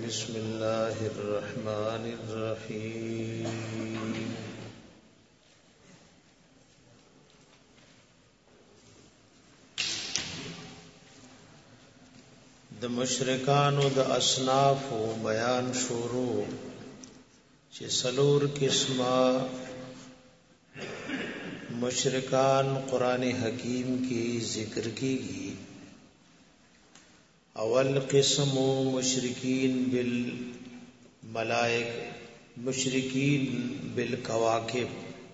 بسم الله الرحمن الرحيم د مشرکانو د اصناف بیان شروع چې سلور قسمه مشرکان قران حکیم کی ذکر کیږي. اول قسم مشرکین بالملائک، مشرکین بالکواکب.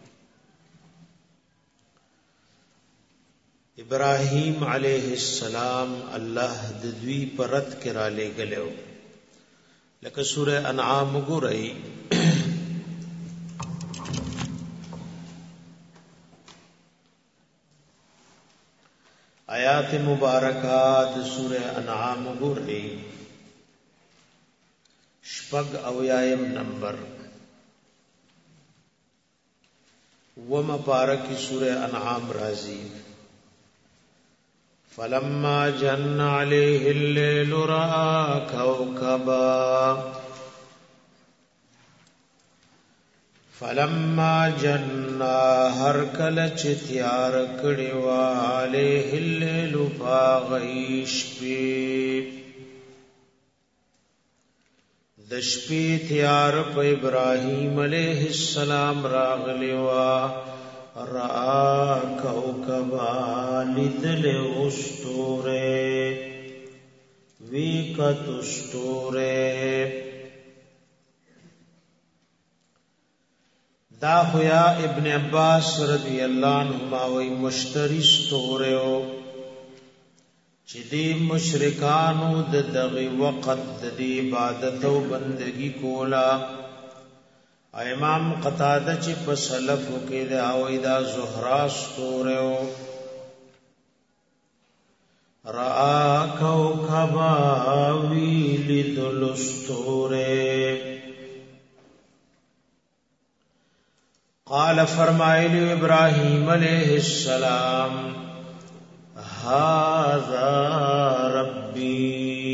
ابراہیم علیہ السلام اللہ د دوی پرت کرا لے گلو لکه سورہ انعام ګورئ آیات مبارکات سورہ انعام ګورئ شپږ اویایم نمبر وم پارکی سورہ انعام رازی. فلما جن عليه الليل رأى كوكبا فلما جن هر کله چې تیار کړي وا عليه الليل فغیش پی د شپې تیار په ابراهيم عليه السلام راغلی وا رأى كوكبا لدل استوره ویکت استوره. دا خویا ابن عباس رضی اللہ عنہما وی مشتری استوره چې دی مشرکانو د دغه وخت د عبادت او بندگی کولا. امام قتاده چې په سلف کې دا اویدا زهرا ستوره را کوكبا ویل دلستوره. قال فرمایلی ابراهیم علیہ السلام هذا ربی.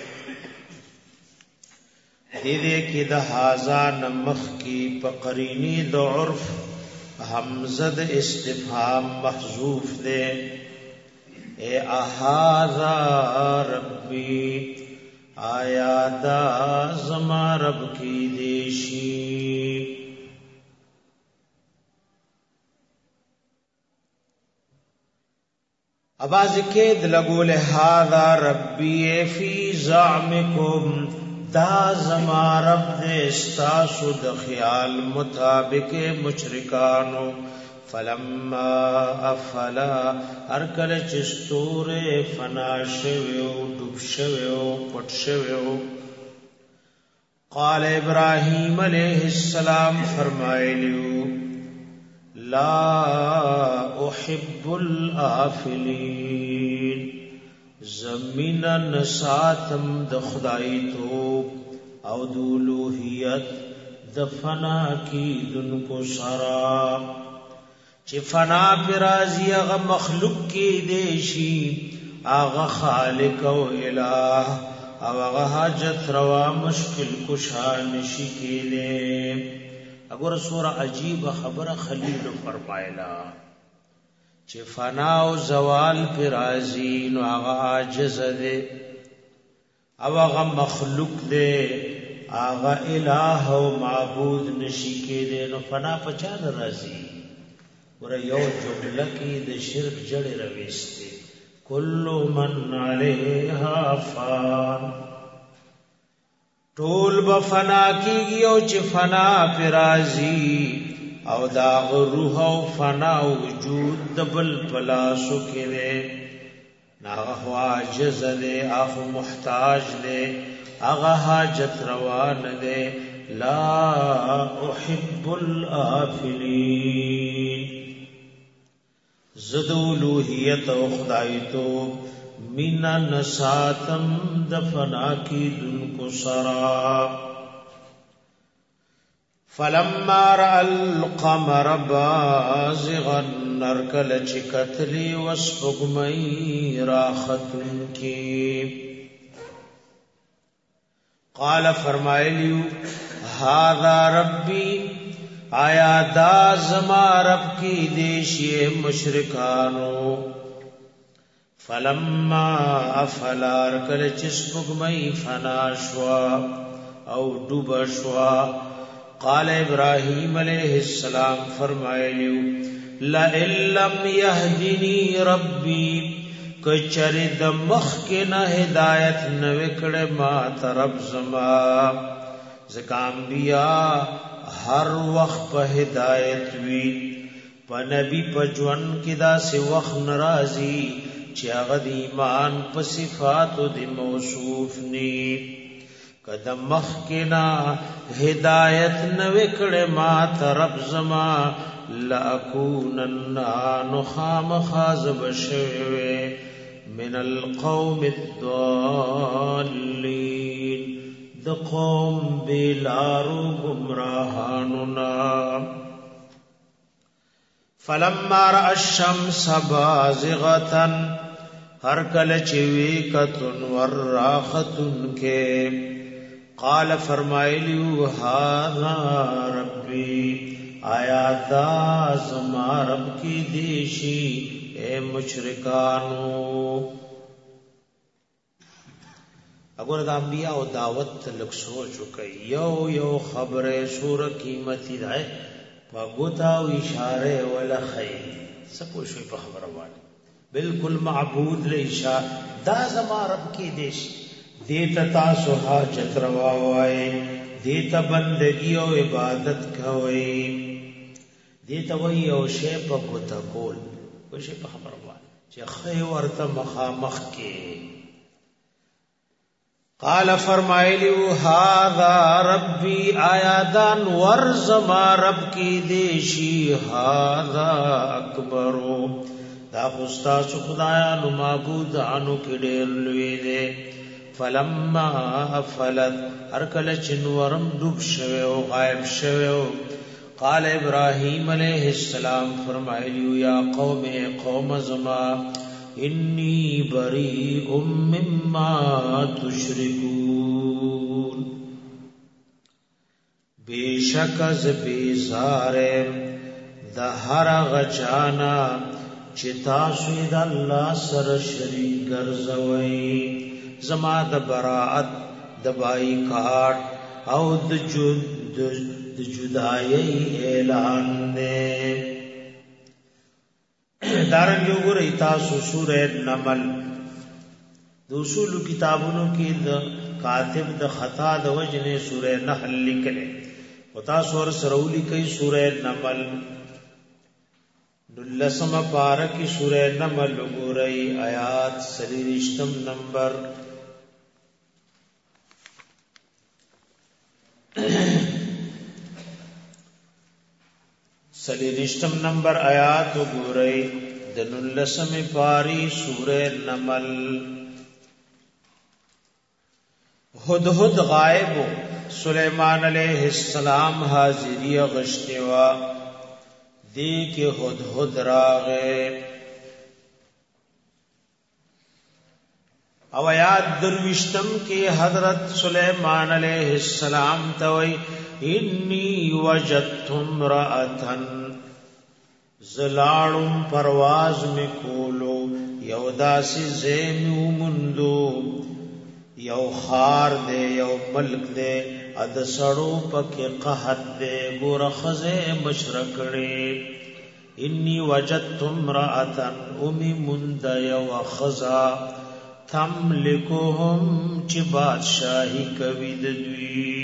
دیده کی ده هازا نمخ کی پقرینی دو عرف حمزد استفهام محذوف دے. اے اهذا ربی آیا دا زما رب کی دیشی. اباز کید لگول هذا ربی فی زعمکم دا زما رب دے استاسو د خیال مطابق مشرکانو. فلما افلا ارکل چستور فنا شویو ڈوب شویو پٹ شویو. قال ابراہیم علیہ السلام فرمائلیو لا احب الافلین. زمینا نساتم د خدای توب او د الوهیت د فنا کی دن کو سرا چې فنا پر راضی هغه مخلوق کی دیشی هغه خالق او الہ او هغه حاجت روا مشکل کشا نشی کېله. وګوره سوره عجیب خبره خلیل فرمایلا چې فنا او زوال پر راضی نو هغه عاجز دی او هغه مخلوق دی هغه الہ او معبود نشی کېده. نو فنا په چا راضی ور یو جمله کې د شرک جړې رويسته کل من علیها فان. ټول بفنا کیږي او چې فنا پر راضی او دا روح او فنا وجود دبل پلاسو کې ده. ناغه عاجز ده اخو محتاج ده هغه حاجت روا نه ده. لا احب الافلین. زدو الوهیت او خدایتو مینا نساتم دفنا کی دن کو سرا. فلما رأى القمر بازغا نرکل چکتلی وسپگمئی راختن کی. قال فرمایلیو هذا ربی آیا دا زما رب کی دیشی مشرکانو فلما افلار کل چسپگمئی فناشوا او ڈوبشوا قال ابراہیم علیہ السلام فرمایلیو لئن لم یهدنی ربی کچری د مخکنا ہدایت نوکڑ ما ترب زما زکا انبیاء ہر وقت پا ہدایت وی پا نبی پا جون کی دا سی وقت نرازی چی اغد ایمان پا صفاتو دی موصوف نی کدم مخکنا ہدایت نوکڑ ما ترب زما لأکونن نخام خازب شوے من القوم الضالین د قوم بلارو گمراہاننا فلما رأى الشمس بازغتا ہر کل چوی کتن وراختن کے قال فرمائلیو هذا ربی آیا دا زما رب کی دیشی اے مشرکانو اگر دا انبیاء و دعوت لک سوچو کئی یو خبر سور قیمتی دائے پا گتا و اشارے ولا خیر سپو شوی پا خبر والی بالکل معبود لیشا دا زما رب کی دیشی دیتا تاسو حاجت رواوائے دیتا بندگی و عبادت کوئی دیتا وی او شے پا گتا کول کوئی شے پا خبر والی چی خی ورطا مخامخ کے قال فرمائلیو هذا ربی آیا دان ورزما رب کی دیشی هذا اکبرو دا خستاسو خدایانو معبود عنو کی دیر لوی دے فلما افلت ہر کل چنورم ڈوب شویو غائب شویو قال ابراہیم علیہ السلام فرمائلیو یا قوم زما انی بریء مما تشرکون بے شک از بیزارم دا ہر غچانا چتا سوید اللہ سر شریک گرزوئی زما د براعت د بائی کاٹ او د جدائی اعلان دے دارنگو گو رئی تاسو سورہ نمل دو اصول کتابونو کی دا کاتب دا خطا دا وجنے سورہ نحل لکلے و تاسو اور سرولی کئی سورہ نمل نلسم پارکی سورہ نمل گو رئی آیات سلیرشتم نمبر سلیرشتم نمبر آیات گو رئی دنلسم پاری سورہ نمل ہدہد غائب سلیمان علیہ السلام حاضری غشتوا دیکھ ہدہد راغے او آیات دروشتم کی حضرت سلیمان علیہ السلام توئی انی وجدت امرأتن زلاڑم پرواز میں کولو یو داسی زیمیو مندو یو خار دے یو ملک دے اد سڑو پکی قحط دے گور خزے مشرکڑے انی وجدت امرأتن امی مند یو خزا تملکوہم چی بادشاہی کوی دوی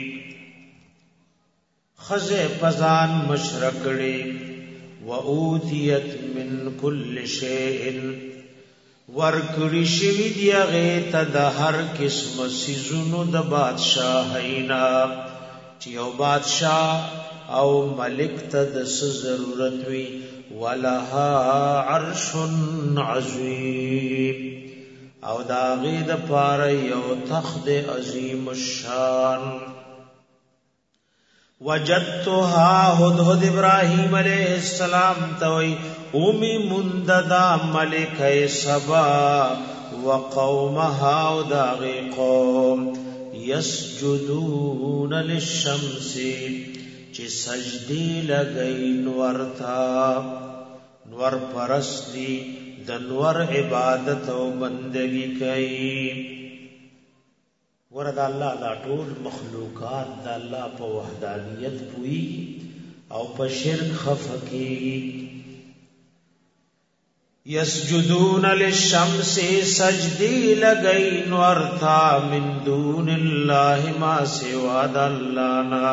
خزے پزان مشرکڑے وَأُوتِيَتْ مِنْ كُلِّ شَيْءٍ ورکڑی شوی دیا غیت دا ہر قسم سیزونو دا بادشاہینا چیو بادشاہ او ملک تا دس ضرورت وی وَلَهَا عَرْشٌ عَظِيمٌ او دا غید پار یو تخت عظیم الشان وجدتها هدهد ابراہیم علیہ السلام توئی امی منددا ملک سبا وقومها داغی قوم یسجدون للشمس چې سجدی لګئی نور تا نور پرستی د نور عبادت او بندگی کوي ورته الله لا ټول مخلوقات د الله په وحدانیت پوي او په شرک خفقي یسجدون للشمس سجدی لګئی نور تا من دون الله ما سوا د الله نا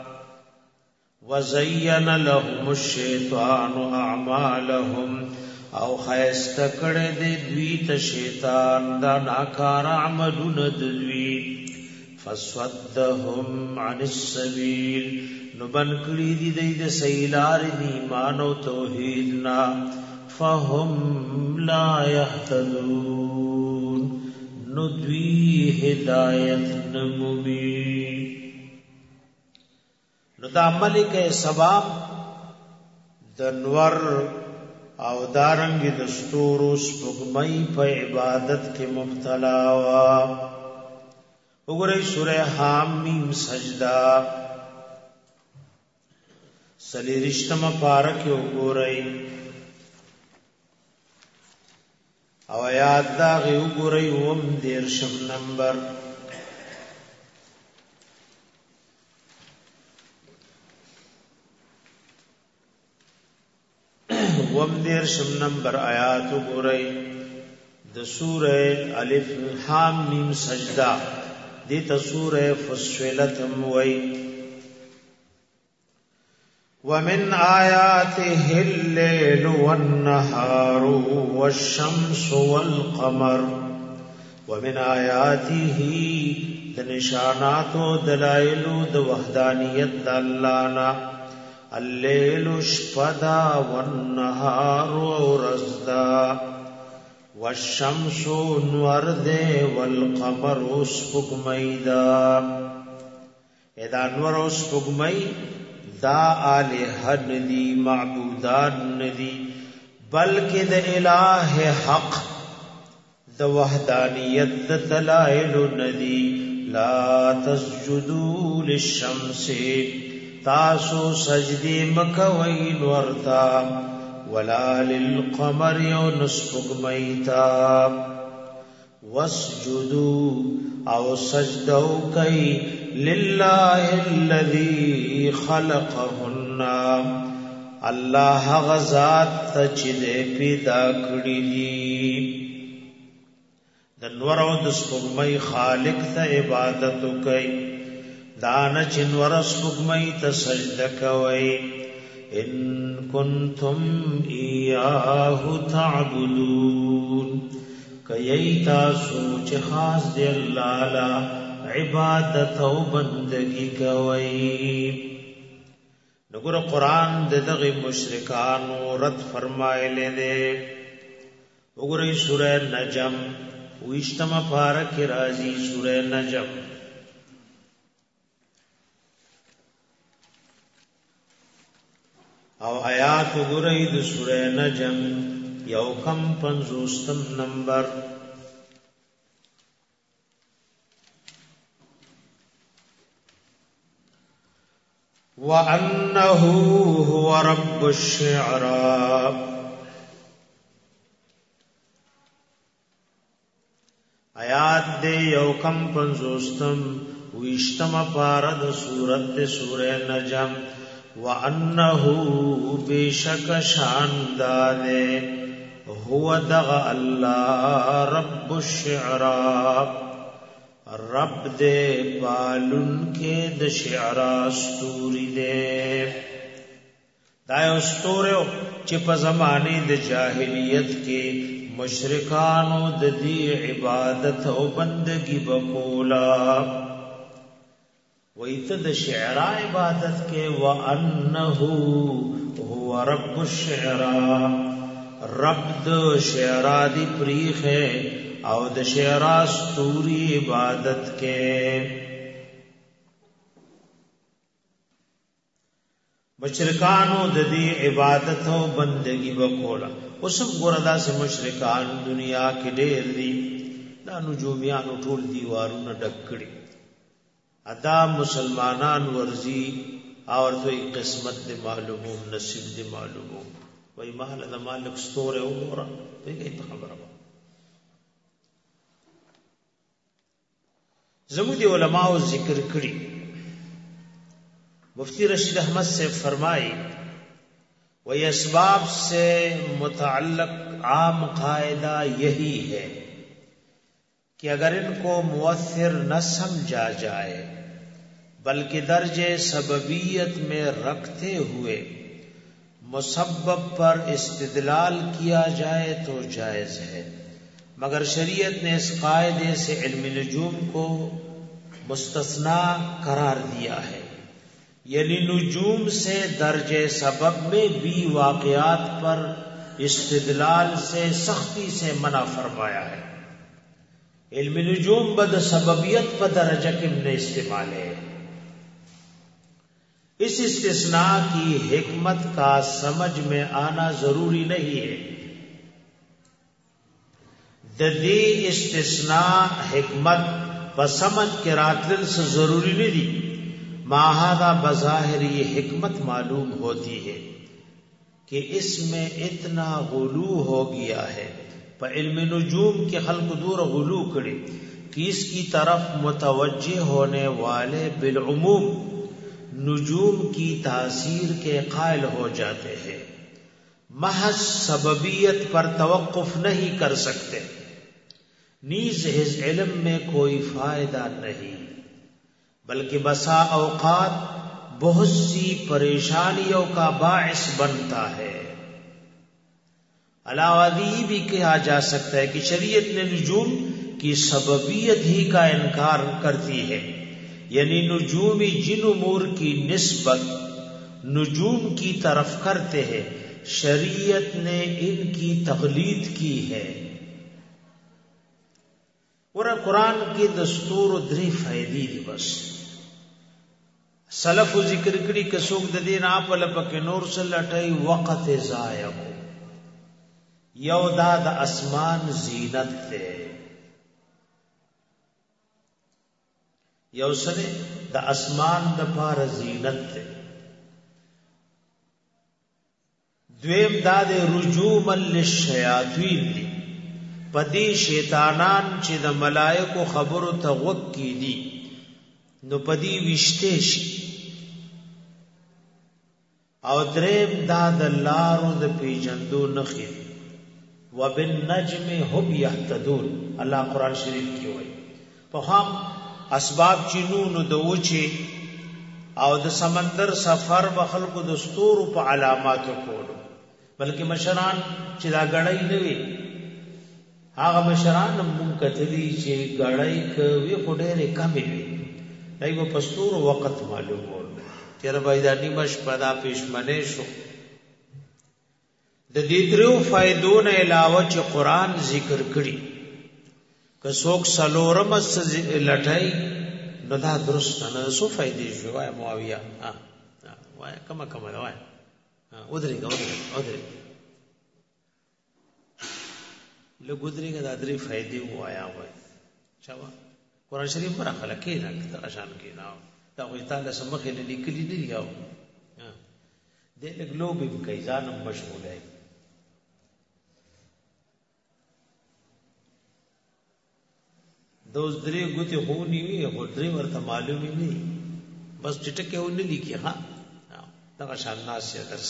وزین لهم الشیطان اعمالهم او خیست کړه دې دوی ته شیطان دا ناکار عملونه دوی فسودهم عن السبيل نو بن کړي دې د سیلار دی ایمان او توحید نا فهم لا يهتدون نو دوی هدایت نمومي نو دا عمل کې سبب د نور او دارنګ د ستورو سپوږمۍ په عبادت کې مبتلا وا وګورئ سورہ حامیم سجدہ سلیرشتم پارک وګورئ او آیات دا وګورئ وم دیرشم نمبر وم دیرشم نمبر آیات گورئی د سورہ الف حام میم سجدہ دیتا سورہ فصلت موئی ومن آیاته اللیل والنهار والشمس والقمر ومن آیاته د نشانات و دلائل د وحدانیت د الله نا الليل شپدا والنهار ورزدا والشمس نور دے والقمر سپگمیدا ادا نور سپگمی دا آلہ ندی معبودان ندی بلکہ دا الہ حق دا وحدانیت دا دلائل ندی لا تسجدوا للشمس تاسو سجدی مکوئی نورتا ولا للقمر یو نسپگمیتا واسجدو او سجدو کئی للہ الذی خلقهن اللہ غزات تچدے پیدا کری دی دنور او دسپگمی خالق تا عبادتو کئی دانا چنور سپگمی تا سجدہ کوئی ان کنتم ایاہ تعبدون کئی تاسو چھ خاص دی اللہ لا عبادت و بندگی کوئی نگر قرآن دغ مشرکان رد فرمائے لے دے اگر سورہ نجم ویشتم پارک رازی سورہ نجم او آیات گرئی د سورہ نجم یو کم 50 نمبر وَأَنَّهُ هُوَ رَبُّ الشِّعْرَى آیات دے یو کم 50 ویشتم پارد سورت سورہ نجم وَأَنَّهُ بِشَكَ شَاندَانِ هُوَ دَغَ اللَّهَ رَبُّ الشِّعْرَى رب دے پالن کے د شعرا استوری دے دا استوریو چې په زمانه د جاهلیت کې مشرکانو د دې عبادت او بندگی وکولا ویت د شعرا عبادت کې وانه هو رب الشعرا رب د شعرا دی پریخ ہے او د شعرا استوری عبادت کې مشرکانو د دې عبادت او بندگی وکولا اوسم ګوردا سے مشرکان دنیا کې ډېر دي دا نجوميانو ټول دیوارونه ډکړي ادا مسلمانان ورزی اور تو قسمت دے معلومو نصیب دے معلومو وای مال د مالک ستوره وګوره دغه ته خبره ده. زموږ علماء ذکر کړي مفتی رشید احمد سے فرمائی وہی اسباب سے متعلق عام قاعدہ یہی ہے کہ اگر ان کو مؤثر نہ سمجھا جائے بلکہ درجے سببیت میں رکھتے ہوئے مسبب پر استدلال کیا جائے تو جائز ہے، مگر شریعت نے اس قاعدے سے علم نجوم کو مستثنا قرار دیا ہے، یعنی نجوم سے درجے سبب میں بھی واقعات پر استدلال سے سختی سے منع فرمایا ہے. علم نجوم بد سببیت پر درجہ کے من استعمال ہے. اس استثناء کی حکمت کا سمجھ میں آنا ضروری نہیں ہے. ددی استثناء حکمت بسمجھ کے راتل سے ضروری نہیں دی، ماہدہ بظاہر یہ حکمت معلوم ہوتی ہے کہ اس میں اتنا غلو ہو گیا ہے. پر علم نجوم کے خلق دور غلو کرے کہ اس کی طرف متوجہ ہونے والے بالعموم نجوم کی تاثیر کے قائل ہو جاتے ہیں، محض سببیت پر توقف نہیں کر سکتے، نیز اس علم میں کوئی فائدہ نہیں، بلکہ بسا اوقات بہت سی پریشانیوں کا باعث بنتا ہے. علاوہ یہ بھی کہا جا سکتا ہے کہ شریعت نے نجوم کی سببیت ہی کا انکار کرتی ہے، یعنی نجومی جن امور کی نسبت نجوم کی طرف کرتے ہیں شریعت نے ان کی تقلید کی ہے. اور قرآن کی دستور دری فائدی دی بس سلف ذکر کړي که څوک د دین اپ لپاره نور سلټي وخت ضایع کو یو دا د اسمان زینت ده، یو سره د اسمان د پار زینت ده، دویم دا د رجوم للشیاطین دی، پدی شیطانان چې د ملائکو خبرو ته وګ کی دي نو پدی وشته شي. او دریم دا د لارو د پیجندو نخي وبالنجم هم يهتدون، الله قرآن شریف کې وایي په هم اسباب چینونو د وچی او د سمندر سفر به خلکو د ستورو په علاماتو کولو، بلکې مشران چې دا غړای نه وي هغه مشران مونږ کتلی چې غړای کوي خډېره کمې وي دایو په ستورو وخت معلومول چیرې بایدانی مش پدا پښمنه شو. د دې درو فائدو نه علاوه چې قرآن ذکر کړي که څوک سلورم لټای نو دا درست نه سو فائدې شو. وای معاویه وای کما وای ودرېګه لګودرېګه د درې فائدې وایا وای چاوا قرآن شریف پر خلک کې نه دا شان کې نه دا وي تعالی سمخه لیکلي نه دی او د لګلوب په ځانم مشغول دی. دوز درې ګوتې هونی وي او درې ورته معلومي نه بس ټټکه ونه لیکي. ها دا شان ناس یې درس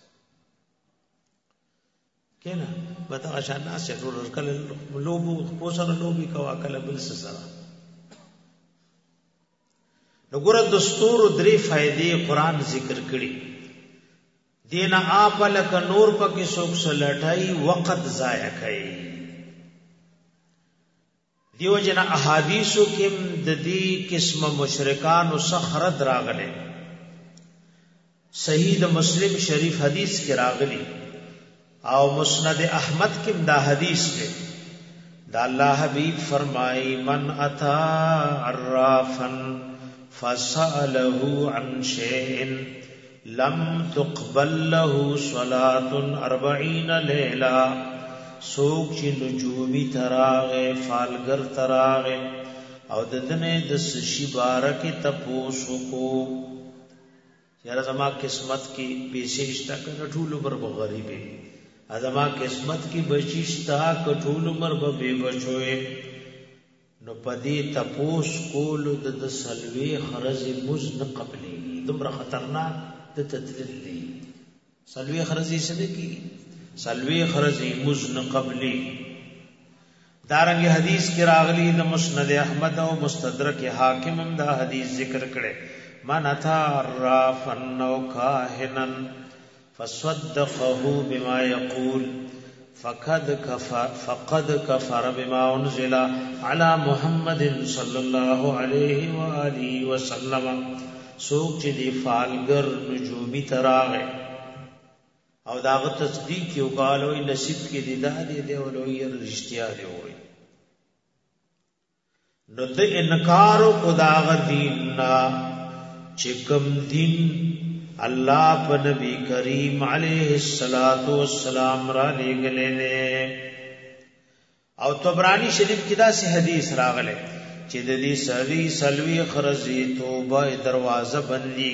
کینا بتا شان ناس یې ټول کله لوبو پوسره لوبي کوا کله بل سره. نګور دستور درې فائدې قرآن ذکر کړي دینا آپ لک نور پکې څوک سلټای وخت ضایع کوي. دیو جنا احادیثو کې د دې قسم مشرکان او سخرت راغلي. صحیح د مسلم شریف حدیث کې راغلي او مسند احمد کې دا حدیث دی. دا الله حبیب فرمای من اتا عرافا فسأله عن شيء لم تقبل له صلاة 40 ليلة. سوک چی نجومی تراغے فالگر تراغے او ددنه د سشي بارکه تپوسو کو یاره زما قسمت کې پیسېشتا کنه ټول عمر به غریبې ازما قسمت کې بچیشتا کټول عمر به بے بچوي نو پدې تپوس کول د سلوي خرز مز نه قبلي دومره خطرناک د تدلیل دي سلوي خرزي سره کی سلوي خرزي مز نه قبلي دارنګ حدیث کې راغلي د مسند احمد او مستدرک حاکم هم دا حدیث ذکر کړي من اتا رافن او کاهنن فصدقه بما يقول فقد كفر بما انزل على محمد صلى الله عليه واله وسلم سوق چې دی فالګر نجومی تراغه او داغه تصدیق یو قالو نصیب کې دی دی ولوی رښتیا دی وای نو د انکار کو داغ دین نا چکم دین اللہ په نبی کریم علیہ الصلوۃ والسلام را لګلې نه او طبرانی شریف کې دا سه حدیث راغله چې د دې سړي سلوي خرزي توبه دروازه بندي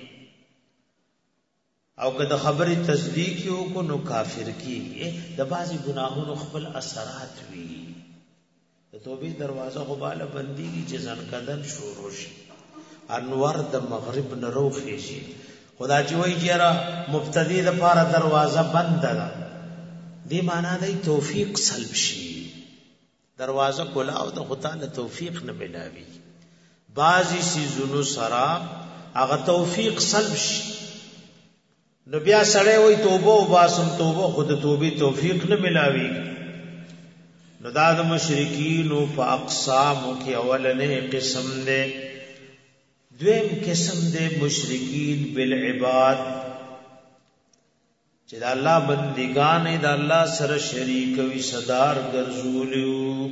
او که د خبرې تصدیق یو کو نو کافر کی د بازي ګناهونو خپل اثرات وی د توبې دروازه غباله بنديږي چې ځن کدن شروع شي انور د مغرب نه روخي شي خدا چې وایي چې را مبتدی د پاره دروازه بند ده دی معنا دی توفیق سلب شي دروازه کولا او د خدای له توفیق نه ملاوي بعضی سيزونو سرا هغه توفیق سلب شي نو بیا سړی وایي توبه او باسم توبه خود توبې توفیق نه ملاوي نو دا د مشرکین او په اقسامو کې اولنې قسم ده دویم قسم ده مشرکین بالعباد چې د الله بندگان د الله سره شریک وي صدار ګرځولیو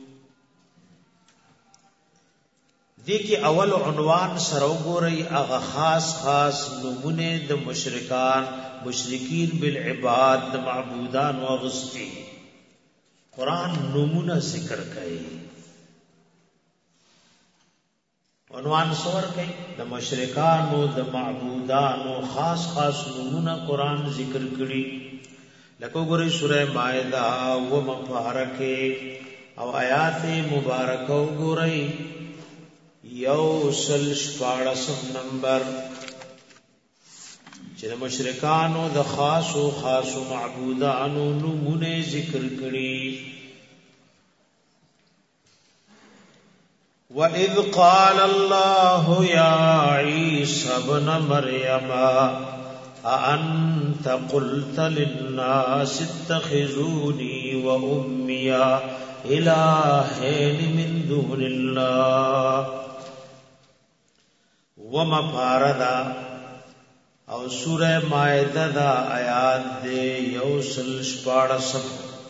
دي کې اول عنوان سره وګورئ هغه خاص نمونه د مشرکین بالعباد د معبودان او غستی قرآن نمونه ذکر کړي عنوان سور کئی د مشرکانو د معبودانو خاص نمونه قرآن ذکر کړي لکه ګورئ سورہ مائده و مبارکه او آیات مبارکه ګورئ یوصل 14 نمبر چې د مشرکانو د خاص معبودانو نمونه ذکر کړي وَإِذْ قَالَ اللَّهُ يَا عِيسَى ابْنَ مَرْيَمَ أَأَنْتَ قُلْتَ لِلنَّاسِ اتَّخِذُونِي وَأُمِّيَ إِلَٰهَيْنِ مِن دُونِ اللَّهِ وَمَفَارَدَا او سورہ مائدہ دا آیات دے یوصل 14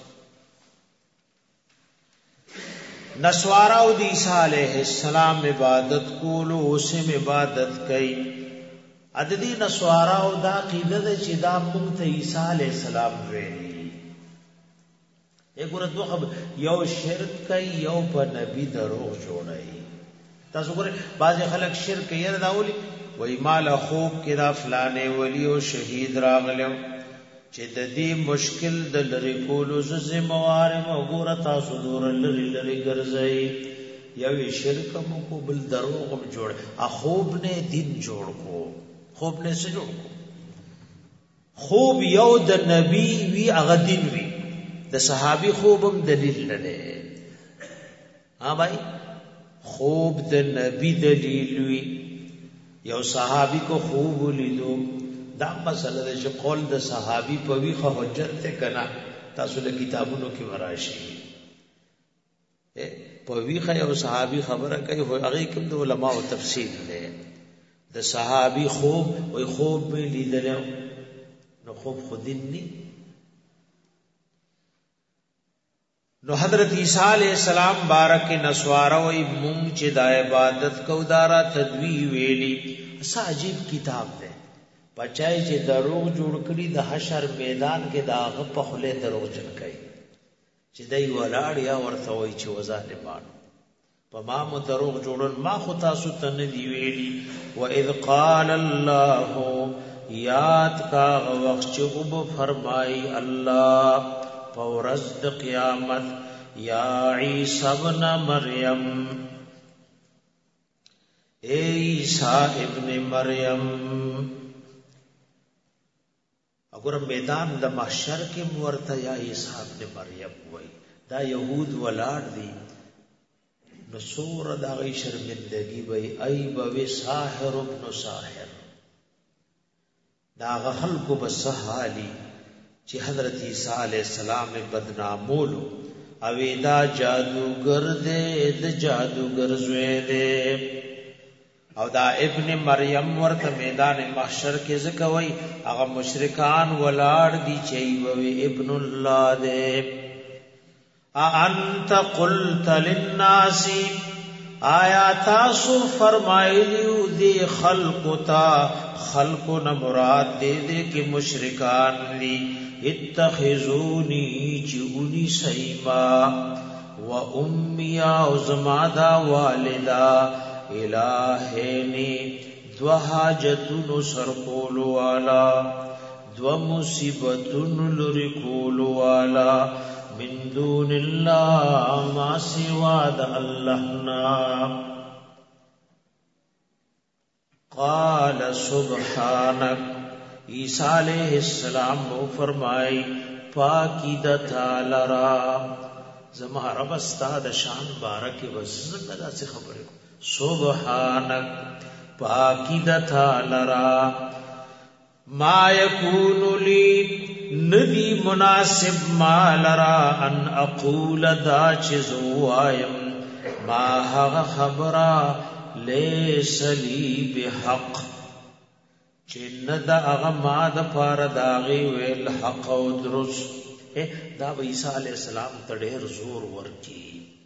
نسوارا او دی عیسیٰ علیہ السلام عبادت کولو اسم عبادت کئی عددی نسوارا او دا قیدد چی دا مونت عیسیٰ علیہ السلام ویلی ایک ورد دو خبر یو شرک کئی یو پا نبی دروغ جوڑائی تاسو گرے بعضی خلق شرک کئی داولی وی مال خوب کی دا فلانے ولی و شہید راغلیو چې د دې مشکل د لری کولو ذمہوار مو ګور تاسو دور لری ګرځي یو شرک مو کو بل دروغ جوړ خوب نه دین جوړ کو خوب نه څه جوړ کو خوب یو د نبی وی هغه دین وی د صحابي خوبم دلیل نه ها بھائی خوب د نبی دلیل وی یو صحابي کو خوب لیدو دا مسله ده چې قول د صحابي په ویخه حجت ته کنا تاسو له کتابونو کې وراشي په ویخه یو صحابي خبره کوي هغه کوم د علما او تفصیل ده د صحابي خوب وي خوب به لیدل نو خوب خودنی نو حضرت عیسی علیہ السلام بارک نسوارا وی مونږ چې د عبادت کو دارا تدوی ویلی اسا عجیب کتاب ده بچای چې دروغ جوړ کړي د حشر میدان کې داغه په خله دروغ جن کوي چې دای ولاړ یا ورته وای چې وظالمان په ما مو دروغ جوړل ما خو تاسو ته نه دی ویلي. واذ قال الله یاد کا وخت چې وب فرمای الله په ورځ د قیامت یا عیسی ابن مریم اے عیسی ابن مریم. اگر میدان د محشر کې ورته یا عیسی ابن مریم وای دا يهود ولاړ دي نو سور دا غي شرمندگی وای ای بوي ساحر ابن ساحر دا خلق بس حالي چې حضرت عیسی علیہ السلام بدنامولو او دا جادوگر دے د جادوگر زوی دے او دا ابن مریم ورته میدان محشر کې زکوي هغه مشرکان ولاړ دي چې وی ابن الله دے. انت قلت للناس آیا تاسو فرمایلیو دی خلق تا خلق نہ مراد دے دے کہ مشرکان لی اتخذونی چونی سیما و امی او زمادا والدا الہینی دو حاجتن سرقول والا دو مصیبتن لرکول والا من دون اللہ ما سوا دا اللہنا. قال سبحانک عیسیٰ علیہ السلام نو فرمائی پاکی دا تالرا زما رب استاد شان بارکی وزنگ دا سی خبری کو سبحانک پاکی دا تالرا ما یکون لی ندی مناسب ما لرا ان اقول دا چیزو آیم ما حق خبرا لیس لی بحق چند دا اغما دا پار داغی ویل حق و درست دا با عیسیٰ علیہ السلام تڑیر زور ورکی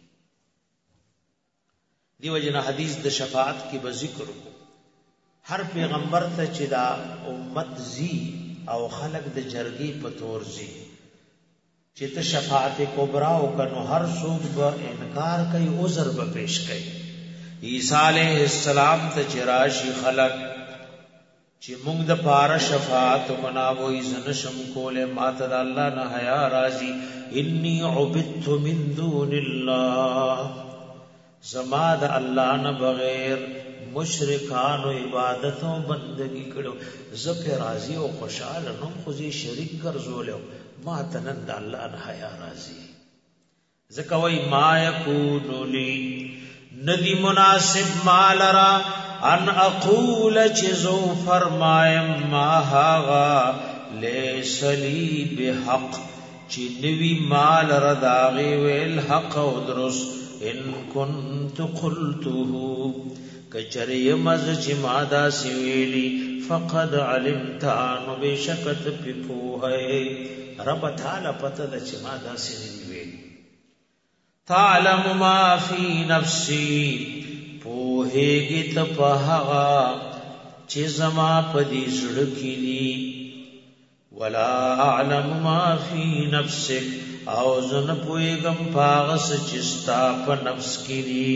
دیو جنا حدیث د شفاعت کی با ذکر کو ہر پیغمبر تا چی دا امت زی او خلق د جرگی پتور زی چی تا شفاعت کبراو کنو ہر سوک با انکار کئی عذر با پیش کئی. عیسیٰ علیہ السلام تا چراشی خلق چی مونگ دا پارا شفاعت کنا وی زنشم کولے ماتا دا اللہ نا حیا رازی انی عبدت من دون اللہ زما دا اللہ نا بغیر مشرکان و عبادت و بندگی کرو زپی راضی و خوشحال نم خوزی شریک کرزولیو ما تنن دا اللہ نا حیا رازی زکوی ما یکونو لی ندی مناسب ما لرا ان اقول چیزو فرمائم ما هاغا لیس لی بحق چی نوی مال رداغی ویل حق و درست ان کنت قلتو کچری مز چی مادا سویلی فقد علمتانو بے شکت پی پوہے رب تعالی پتہ دا چی مادا سویلی تعلم ما فی نفسی پوہیگی تپہغا چی زما پدی زڑکی دی ولا اعلم ما فی نفسک او زن پویگم پاغس چستا پا نفس کی دی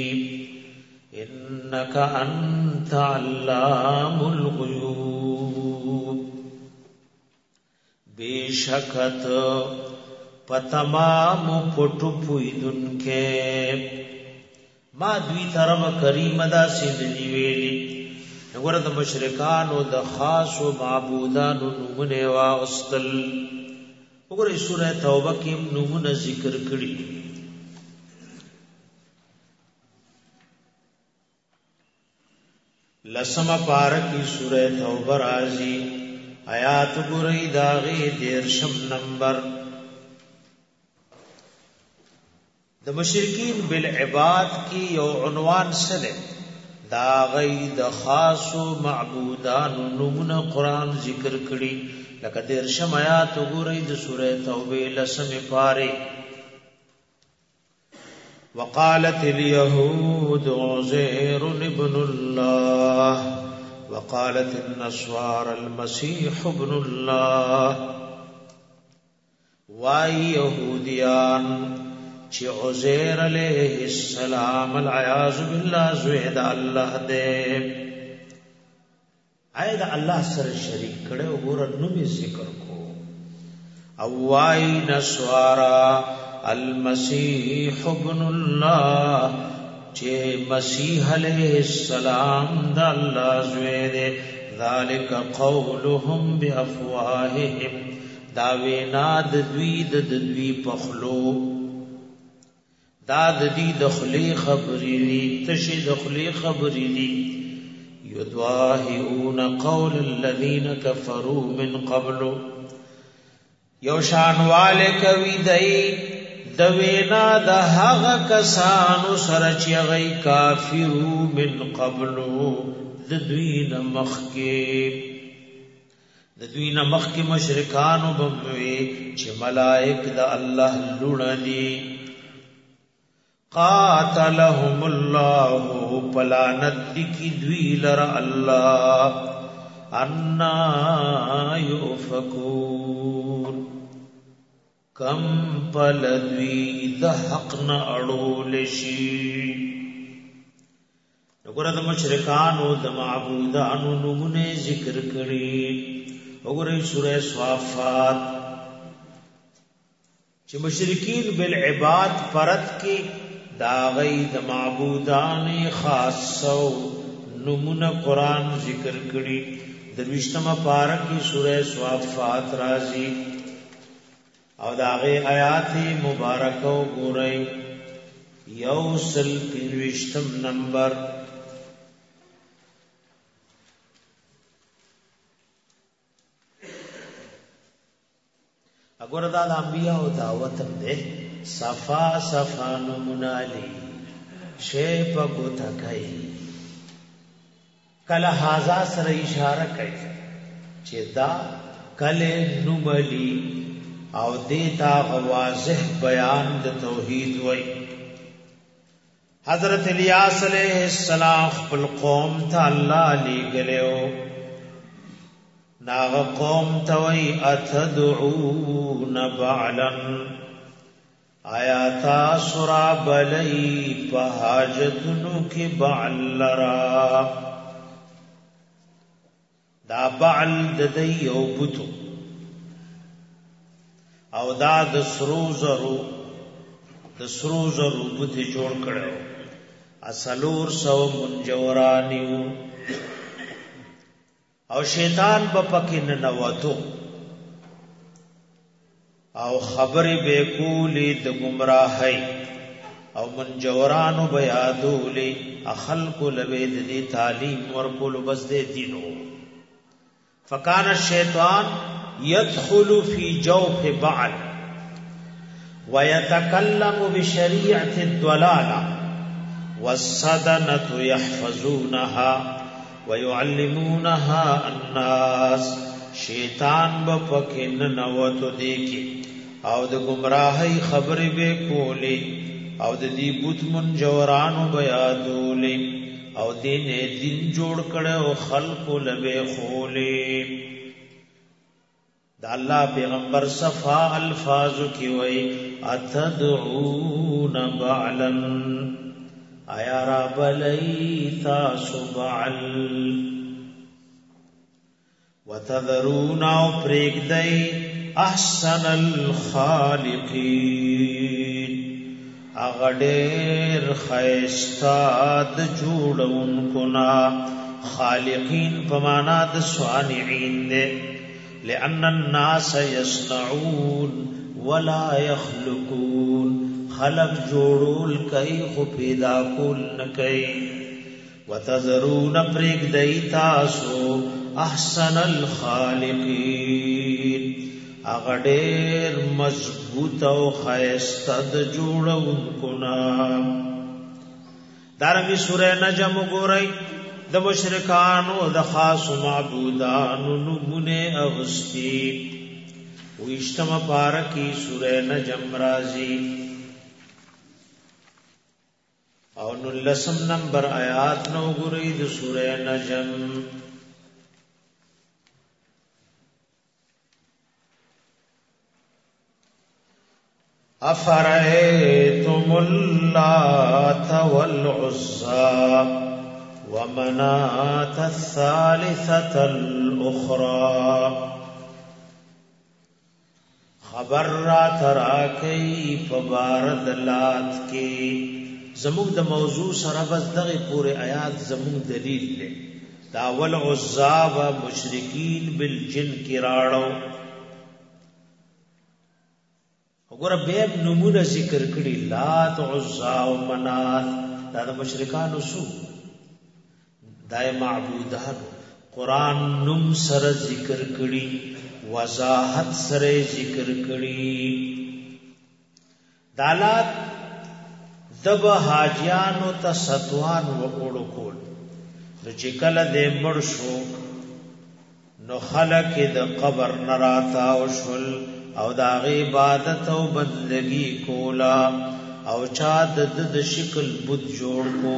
انکا انت علام الغیوب بے شکت پتمام پٹو پویدن کے ما دوی طرف کریم دا سیدنی ویلی نگورا دا مشرکانو دا خاصو معبودانو نمونه واغستل وګورئ سورہ توبه کې نمونه ذکر کړي لسمه پارکی سورہ توبه راځي آیات وګورئ داغه 13 نمبر د مشرکین بالعباد کی یو عنوان سره دا غي د خاصو معبودانو نمونه قران ذکر کړي لکه 13 آیات وګورئ د سورہ توبه لسمه پاره وقالت اليهود عزير ابن الله وقالت النصارى المسيح ابن الله واي يهوديان چې عزیر علیہ السلام العیاذ بالله زوید الله دې اې دا الله سره شریک کړه وګوره نو می ذکر کو او وای نسوارا المسیح ابن الله چې مسیح علیہ السلام دا الله زوید ذالک قولهم بافواههم دا وینا د دوی پخلو دا د دې دخلي خبرې دي تشي دخلي خبرې دي یدواهون قول الذين كفروا من قبل یو شانواله کوي دای د وینا د هغه کسانو سره چې غي کافرو من قبل د دوی نمخ کې مشرکانو بموي چې ملائک د الله لونني قاتلهم الله پلانت کی دوی لر الله انا یؤفکون کم پلدوی د حق نه اړول شي وګوره د مشرکانو د معبودانو نمونه ذکر کړي وګوره سوره صافات چې مشرکین بالعباد فرد کې دا غي د معبودان خاصو نمونه قران ذکر کړي د وشتمه پارکی سوره صافات راځي او دا غي آیات مبارکه وګورئ یوصل پنځم نمبر اگر دا انبیاء او دعوت هم ده صفا نمونالی شیپ کو تکای کله هاذا سره اشاره کوي چې دا کله نوملی او دیتا واضح بیان د توحید وای حضرت الیاس علیہ السلام خپل قوم ته الله لګلو ناغ قوم توي اتدعون بعلا آیاتا سرا بلی پہاجتنو کی بعل لرا دا بعل ددی او بوتو او دا د سرو زرو بوتي جوړ کړو اصلور سو منجورانیو او شیطان په پکې نه وته او خبرې به کولې د گمراهۍ او منجورانو بیادولې خلق لبید دي تعلیم ورکول بس دې دینو فکان الشیطان يدخل في جوف بعل ويتكلم بشريعه الضلاله والصدنه يحفظونها ويعلمونها الناس شیطان بپکن نوتو دیکی او د گمراهی خبرې به کولی او د دې بوت منجورانو بیادولی او دین جوړ کړه او خلق لبه خولی د الله پیغمبر صفا الفاظ کی وای اتدعون بعلا آیا را بلیتا سبعل وتذرون او پریگدئی احسن الخالقین اغدیر خیستاد جوڑونکنا خالقین پمانا د صانعین دے لأن الناس يصنعون ولا يخلقون خلق جوړول کوي خو پیدا کول نه کوي وتذرون پرېګ دای تاسو احسن الخالقین هغه ډېر مضبوط او خیسته د جوړونکو نا دارنګه سورې نجم ګورئ د مشرکانو د خاص معبودانو نمونه اغستی وشتم پارکی سورې نجم رازی او نلسم نمبر آیات نو ګورئ د سورې نجم افرأيتم اللات والعزى ومناة الثالثة الأخرى خبر را تراکی پبارد لات کی زمون د موضوع سره بس دغه پورے آیات زمون دلیل لے داول عزا و مشرکین بالجن کی راړو وګوره به نمونه ذکر کړي لات عزا و منات دا د مشرکانو سو دای معبودان قران نم سره ذکر کړي وضاحت سره ذکر کړي دالات دب حاجیانو ته ستوان و اورو کول چې کله دې مړ شو نو خلق د قبر نراتا او شل او د عبادت او بندگی کولا او چا د شکل بت جوړ کو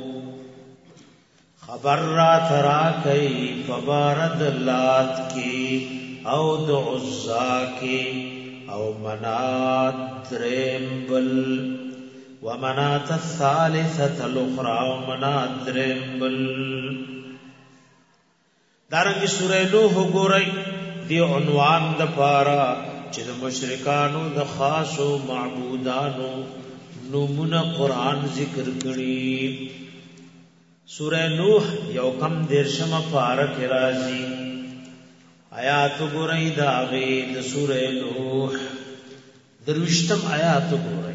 خبر را ترا کئی فبارد لات کی او د عزا کی او منات درمبل ومنات الثالثة الاخرى ومنات درمبل دارنگی سورہ نوح گورئی دی عنوان د پارا چې د مشرکانو د خاصو معبودانو نمونه قرآن ذکر کړي سورہ نوح یو کم دیرشم پارک رازی آیات گورئی دا غید سورہ نوح دروشتم آیات گورئی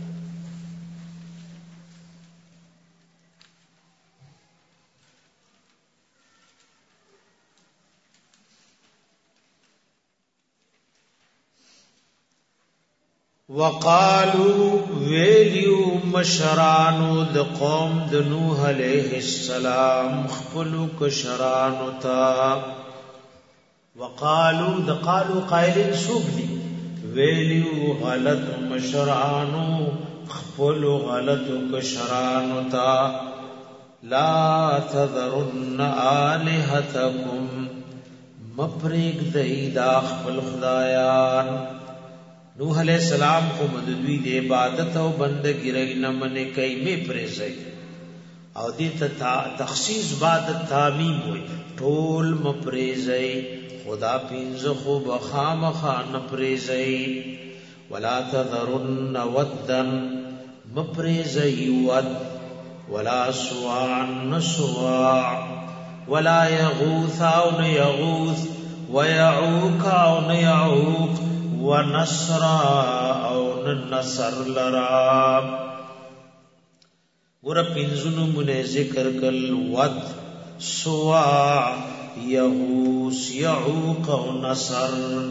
وقالو ویلیو مشرانو د قوم د نوح علیہ السلام خپلو کشرانو تا وقالو د قالو قائلین سوګلی ویلیو غلط مشرانو خپلو غلط کشرانو تا لا تذرن آلهتکم مپریک دیدا خپل خدایان نوح علیہ السلام کو مددوی دے عبادت او بندگی رئی نمنے کئی میں پریزئی او دیتا تخصیص بعد تعمیم ہوئی ٹول مپریزئی خدا پینز خوب خام خان پریزئی ولا تذرن ودن مپریزئی ود ولا سواعن نسواع ولا یغوث او نیغوث ویعوک او نیعوک ونصر او نصر لرا ور پینزونو منے ذکر کل ود سوا یغوس یعوق او نصر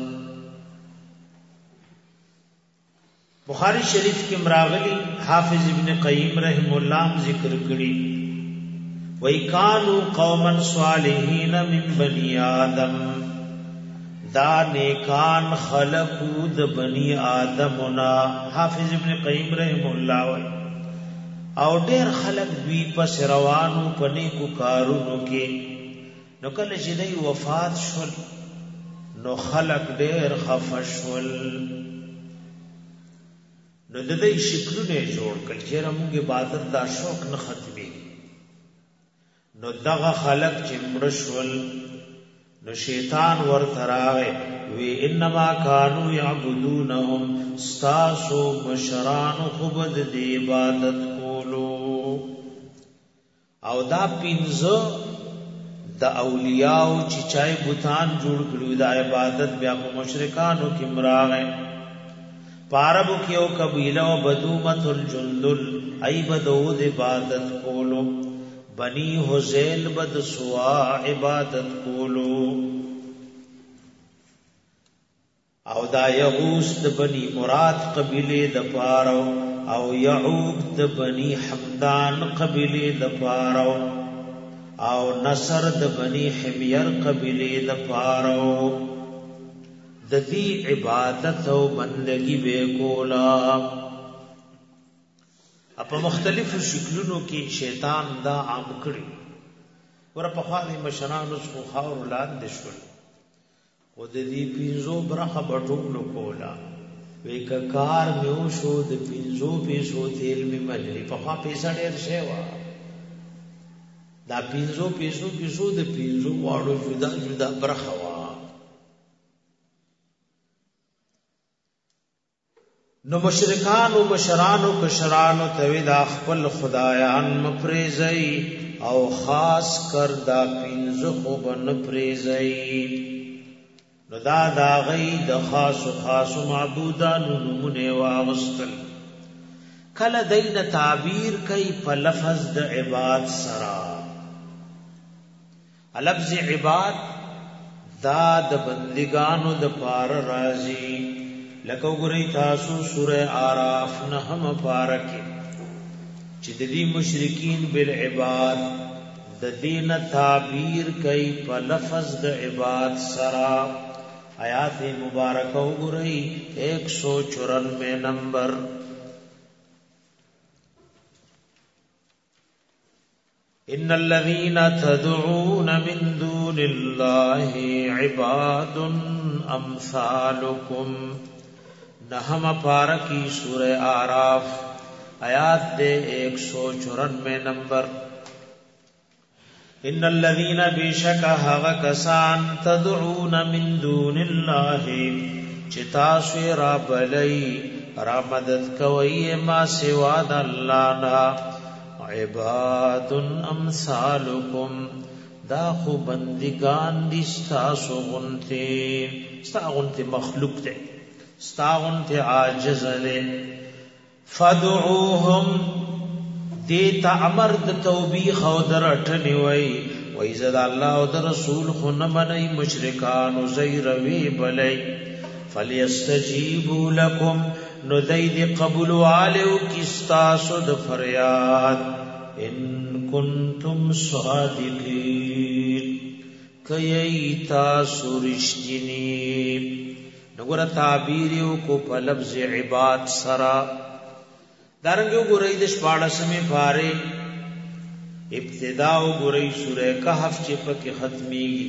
بخاری شریف کی مراغلی حافظ ابن قیم رحم اللہ ذکر کری وَإِكَانُوا قَوْمًا صَالِحِينَ مِنْ بَنِي آدَمَ دا نیکان خلقو د بنی آدمنا حافظ ابن قیم رحم اللہ وی او ډیر خلق دوی پس روانو پنیکو کارونو کې نو کله چې دی وفات شول نو خلق ډیر خفشول نو د دې شکلونه جوړ کړ چې موږ عبادت دا شوق نه ختمي نو دغه خلق چې مړ شول نو شیطان ورتراوه وی انما کانوا یعبدونهم استاسو مشران خبد دی عبادت کولو او دا پینزو د اولیاء چې چای بوتان جوړ کړو دا عبادت بیا په مشرکانو کې مراغه پاربو کېو قبیله او بدومت الجندل ای بدود عبادت کولو بنی حزیل بد سوا عبادت کولو او دا یغوس د بنی مراد قبیله د پارو او یعوق د بنی حمدان قبیله د پارو او نصر د بنی حمیر قبیله د پارو د دې عبادت او بندگی به کولا په مختلفو شکلونو کې شیطان دا عام کړی ور په خالي مشرانو څخه خاور لاندې شول او د دې پینزو برخه بټولو کولا وککار میو شو د 500 پیسو تیل می ملي په خوا پیسې ډېر شي وا دا 500 پیسو د 500 واړو جدا جدا برخه وا نو مشرکان او مشران او کشران او توید خپل خدایان مپریزي او خاص کر دا 500 خو بن پریزي نو دا غي د خاص معبودانو نمونه واغستل کله دین تعبیر کوي په لفظ د عبادت سرا لفظ عبادت دا د بندگانو د پار راضي لکه وګورئ تاسو سوره اعراف نه هم پارکه چې د دې مشرکین بالعباد د دین تعبیر کوي په لفظ د عبادت سرا آیات مبارکہ وګورئ 194 نمبر ان الذين تدعون من دون الله عباد امثالكم نحم پارکی سورہ اعراف آیات دے 194 نمبر ان الذين بشك هغه کسان تدعون من دون الله چتا سو را بلای را مدد کوي ما سوا د الله نا عباد امثالکم دا خو بندگان دي تاسو غنته مخلوق دي استاغنته عاجز له فدعوهم دیتا امر د توبیخ او درټنی وای زد الله او د رسول خو نه منئ مشرکان او زیروی بلای فلیستجیبوا لكم نو دید قبول والو کستاسو د فریاد ان کنتم صادقین کای تاسو رښتینی نګور تعبیر کو په لفظ عباد سرا دارنګو ګورئ د 14مې پاره ابتدا وګورئ سوره کهف چې پکې ختميږي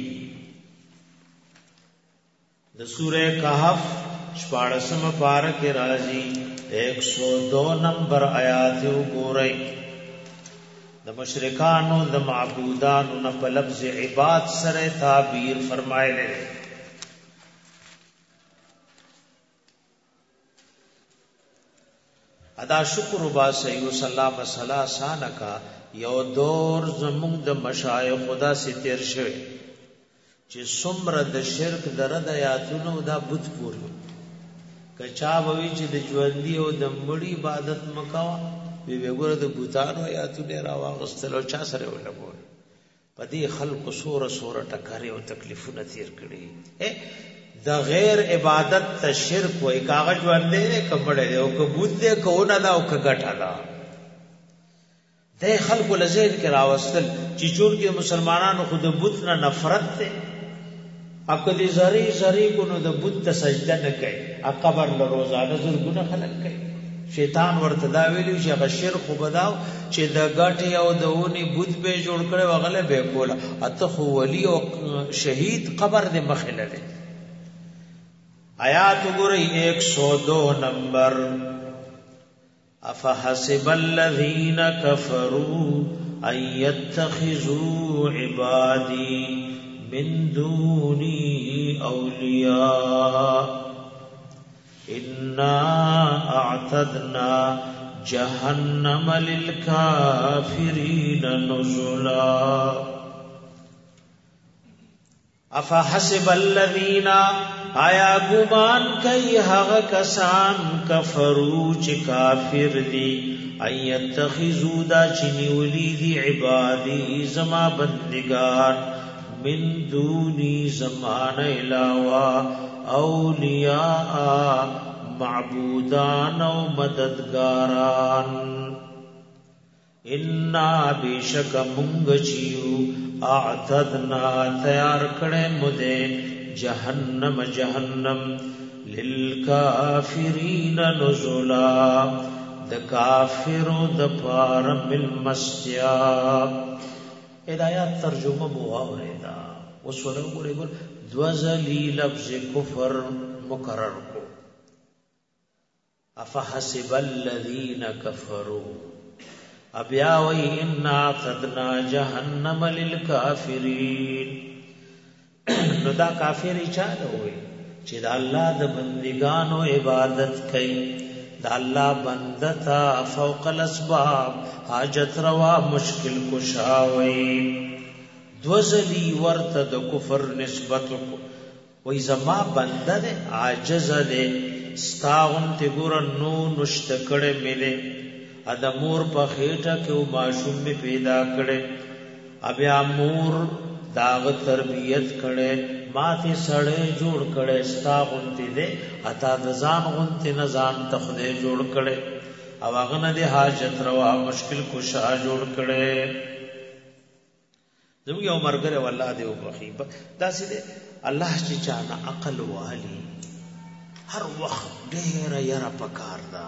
د سوره کهف 14مې پاره کې راځي 102 نمبر آیات وګورئ د مشرکانو د معبودانو نه په لفظ عباد سره تعبیر فرمایله ادا شکر وباسه یو سلام مسلا سانکا یو دور زمون د مشایخ خدا سي تیر شوی چې څومره د شرک درد آیاتونو دا بت پورو کچا ووی چې د ژوندۍ او د مړی عبادت مکوا وی وګوره د بوتانو آیاتونه راوغستلو چا سره ولګول پدې خلق سوره ټکاري او تکلیفونه تیر کړي د غیر عبادت ته شرک وای کاغذ باندې کپڑے او کبوت دې کوونه دا او کګټا دا د خلق لزین کې راوستل چې چون کې مسلمانانو خود بت نه نفرت ته اکدي زری کو نو د بت ته سجده نه کوي قبر له روزانه زرګونه خلق کوي شیطان ورته دا ویلو چې هغه شرک وبداو چې د غټي او د اونې بت به جوړ کړي وغله به کوله اته خو ولی او شهید قبر دې مخله ده آیات گرئی 102 نمبر افحسب الذین کفروا ان يتخذوا عبادی من دونی اولیاء انا اعتدنا جہنم للکافرین نزلا افحسب الذین آیا گمان کئی هغه کسان کفرو چې کافر دي ایتخذو دا چنیولی دی عبادی زما بندگان من دونی زمان علاوہ اولیاء معبودان و مددگاران انا بیشک منگ چیو اعتدنا تیار کڑے مدے جہنم للکافرین نزلا د کافرو د پار ملمستیا ہدایات ترجمه مو اوریدا وسوله ګورې ګور دوزلی لفظ کفر مقرر کو افحسب الذين كفروا ابیا وی انا اعتدنا جهنم للكافرین. نو دا کافر چاله وي چې د الله د بندگانو عبادت کوي، د الله بندتا فوق الاسباب حاجت روا مشکل کشا وي. دوزلی ورته د کفر نسبت وي زما بنده ده عاجز ده ستاون ته ګور نو نشت کړه مله ادمور په خېټه کې او ماشوم می پیدا کړي ابیا مور داغ تربیت کړي ماته سړې جوړ کړي ستا غونتی دې اتا د ځان غونتی نه ځان تخدي جوړ کړي او هغه نه دې حاجت روا مشکل کشا جوړ کړي. زموږ یو مرګره والله دې وبخي دا سي دې الله چې چانه عقل والی هر وخت ډېر یره پکار دا.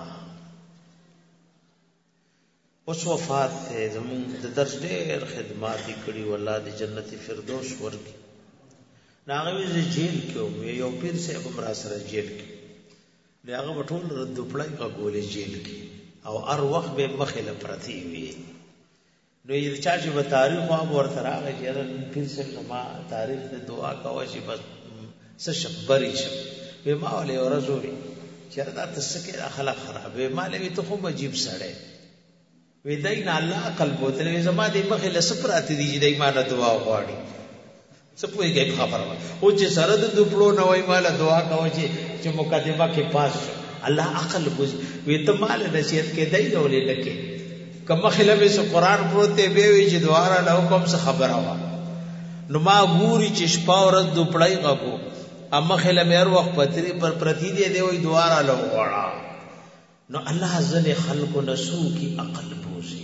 اوس وفات ته زمون د درس ډېر خدمات کړي والله د جنت فردوس ورکی. ناغوی ز جیل کې یو پیر صاحب مرا سره جیل کې هغه ټول رد پړای غولې جیل کې او هر وخت به مخله پرتی وي. نو یی چا چې په تاریخ او ورته راغی چې پیر صاحب ما تاریخ ته دعا کوي چې بس څه شبري شي به ما ولې ورزوري چې دا تسکه اخلاق خراب به مالوي ته خو عجیب سړی وی دین الله عقل بوتل زما دې مخه لسپرات دي چې دای ما نه دعا غواړي سپوږی کې خبره او چې سره د دوپړو نه وای مال دعا کوي چې مقدمه کې پاس الله عقل بوز وی ته مال نصیحت کې دای ډولې لکه کما خلبه سو قران پروته به وی چې دوه را حکم څه خبره وا نو ما ګوري چې شپه ورځ دوپړای غو اما خلبه هر وخت پتری پر پرتی دی دی وی دوه را لوړا نو الله ذل خلق نسو کی عقل بوزي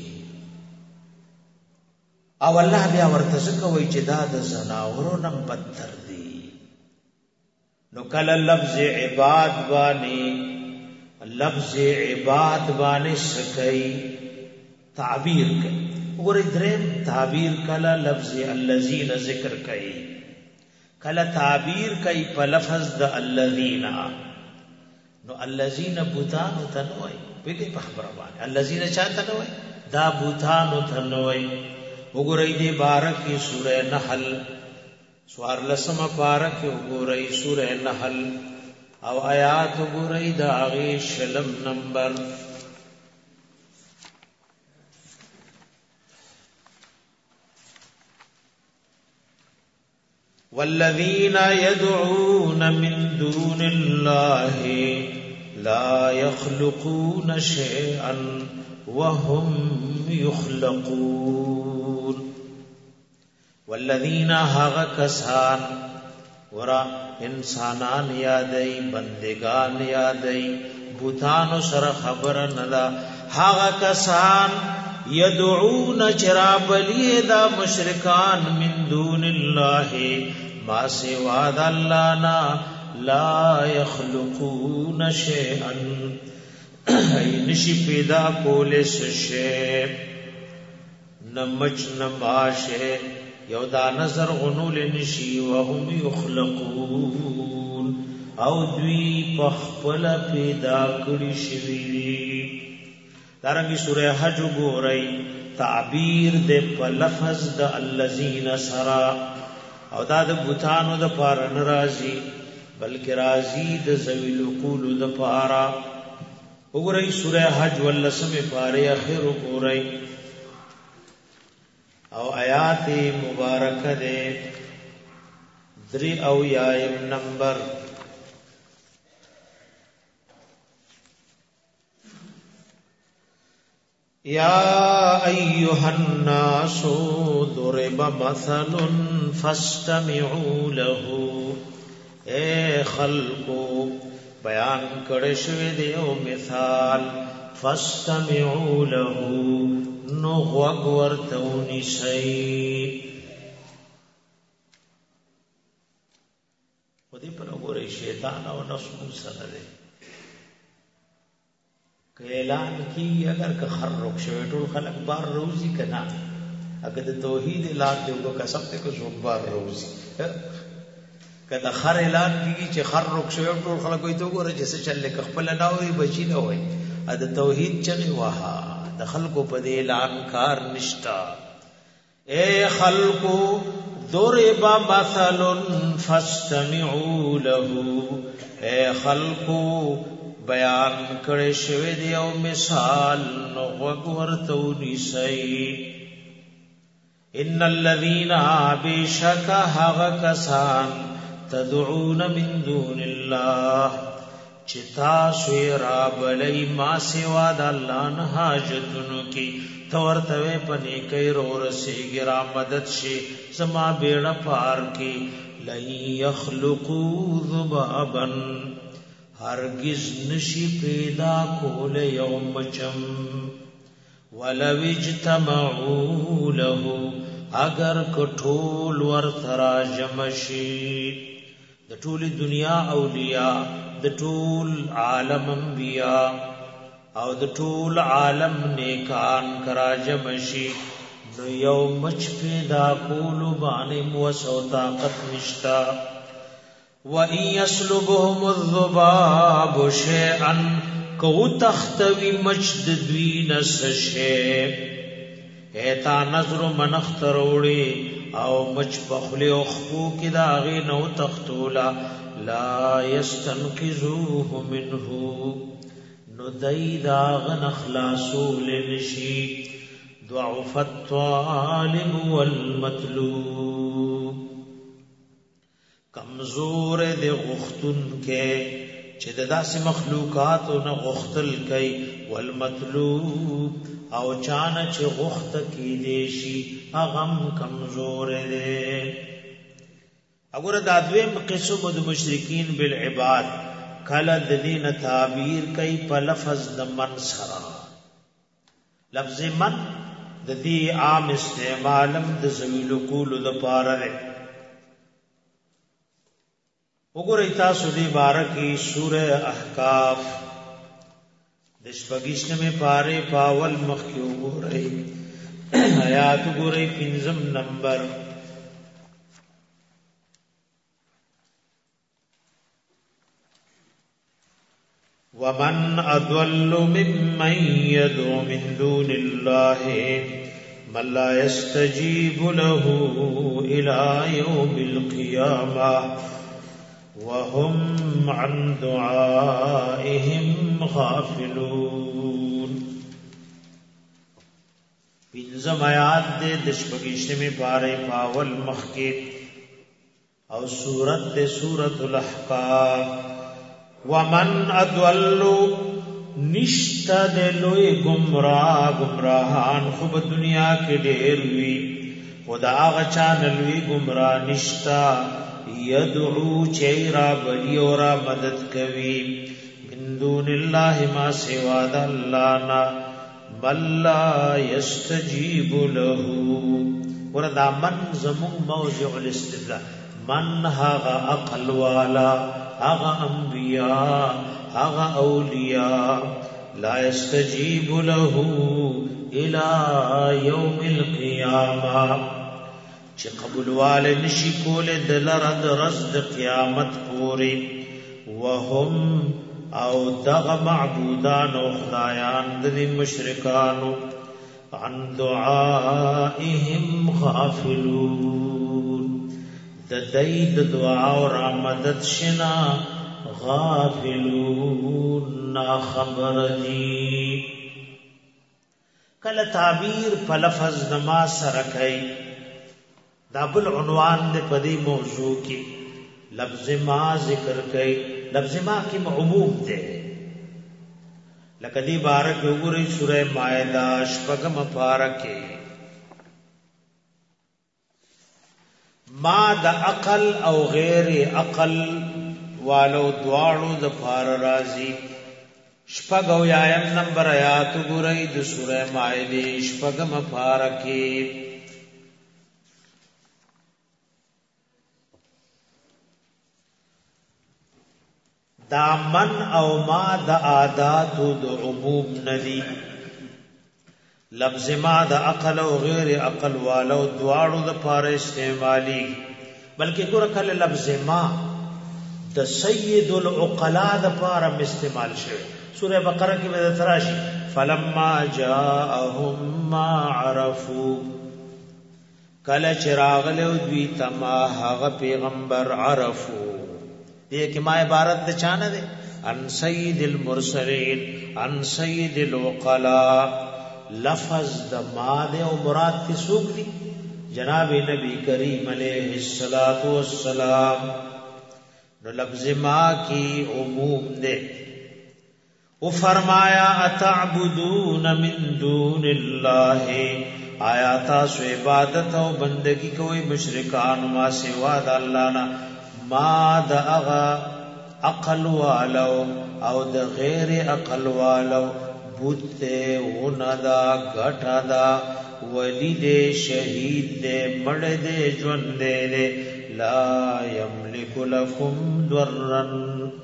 او الله بیا ورته کوي چې دا د زناورو نم بدتر دي. نو کله لفظ عباد باندې سکي تعبیر کوي وګورئ دریم تعبیر کله لفظ الذین ذکر کوي کله تعبیر کوي په لفظ د الذین. نو الذین بوتان تنوي بګي په خبره باندې الذین چاته نوي دا بوتان تنوي. وګورئ دې بارکه سوره نحل سوار لسمه بارکه وګورئ سوره نحل او آیات وګورئ دا غي شلم نمبر والذین يدعون من دون الله لا يخلقون شيئا وهم يخلقون. والذین هغه کسان ورا انسانان یادای بندگان یادای بوتان سره خبر نلا هغه کسان یدعون چرابلی دا مشرکان من دون الله ما سوا د الله نا لا يخلقون شيئا نشی پیدا کولے سشے نمچ نماشه یو دا نظر غنول نشی وهم یخلقون او دوی پخپل پیدا کړي شوی. دارنګي سورہ حج ګورئ تعبیر د په لفظ د الذین سرا او دا د بوتانو د پار ناراضي بلکې راضي د ذویل قول د پارا. وګورئ سورہ حج ولسمه پاره اخر وګورئ او آیات مبارکه ده 3 او یایم نمبر یا ایها الناس ضرب مثل فاستمعوا له. اے خلقو بیان کړه شوی دی او مثال فاستمعوا له نو غوږ ورته ونیسئ. خو دې پر وګورئ شیطان او نفس سره دی که اعلان کی اگر که خرق شوی ټول خلق بار روزی کنا اگر د توحید اعلان دیو کو قسم ته کو زوب بار روزی کله خر اعلان کیږي چې خر روک شوی ټول خلک وي ته وګوره چې څه چل خپل نه وي بچی نه وي د توحید چغه وها د خلکو په دې اعلان کار نشتا اے خلکو ضرب مثل فاستمعوا له اے خلکو بیان کړي شوی دی او مثال نو وګورته ونیسئ ان الذين بشك هغه کسان تدعون من دون الله چتا سویرا بلی ما سوا د الله نه حاجتونو کی تورته پنی کای رو رسیږي را مدد شي زما بیړه پار کی لن يخلقوا ذبابا هرگز نشی پیدا کول یوم چم ولو اجتمعوا له اگر کټول ور تراجمشی د ټول دنیا اولیاء د ټول عالم انبیاء او د ټول عالم نیکان کراجمشی نو یو مچ پیدا کولو باندې موسو طاقت نشتا و ان یسلبهم الذباب شیئا کو تختوی مجد دوی نسشه ایتا نظر منختروڑی او مچ بخلی اخبو کی داغی نو تختولا لا یستنقذوه منه نو دی داغن اخلاصو لنشی ضعف الطالب والمطلوب کمزور دے غختن کے چې د داسې مخلوقاتو نه غختل کوي والمطلوب او چانه چې غخت کی دیشي هغه کمزور دی وګوره دا دویم قسم د مشرکین بالعباد کله د دین تعبیر کوي په لفظ د من سره لفظ من د دې عام استعمالم د ذویل کول د پاره دی وګورئ تاسو دې بارکی سورہ احقاف د شپږشتمه پاره پاول مخ کې وګورئ آیات وګورئ 5 نمبر ومن اضل ممن يدعو من دون الله من لا يستجيب له الى يوم القيامه وهم عن دعائهم غافلون پنځم آیات د شپږشتمه پاره پاول مخکې او سورۃ الاحقاف ومن اضل نشتد لوی گمراهان خوب دنیا کې ډېر وی خدا غچا لوی گمراه نشتا یدعو چیرا بلی اورا مدد کوي من دون الله ما سوا د الله نا بل لا یستجیب له وردا من زمون موضع الاستدلال من هغه عقل والا هغه انبیاء هغه اولیاء لا یستجیب له الى یوم القیامه چې قبول وال نشي کول د لرد رزد قیامت پوری وهم او دغ معبودان او خدایان د مشرکانو عن دعائهم غافلون د دید دعا او رحمت شنا غافلون نا خبر دی کله تعبیر په لفظ نما سره کوي دا بل عنوان دے پدی موضوع کی لفظ ما ذکر کئی لفظ ما کی عموم دے لکہ دی بارک وګورئ سورہ مائدہ شپږم پارکه ما د عقل او غیر عقل والو دواړو د پار راضی شپږو یایم نمبر آیات وګورئ د سورہ مائدہ شپږم پارکه دا من او ما دا عادات دا عموم ندی لفظ ما دا عقل او غیر عقل والو دوارو دا پار استعمالی بلکې ګور کله لفظ ما د سید العقلاء د پاره استعمال شوی. سوره بقره کې به تراشی فلما جاءهم ما عرفوا کله چراغ له دوی تما هغه پیغمبر عرفو. دې کې ما عبارت د چانه ده ان سید المرسلین ان سید العقلاء. لفظ د ما ده او مراد کی سوق دي جناب نبی کریم علیہ الصلوۃ والسلام. نو لفظ ما کی عموم ده. او فرمایا اتعبدون من دون الله آیا تاسو عبادت او بندگی کوئی مشرکان ما سوا د الله نه ما د اغا عقل والو او د غیر عقل والو بوته وندا غټا دا ولی دې شهید دې مړ دې ژوند دې لا یملک لکم ضررن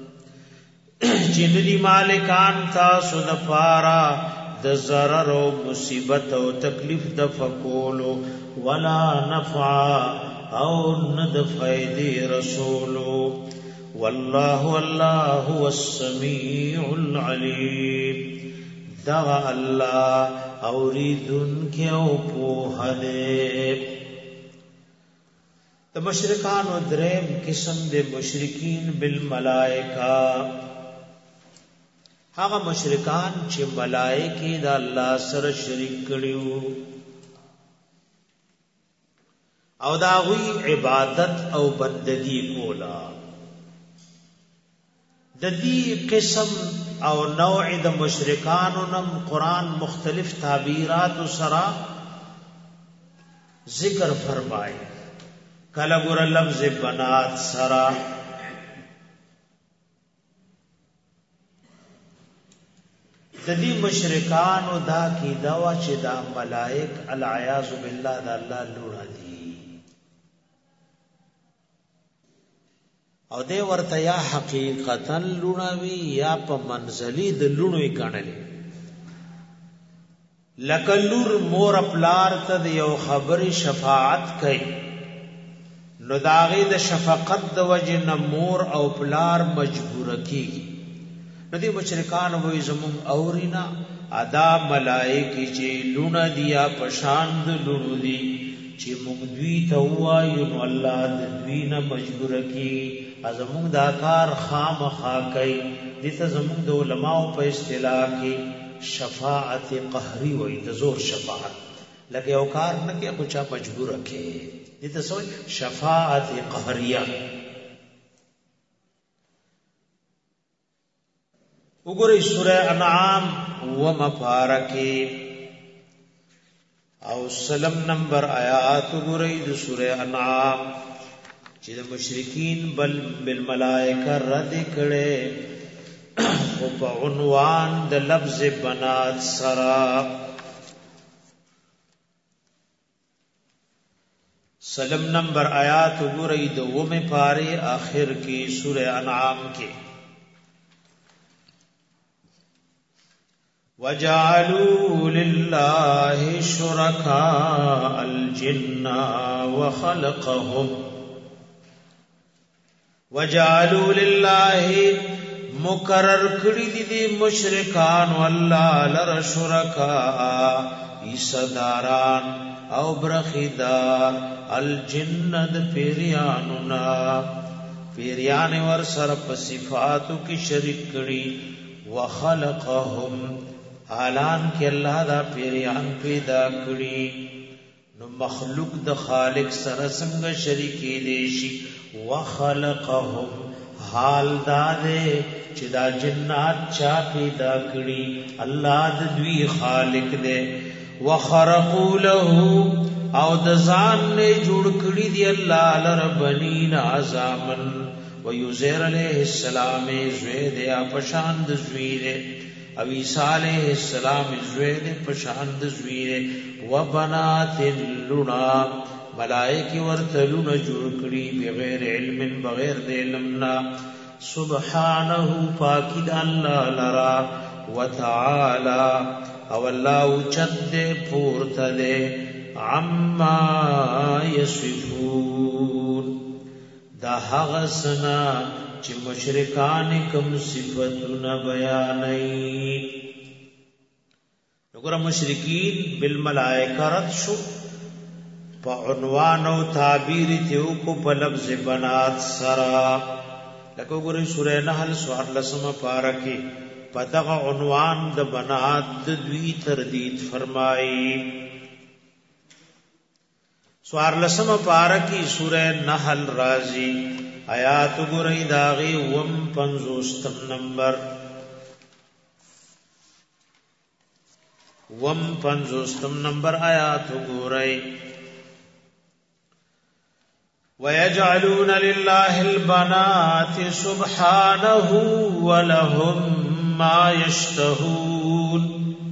جنری مالکان تاسو د پارا د ضرر او مصیبت او تکلیف د فقولو ولا نفع او ند فائدې رسولو. والله الله هو السميع العليم. دا الله اوریدن کې او په دې. د مشرکان او دریم قسم د مشرکین بالملائکه هغه مشرکان چې ملائکه د الله سره شریک کړیو او دا غوی عبادت او بندگی کولا. د دې قسم او نوع د مشرکانو نم قران مختلف تعبیرات سره ذکر فرمای. کله ګور لفظ بنات سره د دې مشرکانو دا کی دوا چې دا ملائک العیاذ بالله د الله لوړه دي او دې ورته یا حقیقتا لوړه وی یا په منزلي د لوړوي ګڼلې. لکه لور مور پلار ته یو خبري شفاعت کوي نو داغه د شفقت د وجه نه مور او پلار مجبور کیږي. ندی مشرکان وې زمون اورینا ادا ملائکه چې لونه دیا پشاند لونو دي چې موږ دوی ته وایو نو الله د دوی نه مجبور کی ازمون دا کار خامخا کوي. دې ته زمون د علماو په اصطلاح کې شفاعت قهری وې د زور شفاعت. لکه یو کار نه کې خو چا مجبور کړي دې ته سوې شفاعت قهریه. وګورئ سورہ انعام و مبارکی او سلم نمبر آیات وګورئ د سورہ انعام چې د مشرکین بالملائکه رد کړي او په عنوان د لفظ بنات سرا. سلم نمبر آیات وګورئ د ومه پاره آخر کې سورہ انعام کې وَجَعَلُوا لِلَّهِ شُرَكَاءَ الْجِنَّ وَخَلَقَهُمْ وَجَعَلُوا لِلَّهِ مقرر کړی دي مشرکان والله لر شرکاء ایصداران او برخیدار الجنة پیریانونا پیریان ور سر په صفاتو کې شریک کړي وخلقهم حالان کې الله دا پیریان پیدا کړی نو مخلوق د خالق سره څنګه شریکی دي شي وخلقهم حال دا دے چې دا جنات چا پیدا کړی الله د دوی خالق دے وخرقوا له او د ځان نه جوړ کړی دی الله لربنین اعظامن ويزير عليه السلام زوید یا پشاند زوید او عیسی علیہ السلام زوید پشاند زوید وبنات لنا ملائکه ورته لونه جوړ کړي بغیر علم بغیر د علمنا سبحانه پاکی د الله لرا وتعالى او الله چد پورته ده عما يصفون دا هغه سنا چې مشرکان کوم صفاتونه بیانوي. وګوره مشرکین بالملائکه رد شو په عنوان او تعبیر ته کو په لفظ بنات سرا. لکه وګوره سورہ نحل سوار لسمه پارکه په دغه عنوان د بنات د دوی تردید فرمایي. سوار لسمه پارکی سورہ نحل رازی آیات گرئی داغی وم 50 نمبر آیات گرئی وَيَجْعَلُونَ لِلَّهِ الْبَنَاتِ سُبْحَانَهُ وَلَهُمْ مَا يَشْتَهُونَ.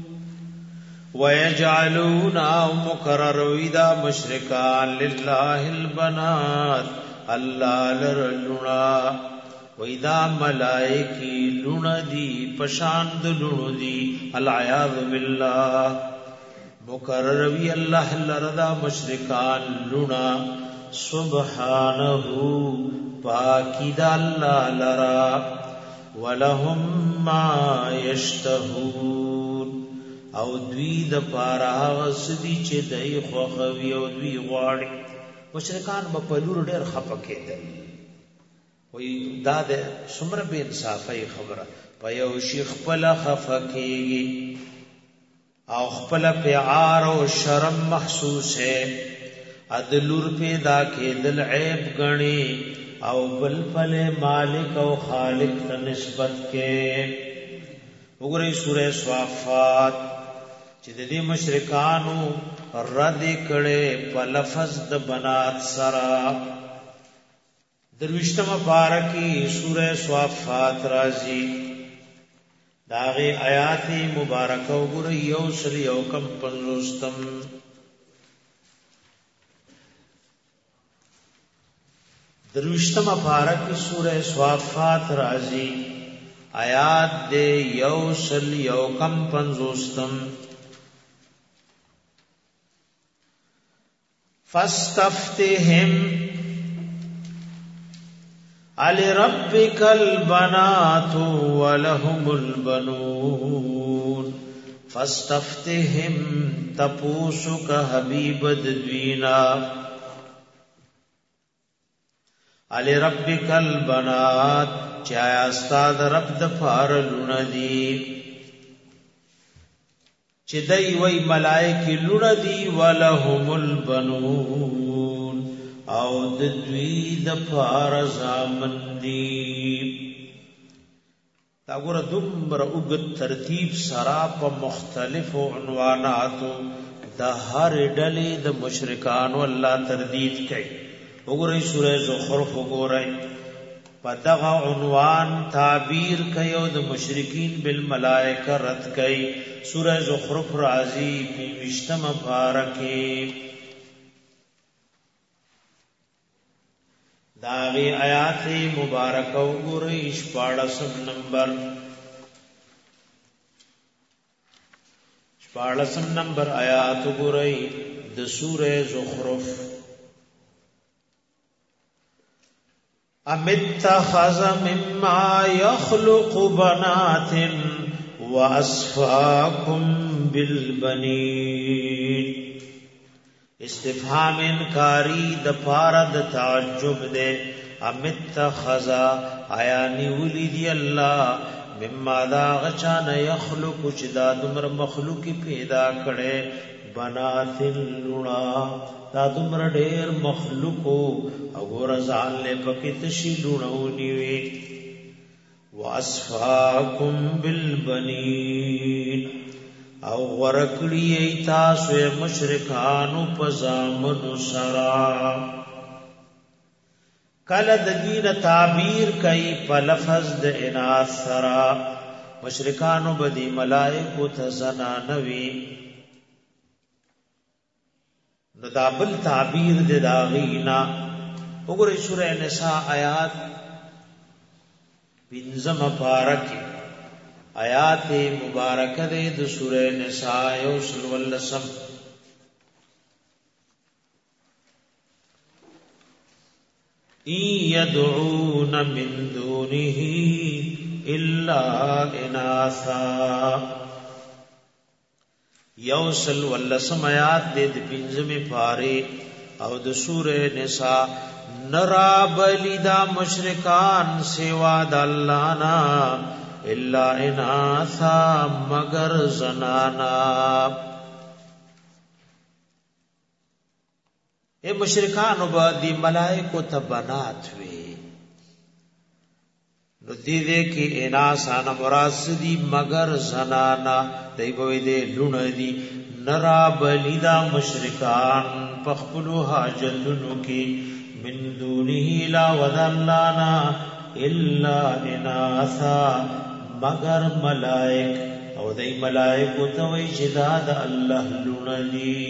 وَيَجْعَلُونَ مُقَرَّرُ وِدَا مُشْرِكَانَ لِلَّهِ الْبَنَاتِ اللَّهَ لَرَلُونَا وَإِذَا مَلَائِكَةِ لُنَدِي پشاند لُنُدِي الْعِيَاذُ بِاللَّهِ. مُقَرَّرُ وِي اللَّهَ لَرَدا مُشْرِكَانَ لُنَا سُبْحَانَهُ پاکی دا اللہ لرا وَلَهُمْ مَا يَشْتَهُونَ او دوی د پاره غسدي چې دای خوخوي او دوی غواړي. مشرکان په لور ډېر خپکېدل وای دا د څومره بے انصافي خبره په یو شیخ خپل خفکېږي او خپل پیار او شرم محسوسه عدلور پیدا کېدل عیب غني او بل پل مالک او خالق ته نسبت کې. وګورئ سورہ صافات چې د دې مشرکانو رد کړي په لفظ د بنات سرا. درویشتمه پارکی سورہ صافات رازی داغه آیات مبارکه وګورئ یو سل یو کم 50 درویشتمه پارکی سورہ صافات رازی آیات دے یو سل یو کم 50 فاستفتهم لربك البنات ولهم البنون. فاستفتهم تپوسک حبیب دوینا لربك البنات چایا استاد رب د فارلون دی چې دای وی ملائکه لون دی ولهم البنون او د دوی د فار زامن دی. دا ګور دومره وګت ترتیب سرا په مختلفو عنواناتو د هر ډلې د مشرکانو الله تردید کوي. وګورئ سورہ زخرف وګورئ په دغه عنوان تعبیر کوي او د مشرکین بالملائکه رد کوي. سورہ زخرف رازی 20 پارکه داغی آیات مبارکه وګورئ 14 نمبر آیات وګورئ د سورہ زخرف. ام اتخذ مما يخلق بنات واسفاكم بالبنين. استفهام انکاری د پاره د تعجب دے. ام اتخذ آیا نیولی دی الله مما دا غچان یخلق چې دا دمر مخلوق پیدا کړي بنات لونا دا دمر ډیر مخلوقو او ورزال له پکې تشی لونونی وی. واسفاکم بالبنین او ورکړی تاسو مشرکانو په زامنو سرا. کله د دین تعبیر کوي په لفظ د اناث سرا. مشرکانو بدی ملائکو ته زنانوي نو دا بل تعبیر د داغینا. وګورئ سورہ نساء آیات 15 پارکی آیات مبارکه د سورہ نساء یو سلولسم. يدعون من دونه الا اناثا. یوصل ولسم آیات دے د پنځمه پاره او د سوره نساء. نرا بلیدا مشرکان سوا د الله نا الا اناثا مگر زنانا. اے مشرکان وب دی ملائکو ته بنات وی نو دې دې کې اناسان مراسدی مگر زنانا دی بوی دې لونه دی. نرا بلیدا مشرکان پخپلو حاجتونو کې من دونه لا وذلانا الا اناثا مگر ملائک او دی ملائکو ته وی چې دا د الله لونه دی.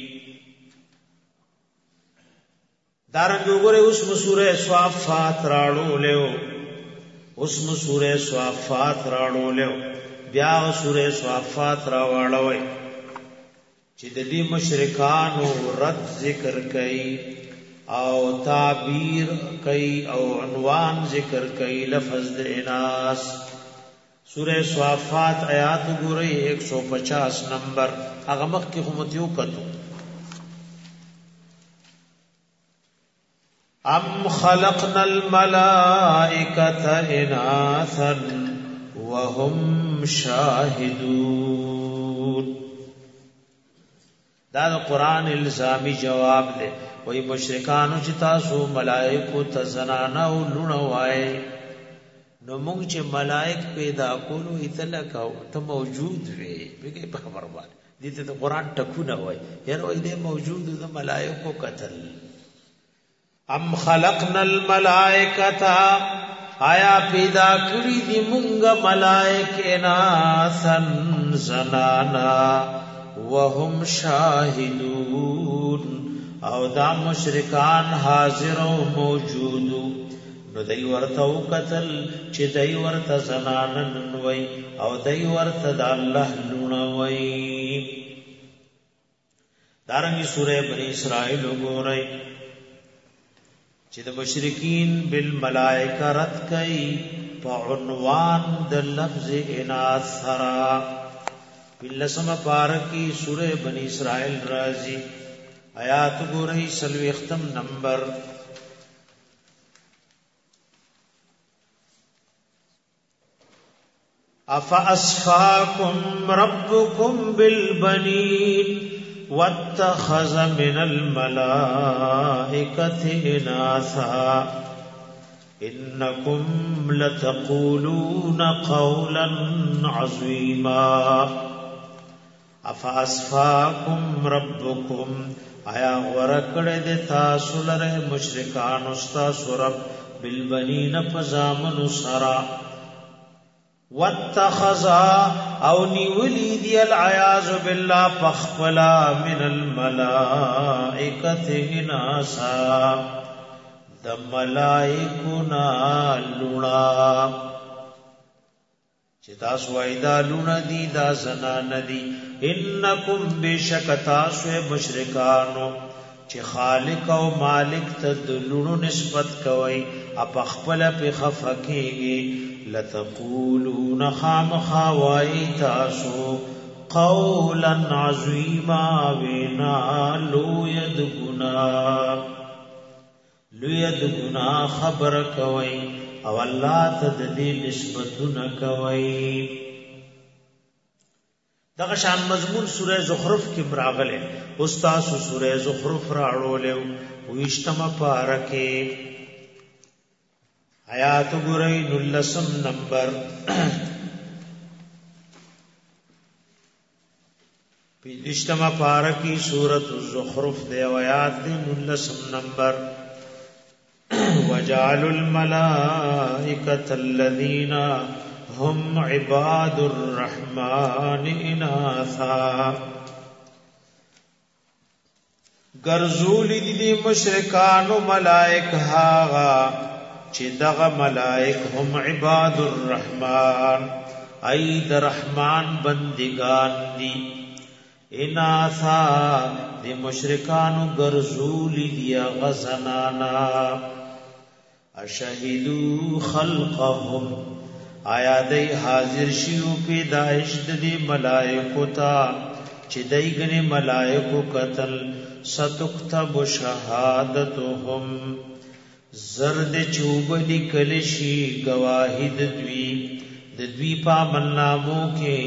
دارنګ وګوره اوس سورہ صافات راړو له اوس سورہ صافات راړو له بیا سورہ صافات راوړوي چې د دې مشرکانو رد ذکر کړي او تعبیر کړي او عنوان ذکر کړي لفظ د اناس. سورہ صافات آیات وګورئ 150 نمبر هغه مخ کې همتیو کتو. ام خلقنا الملائکة اناثا وهم شاهدون. دا قرآن الزامی جواب دے. وہی مشرکانو چې تاسو ملائکو ته زنانا او لونه وای نو موږ چې ملائک پیدا کولو اتلکاو ته موجود وي بګي په خبر باندې دې ته قرآن ټکونه وای یاره وای دې موجود د ملائکو قتل. ام خلقنا الملائکتا آیا پیدا کړی دی مونږ ملائک اناثن زنانا وهم شاهدون او دا مشرکان حاضر او موجود نو دای ورته قتل چې دای ورته زنانن وای او دای ورته د الله لونه وای. دارنګه سورہ بنی اسرائیل وګورئ چې د مشرکین بالملائکه رد کئ په عنوان د لفظ اناث سرا. بلسم پارکی سورہ بنی اسرائیل رازی آیات گورئی سلویختم نمبر. افاسفاکم ربکم بالبنین واتخذ من الملائکة اناثا انکم لتقولون قولا عظیما. افاسفاکم ربکم آیا ورکڑ دے تاسو لره مشرکان استاسو رب بالبنین پزامن سرا واتخذا او نیولی دی العیاذ باللہ پخپلا من الملائکت اناسا د ملائکنا لونا چې تاسو وایدا لونا دی دا زنا ندی. انکم بشک تاسو مشرکانو چې خالق او مالک ته د لونو نسبت کوي اپ خپل په خفکیږي لتقولون خامخوای تاسو قولا عظیما وینا لوید گنا خبر کوي او الله ته د دې نسبتونه کوي. دغه شان مضمون سورہ زخرف کې براغله استاد سورہ زخرف راړولې وښتمه پارکه آیات ګورئ نلسم نمبر. پښتمه پارکی سورۃ الزخرف دی آیات دی نلسم نمبر. وجعلوا الملائکة الذین هم عباد الرحمن اناثا. ګرځولې دي مشرکانو ملائک هاغه چې دغه ملائک هم عباد الرحمن ای د رحمان بندگان دي. اناثا د مشرکانو ګرځولې دي غزنانا اشهدوا خلقهم آیا دای حاضر شیو پیدائش د ملائکو تا چې دای غنی ملائکو قتل ستكتب شهادتهم زرد چوب لیکل شي گواهی د دوی پامنامو کې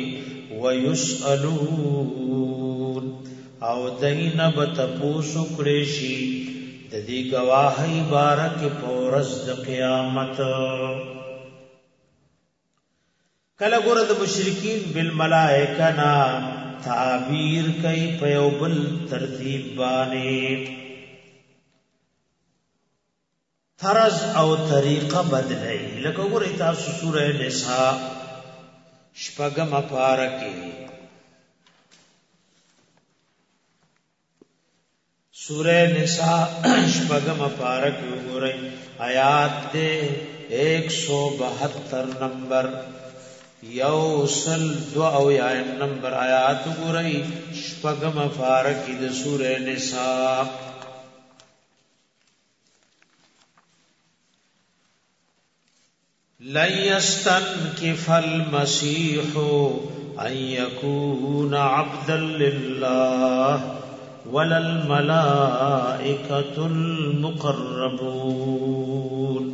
ويسالون او دینه بتپوسو کړي شي د دې گواهی بارک پورز د قیامت کله ګره د مشرکین بالملائکه نا تعبیر کوي په یو بل ترتیب باندې طرز او طریقه بدلای لکه ګره تاسو سوره نساء شپږم پارکه سورہ نساء شپږم پارکه وګورئ آیات دے 172 نمبر یوصل دو او یایم نمبر آیات وګورئ شپږم پارکه د سورہ نساء لن يستنكف المسيح ان يكون عبدا لله ولا الملائكة المقربون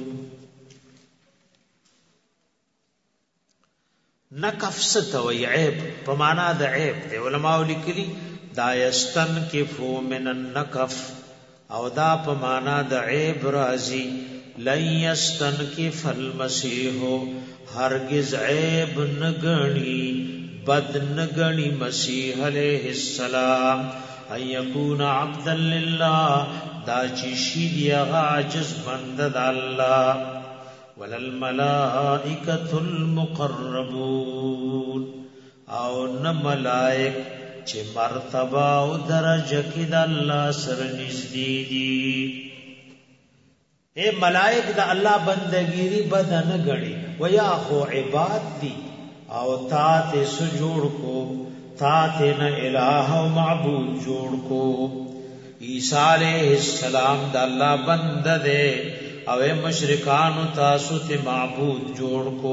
نکف ستوي عیب په معنا د عیب دی علماء لیکلي دا یستنکفو من النکف او دا په معنا د عیب راځي لن یستنکف المسیح هرگز عیب نگنی بد نگنی مسیح علیہ السلام ان یکون عبدا لله دا چې شي دی عاجز بنده د الله ولل ملائکۃ المقربون او نه ملائک چې مرتبه او درجه کې د الله سره نږدې دي اے ملائک د الله بندګيري بدن غړي ویا خو عباد دي او تا ته سجود کو تا ته نه الہ او معبود جوړ کو عیسی علیہ السلام د الله بند دے او مشرکان تاسو ته معبود جوړ کو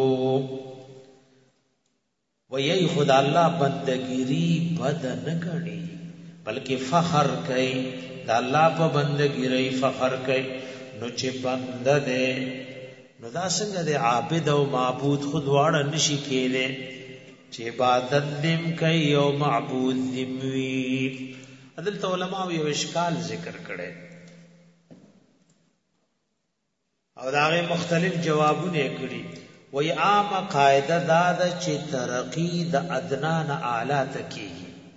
وای خدا الله بندګيري بد نه کړي بلکې فخر کوي د الله په بندګيري فخر کوي نو چې بند دے نو دا څنګه د عابد او معبود خود واړه نشي کېله چې عبادت دیم کوي او معبود دیم وی عدالت علماء یو اشکال ذکر کړي او داغه مختلف جوابونه کړي وی عام قاعده دا ده چې ترقی د ادنا نه اعلی تکي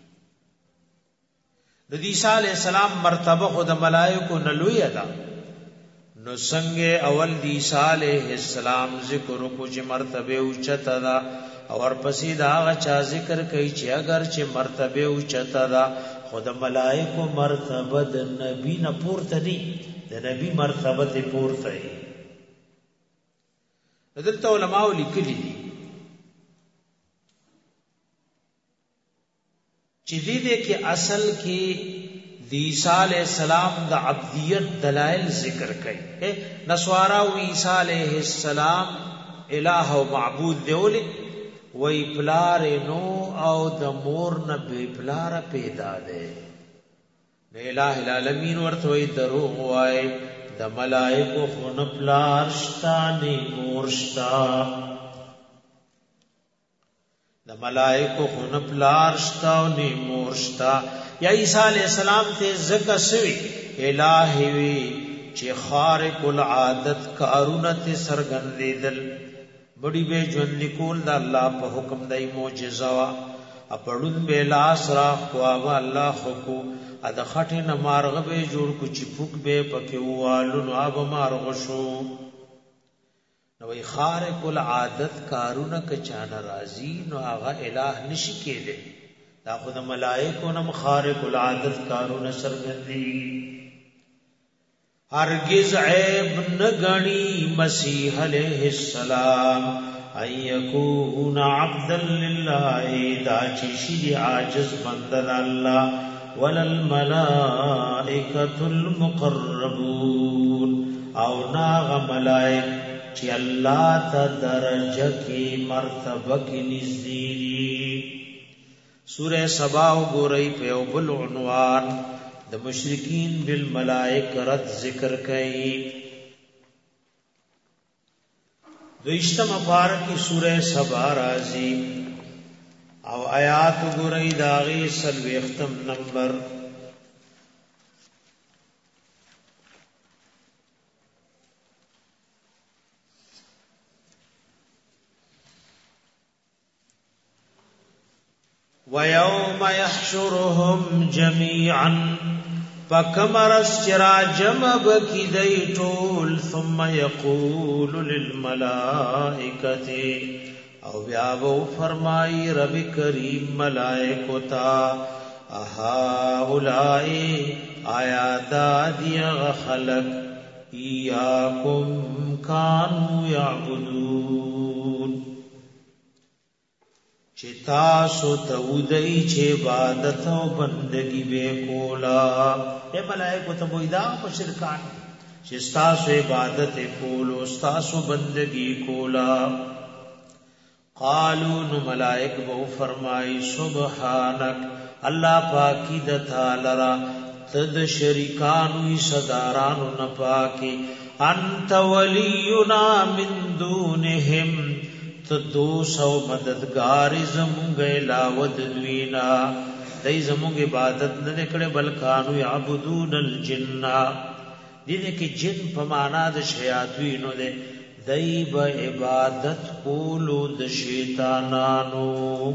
د عیسی علی السلام مرتبه خود ملائکه نه لوی ده نو څنګه اول د عیسی علیہ السلام ذکر کو چې مرتبه اوچته ده او ورپسې دا غا ذکر کوي چې اگر چې مرتبه اوچته ده خود ملائکه مرتبه د نبی نه پورته دي د نبی مرتبه ته پورته دي دلته علماء لیکلي دي چې دې کې اصل کې عیسی علیہ السلام د عبدیت دلائل ذکر کړي نسوارا و عیسی علیہ السلام الہ او معبود دیولې وی پلار نو او د مور نه بے پلار پیدا ده الہ العالمین ورته وی دروغ وای د ملائکه خون پلار شتا نه مور شتا د ملائکه خون پلار شتا نه مور شتا یا عیسی علیہ السلام ته زکه سوی الہی وی چې خارق العادت کارونه ته سرګندیدل بڑی به ژوند لیکول د الله په حکم دای معجزه وا اپړون به لاس را خوا الله خو اد خټه نه مارغه به جوړ کو چې فوک به پکې والو نو اب مارغ شو نو خارق العادت کارونه ک چا ناراضی نو هغه الہ نشی کېده دا خود ملائکو نم خارق العادت کارون سرگندی ہرگز عیب نگنی مسیح علیہ السلام ان یکون عبدا للہ دا چیشی عاجز بندل اللہ وللملائکۃ المقربون او ناغ ملائک چې الله ته درجه کې مرتبه کې نږدې. سورہ سبا وګورئ په یو بل عنوان د مشرکین بالملائک رد ذکر کړي. دویشتم پارکی سورہ سبا راضی او آیات وګورئ داغي سلوختم نمبر. وَيَوْمَ يَحْشُرُهُمْ جَمِيعًا فَكَمَرَسْ چرا جمع بکی دی ټول ثم يقول للملائکة او بیابو فرمائی رب کریم ملائکو تا اهؤلاء آیا دادی غخلق ایاکم کانوا یعبدون چې تاسو تودئی چې عبادت او بندگی به کولا. اے ملائکه ته وای دا مشرکان چې تاسو عبادت کولو تاسو بندگی کولا. قالو نو ملائک به فرمای سبحانك الله پاکی د تعالی تد شریکانو صدارانو نه پاکی انت ولینا من دونهم تدوسو مددگار زمونږ علاوه دوینا دای زمونږ عبادت نه کړي بلکانو یعبدون الجن دې کې جن په معنا د شیاطینو ده دای به عبادت کولو د شیطانانو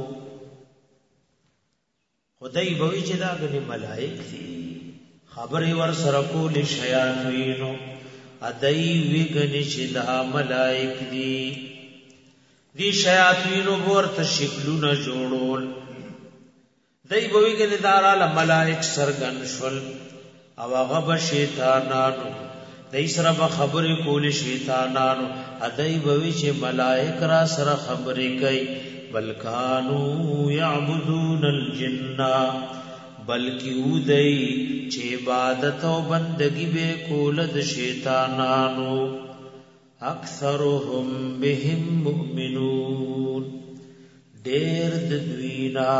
خدای به چې دا غني ملائک دي خبره ور سره کول شیاطینو ادای وی غني چې دا ملائک دي. دی شیاطینو ورته شکلونه جوړول دای بوی کې داراله ملائک سرګن شول او هغه به شیطانانو دای سره به خبرې کول شیطانانو ادای بوی چې ملائک را سره خبرې کوي بلکانو یعبدون الجن بلکی ودای چې عبادت او بندگی به کول د شیطانانو. اکثرهم بهم مؤمنون ډېر د دوینا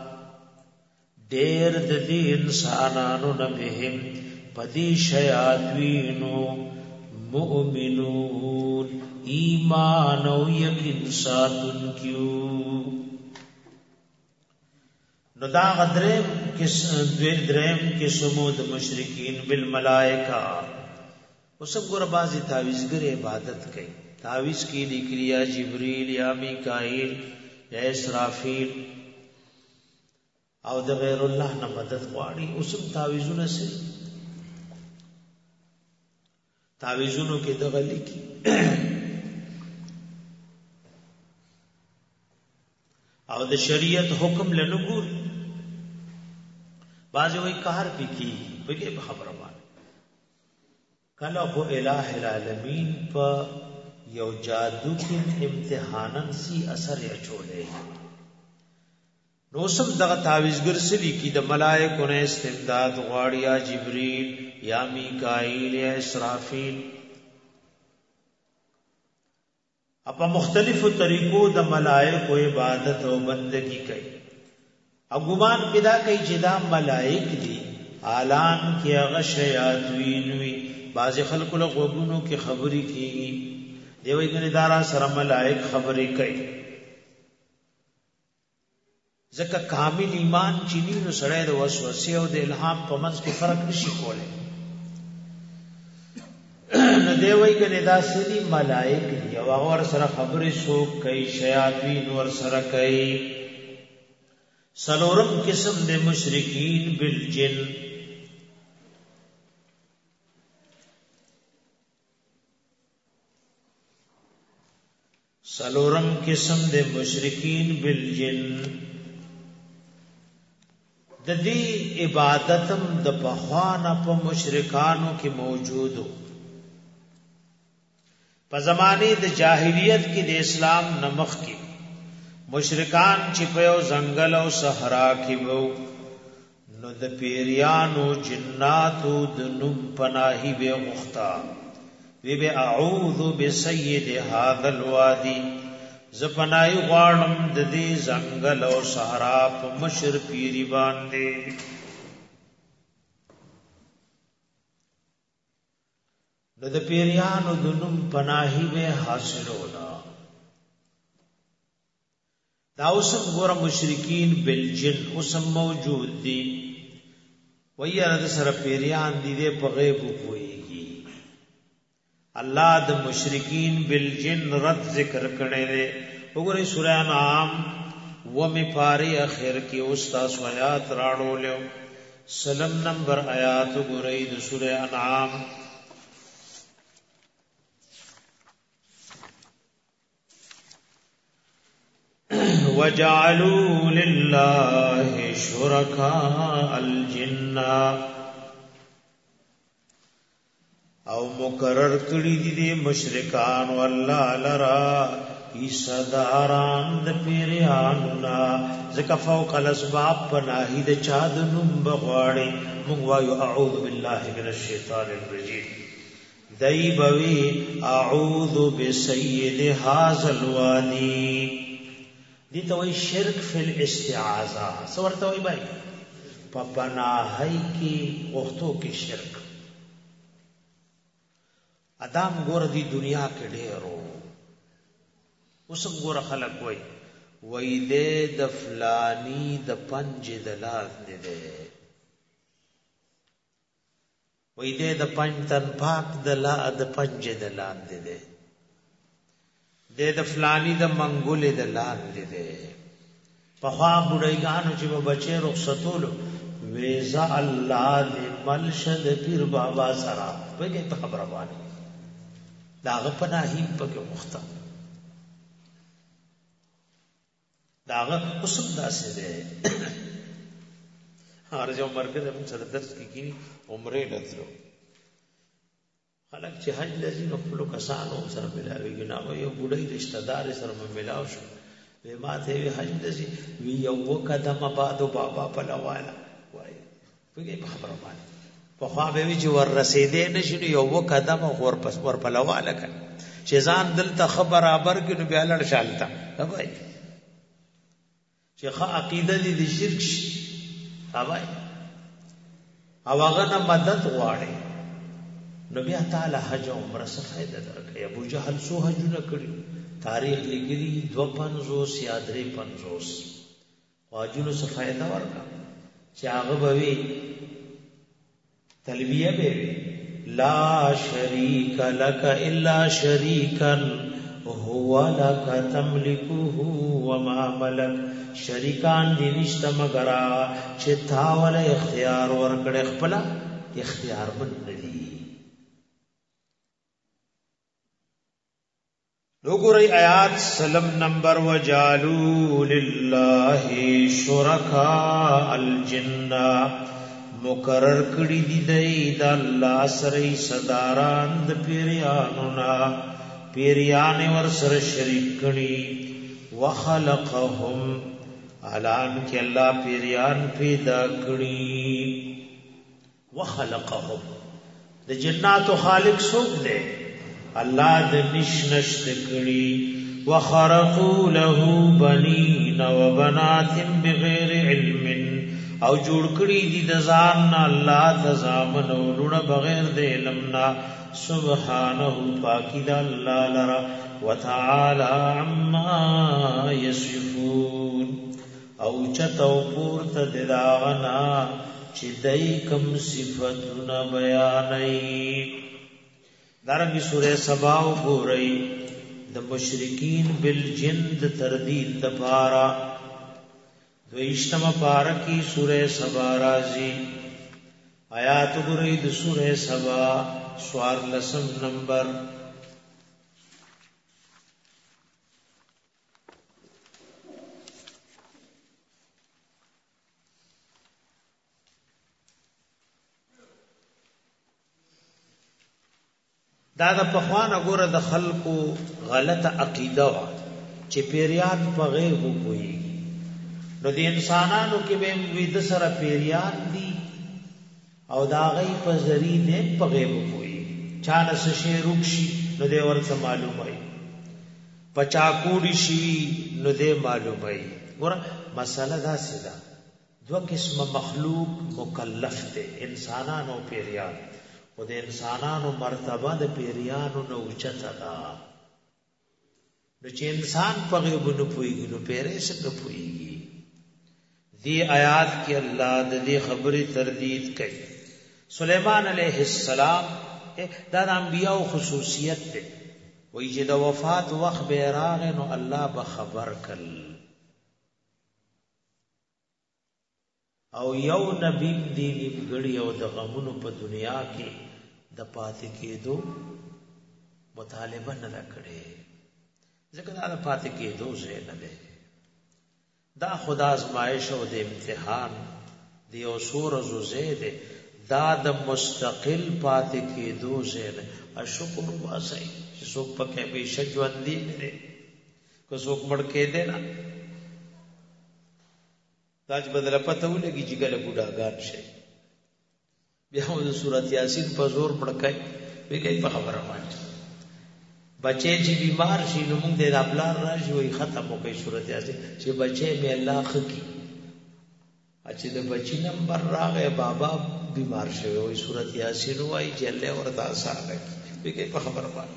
ډېر د دې انسانانو نه بهم پدې شیاطینو مؤمنون ایمان او یقین ساتون کیو. نو دا غدرم کې سمود مشرکین بالملائکہ وسب ګور بازي تعویذګر عبادت کوي. تعویذ کې لیکلی یا جبرئیل یا میکائیل یا اسرافیل او د غیر الله نه مدد غواړي. اوسم تعویذونه سي تعویذونو کې دغه لیکي او د شریعت حکم لنګور بازي وای کار پکې بګي خبره کله هو الہ العالمین په یو جادو کې امتحانن سی اثر یې چولې نو سم دغه تعویذګر سلی کی د ملائکو نه استمداد غواړي یا جبرئیل یا میکائیل یا اسرافیل اپا مختلفو طریقو د ملائکو عبادت او بندگی کوي. اګومان پیدا کوي چې دا ملائک دي اعلان کې هغه شیاطین وي. بعض خلق له غوګونو کې خبرې کیږي دی وایي کنه دارا سره ملائک خبرې کوي ځکه کامل ایمان چینی نو سره د وسوسه او د الهام په منځ کې فرق نشي کولای. نو دی وایي کنه دا سړي ملائک دی او هغه سره خبرې سو کوي شیاطین ور سره کوي. سلورم قسم د مشرکین بالجن سلورم قسم دے مشرکین بالجن د دې عبادتم د پخوانه په مشرکانو کې موجودو. په زمانه د جاهلیت کې د اسلام نمخ کې مشرکان چې په یو ځنګل او صحرا کې وو نو د پیریانو جناتو د نوم پناهي به مختا وی به اعوذ بسید هذا الوادی زپنای غواړم د دې ځنګل او صحرا په مشر پیری باندې د پیریانو د نوم پناهي به حاصل ولا دا اوسم ګور مشرکین بالجن اوسم موجود دي ویره د سره پیریان دي په غیب کويږي الله د مشرکین بالجن رد ذکر کړي دي وګورئ سورہ انعام و می پاره اخر کې استاد آیات راړو له سلام نمبر آیات وګورئ د سورہ انعام وَجَعَلُوا لِلَّهِ شُرَكَاءَ الْجِنَّ او مقرر کړی دي مشرکان والله لرا ایصداران د پیریانو نا ځکه فوق الاسباب پناهی د چا د نوم بغواړي موږ وایو اعوذ بالله من الشیطان الرجیم دای بوي اعوذ بسید هذا الوادی دي توي شرک فی الاستعاذہ سورته وای بای په پناهی کې وختو کې شرک ادم ګور دی دنیا کې ډېرو اوس ګور خلک وای دې د فلانی د پنج دلال دې وای دې د پنج تن پاک دلا د پنج دلال دې د فلانی د منګولې د لاندې ده په خوا بډایګانو چې په بچي رخصتولو ویزا الله دې ملشد پیر بابا سره په کې خبره باندې داغه پناهي په کې مخته داغه قسم داسې ده هر جو مرګ د سره درس کې عمره لتلو خلک چې حج لذي نو خپل کسانو سره ملاويږي نو یو بډای رشتہ دار سره ملاو شو به ماته حج لذي وی یو قدم بعد بابا په لواله وای په خبره باندې په خوا به وی چې ور رسیدې نشي یو قدم غور پس ور په لواله کړ چې ځان دلته خبر برابر کې نو بیا لړ شالتا وای چې ښه عقیده دي د شرک شي وای او هغه نه مدد غواړي نبی تعالی حج او عمره څخه فائدہ درکړي ابو جهل سو حجونه کړی تاریخ لګري 250 یا 350 واجونو څخه فائدہ ورکا چې هغه به تلبیه به لا شریک لک الا شریکا هو لک تملکه وما ملک شریکان دي نشته مگر چې تا ول اختیار ورکړي خپل اختیار بند دي لوګوري آیات سلام نمبر وجالو لله شرکاء الجن مقرر کړی دی د الله سره صداران د پیریانو نا پیریان ور سره شریک کړي وخلقهم علان کې الله پیریان پیدا کړي وخلقهم د جناتو خالق څوک دی الله د نشنشت کړي وخرقوا له بنين وبنات بغیر علم او جوړ کړي دي د ځان الله تزامن ورونه بغیر د علم نا سبحانه پاکی د الله لرا وتعالى عما يصفون او چتو پورته دراغنا چې دای کوم صفاتونه بیانای دارنګي سورہ سبا وګورئ د مشرکین بالجن د تردید د پارا دویشتم پارا کی سورہ سبا رازی آیات وګورئ د سورہ سبا سوار لسم نمبر دا د پخوانه ګوره د خلقو غلطه عقیده وا چې پیریان په غیب وي نو د انسانانو کې به وي د سره پیریان دي او دا غي په ذریعہ په غیب وي چانه شي روکشي نو دې ورته معلومای پچا کوډي شي نو دې معلومای ګور مسله دا سیده دو قسم مخلوق مکلف دے انسانانو پیریان و دے انسانانو مرتبه دے پیریانو نو اوچتا دا نو چه انسان پا غیبو نو پوئیگی نو پیرے سے نو پوئیگی دی آیات کی اللہ دی خبری تردید کئی سلیمان علیہ السلام دا انبیاء خصوصیت دے وی جے دا وفات وقت بیراغ نو اللہ بخبر کل او یو نبی دی نیمګړی او د غمونو په دنیا کې د پاتې کېدو مطالبه نه کړي ځکه دا د پاتې کېدو ځای نه دی دا خدا ازمایش او د امتحان دی او سور زوزه دی دا د مستقل پاتې کېدو ځای نه شکر واسي چې څوک پکې به شجوان دی نه کو څوک مړ کې دی نه تاج بدل پته ولګي چې ګله ګډاګان شي بیا د سورۃ یاسین په زور پړکای وی کوي په خبره باندې بچي چې بیمار شي نو موږ د خپلار راشي وي ختم وکي سورۃ یاسین چې بچي می الله خکی چې د بچی نمبر راغې بابا بیمار شوی وي سورۃ یاسین وای چې الله ورته آسان وي کوي په خبره باندې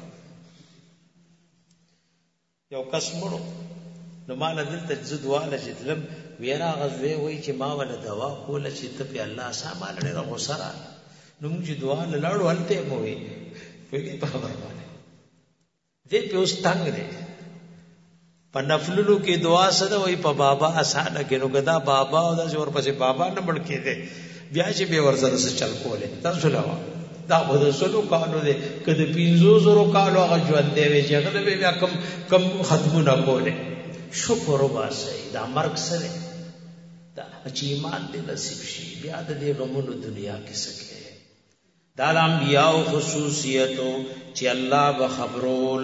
یو کس مړو نو مال دلته زدواله چې دلم ویرا غزوی وای چې ما ول دوا کوله چې ته په الله سامان لري غوسره نو موږ دعا لاړو هلته مو وي په خبر باندې دې په واستنګ دې په نفلونو کې دعا سره وای په بابا اسانه کې نو کدا بابا او دا ور پسې بابا نه بڑ کې دې بیا چې به ورسره سره چل کوله تاسو لاوا دا به سلو کالو دې کده 500 کالو هغه ژوند دی چې هغه به بیا کم ختمونه کوله شکر وباسي دا مرګ سره دا چې ایمان دې نصیب شي بیا د دې غمونو دنیا کې سکے دا انبیاء خصوصیتو چې الله به خبرول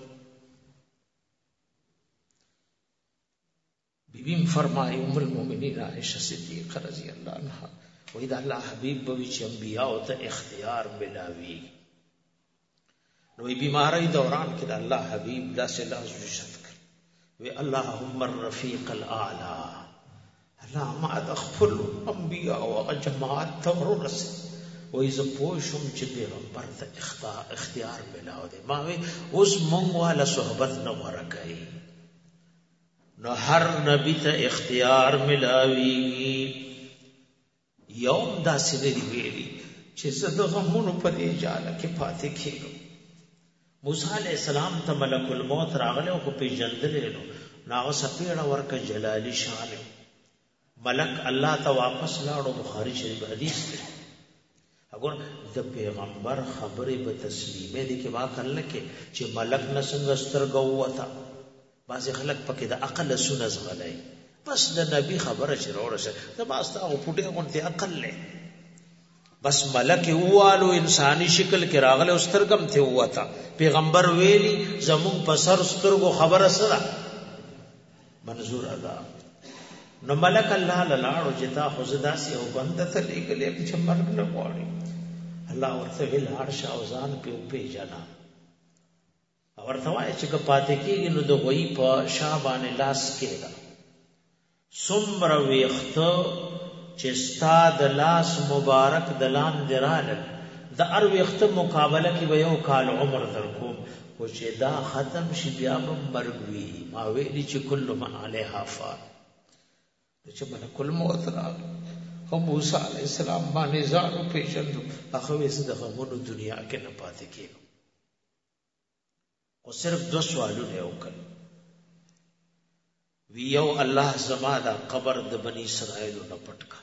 بیبیم فرمایي ام المؤمنین عائشہ صدیقہ رضی اللہ عنہا وې دا الله حبیب به چې انبیاء ته اختیار ملاوي نو بیماری دوران کې دا الله حبیب دا سلاذ وشت وی اللهم الرفیق الاعلى الله ما ادخل انبیاء او جماعت تورس وې ز پوښوم چې پیغمبر ته اختیار ملاو دي ما وی اوس مونږ والا صحبت نه ورکای نو هر نبی ته اختیار ملاوي یوم دا سوي ویلي چې زه غمونو په دې جاله کې پاتې کېږم موسی علیہ السلام ته ملک الموت راغله او په جندل نو ناغه سپیړه ورکه جلالی شان ملک الله ته واپس لاړو بخاری شریف حدیث دی اگر د پیغمبر خبره به تسلیمه دي کې واکل کې چې ملک نسنګ سترګو وتا بعض خلک پکې د عقل سنز غلای بس د نبی خبره شروع شه ته واسطه او پټه غونته عقل له بس ملک اوالو انسانی شکل کې راغله سترګم ته وتا پیغمبر ویلی زمون په سر سترګو خبره سره منظور ادا نو ملک الله لاړو چې تا خزدا سي او بند ته لګلې چې مرګ نه غواړي الله ورته ویل هرشا اوزان په جنا ورته وایي چې پاتې کېږي نو د غوي په شابان لاس کېدا سمر ویخته چې ستا د لاس مبارک د لاندې رالل د ار ویخته مقابله کې به یو کال عمر درکوم خو چې دا ختم شي بیا به مرګ وي ما ویلي چې کل من علیها فان چې ملک الموت راغی او موسی علیہ السلام باندې ځانو پیژندو هغه وسه د غمونو دنیا کې نه پاتې کېږي او صرف دو سوالونه وکړ ویو الله زما دا قبر د بنی اسرائیل نه پټکا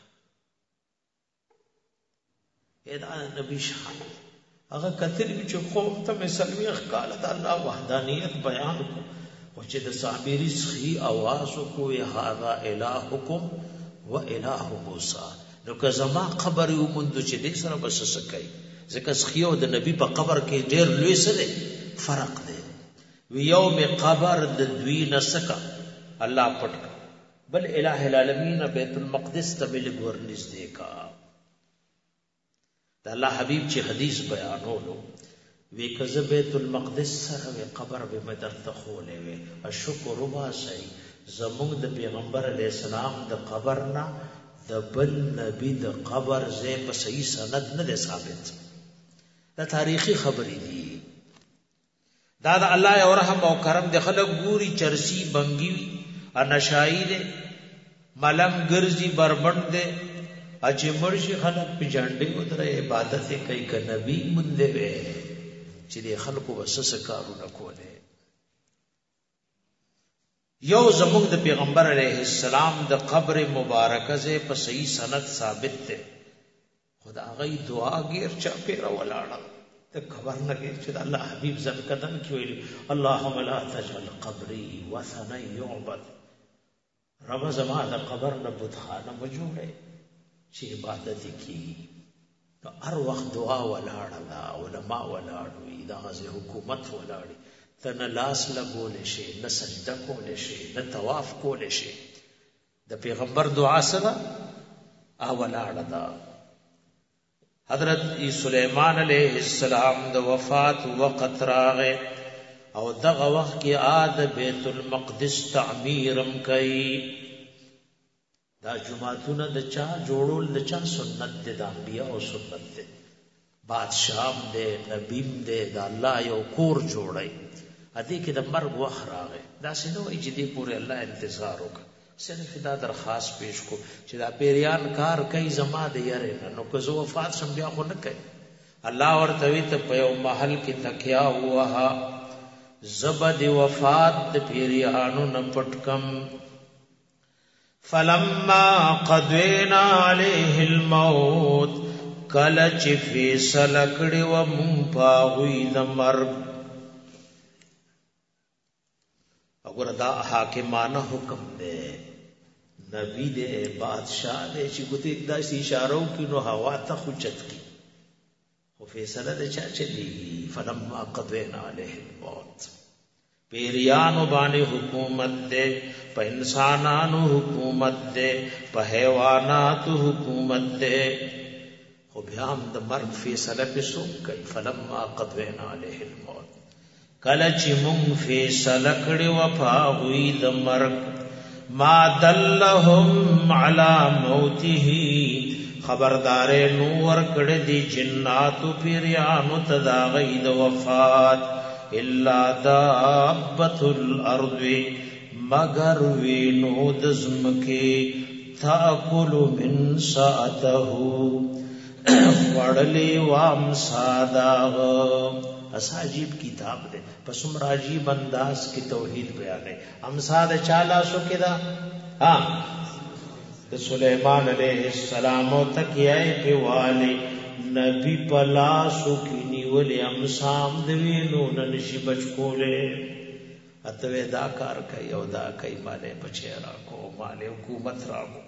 ادا نبی شان هغه کتل چې قوم ته مثالوي خاله د الله وحدانیت بیان کو او چې د صابری سخی आवाज کو هاذا الہکم و الہ موسی نو که زما قبر یو مند چې دې سره بس سکای ځکه سخیو د نبی په قبر کې ډېر لوی سره فرق دی ویوم قبر د دوی نسکا الله پټ بل الہ العالمین بیت المقدس ته بل ورنږدې کا دا الله حبیب چې حدیث بیانولو وی کزه بیت المقدس سره وی قبر به مدر تخولې وی الشکر واسي زموږ د پیغمبر علی السلام د قبر نه د بل نبی د قبر زې په صحیح سند نه ده ثابت دا تاریخي خبرې دي دا د الله او رحم او کرم د خلق ګوري چرسی بنګي انشای دے ملنګ ګرځي بربند دے اچ مرشي خلق په جانډي ودره عبادت کوي ک نبی مونږ دې چې د خلقو وسس کارونه کوله یو زموږ د پیغمبر علیه السلام د قبر مبارکه زه په صحیح سند ثابت ده خدا غي دعا غیر چا پیرا ولاړه ته خبر نه کې چې الله حبيب زب قدم کې ویل اللهم لا تجعل قبري وثنا يعبد رب زما د قبر نه بتخانه مجوړه چې عبادت کی نو هر وخت دعا ولاړه دا علماء ولاړوي دا غزه حکومت ولاړي تن لاس لګول شي نه سجده کول شي نه طواف کول شي د پیغمبر دعا سره ولاړه دا حضرت سلیمان علیہ السلام د وفات وقت راغه او دغه وخت کې عاد بیت المقدس تعمیرم کوي دا جمعتونه د چا جوړول د چا سنت دي د انبیاء او سنت دي بادشاہ دې نبیم دې د الله یو کور جوړي ادي کې د مرګ وخت راغه دا څنګه وایي چې دې پورې الله انتظار وکړي صرف دا درخواست پیش کو چې دا پیریان کار کوي زما د یاره نو که زه وفات شم بیا خو نه کوي الله ورته وی ته په یو محل کې تکیا وها زبد وفات د پیریانو نه پټکم فلما قضینا علیه الموت کله چې فیصله کړي و مونږ پاغوی د مرګ وګوره دا حاکمانه حکم دی نبی دے بادشاہ دے چې ګوتې داسې اشاره وکړي نو هوا ته خوچت کی خو فیصله د چا چلیږي فلما قضینا علیه الموت پیریانو باندې حکومت دے په انسانانو حکومت دے په حیواناتو حکومت دے خو بیا هم د مرګ فیصله په څوک کوي فلما قضینا علیه الموت کله چې مونږ فیصله کړې و په هغوی د مرګ ما دلهم علی موته خبردار نور کړه دی جناتو پیریانو تداغی د وفات الا دابت الارض مگر وینو دزمکی تاکل من ساعته وړلی وام ساداغ عجیب کتاب دے پس عمر عجیب انداز کی توحید بیان ہے امساد چالا سو کدا ہاں سلیمان علیہ السلام تکیائے پہ والے نبی پلاسو کی نیولی امسام دوینو ننشی بچکولے اتوے دا کار کئی او دا کئی مالے بچے راکو مالے حکومت راکو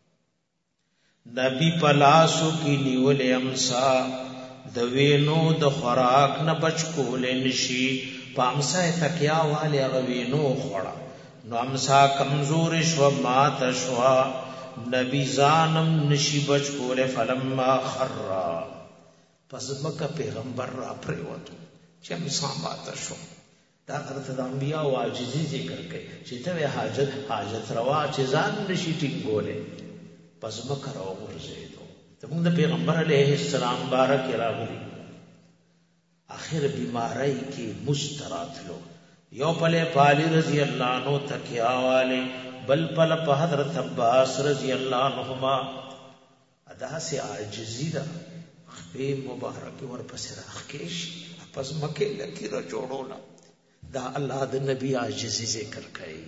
نبی پلاسو کی نیولی امسا د وینو د خوراک نه بچ کولې نشي په امسا تکیا والے غوینو خوړه نو امسا کمزور شو مات شو نبی زانم نشي بچ کولې فلما خر پس مکه پیغمبر را پریوتو چې امسا مات شو دا غرته د انبیاء او عاجزي ذکر کوي چې ته حاجت روا چې ځان نشي ټینګولې پس مکه راو ورزيدو زموږ د پیغمبر علیه السلام بارک راغلی اخر بیماری کې مستراتلو یو پله پالی رضی الله عنه تکیا والے بل پله په حضرت عباس رضی الله عنهما ادا سے عاجزی دا خپل مبارک ور پسې راخکېش پس مکه لکی را جوړولا دا الله د نبی عاجزی ذکر کوي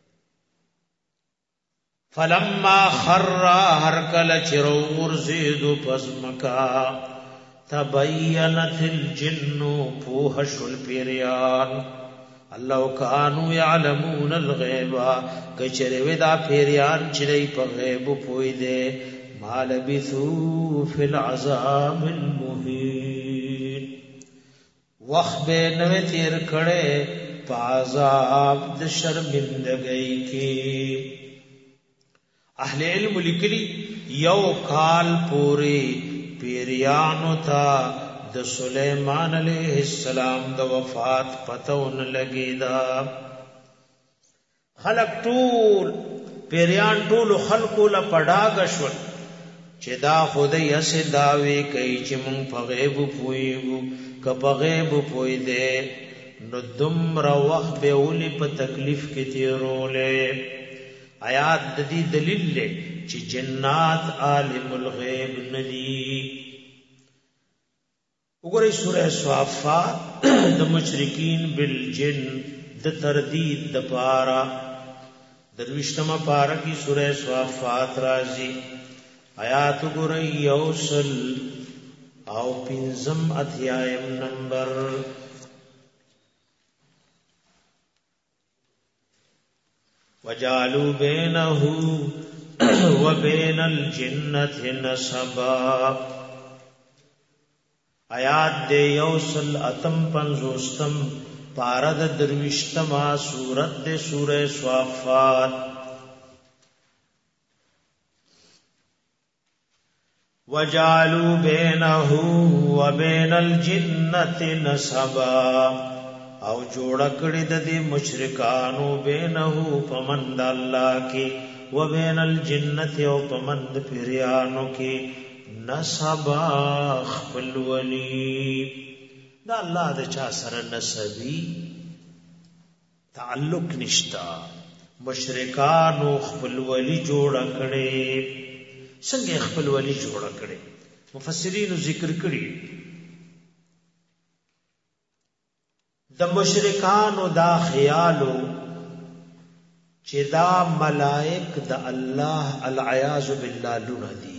فلما خر هر کله چرور زید پزمکا تبینت الجن پوهش الپیریان الله کانوا يعلمون الغیب کچره ودا پیریان چې په غیب پوی دے مالبثو فی العذاب المهین وخت به نو تیر کړه په عذاب د شرمندګۍ کې اہل علم لکلی یو کال پوری پیریانو تا د سلیمان علیہ السلام د وفات پتون لګیدا خلق ټول پیریان ټول خلقو له پډاګ شول چې دا خدای اسه داوي کوي چې مونږ په غیب پويو ک په غیب پوي دې نو دمر وخت به ولي په تکلیف کې تیرولې آیات د دې دلیل له چې جنات عالم الغیب ندی وګورئ سورہ صافات د مشرکین بالجن د تردید د پارا درویشتمه پارا کی سورہ صافات راځي آیات وګورئ یوصل او پنځم اتیایم نمبر وجعلوا بينه وبين الجنة نسبا آیات دے یوصل اتم پنزوستم پارد دروشتما سورت دے سورہ صافات وجعلوا بينه وبين الجنة نسبا او جوړ کړی د دې مشرکانو بینه پمند الله کې و بین الجنه او پمند پیرانو کې نسبا خپل ولی دا الله د چا سره نسبی تعلق نشتا مشرکانو خپل ولی جوړ کړي څنګه خپل ولی جوړ کړي مفسرین ذکر کړي د مشرکانو دا خیالو چې دا ملائک د الله العیاذ بالله لونه دي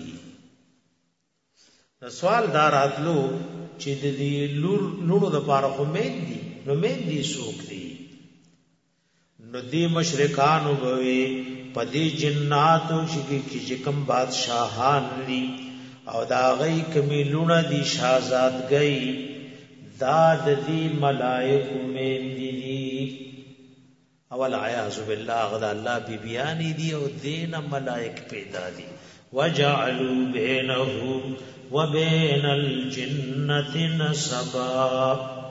سوال دا راتلو چې د دې لونو د پاره خو مېندي نو مېندي سوک دي نو دې مشرکانو به پدې جناتو چې کوم بادشاہان دي او دا غي کمی لونه دي شاهزادګي دا د دې ملائکه مېندي دي اول عیاذ بالله غدا الله بی بیان دي او دین ملائک پیدا دي وجعلوا بينه وبين الجنه نسبا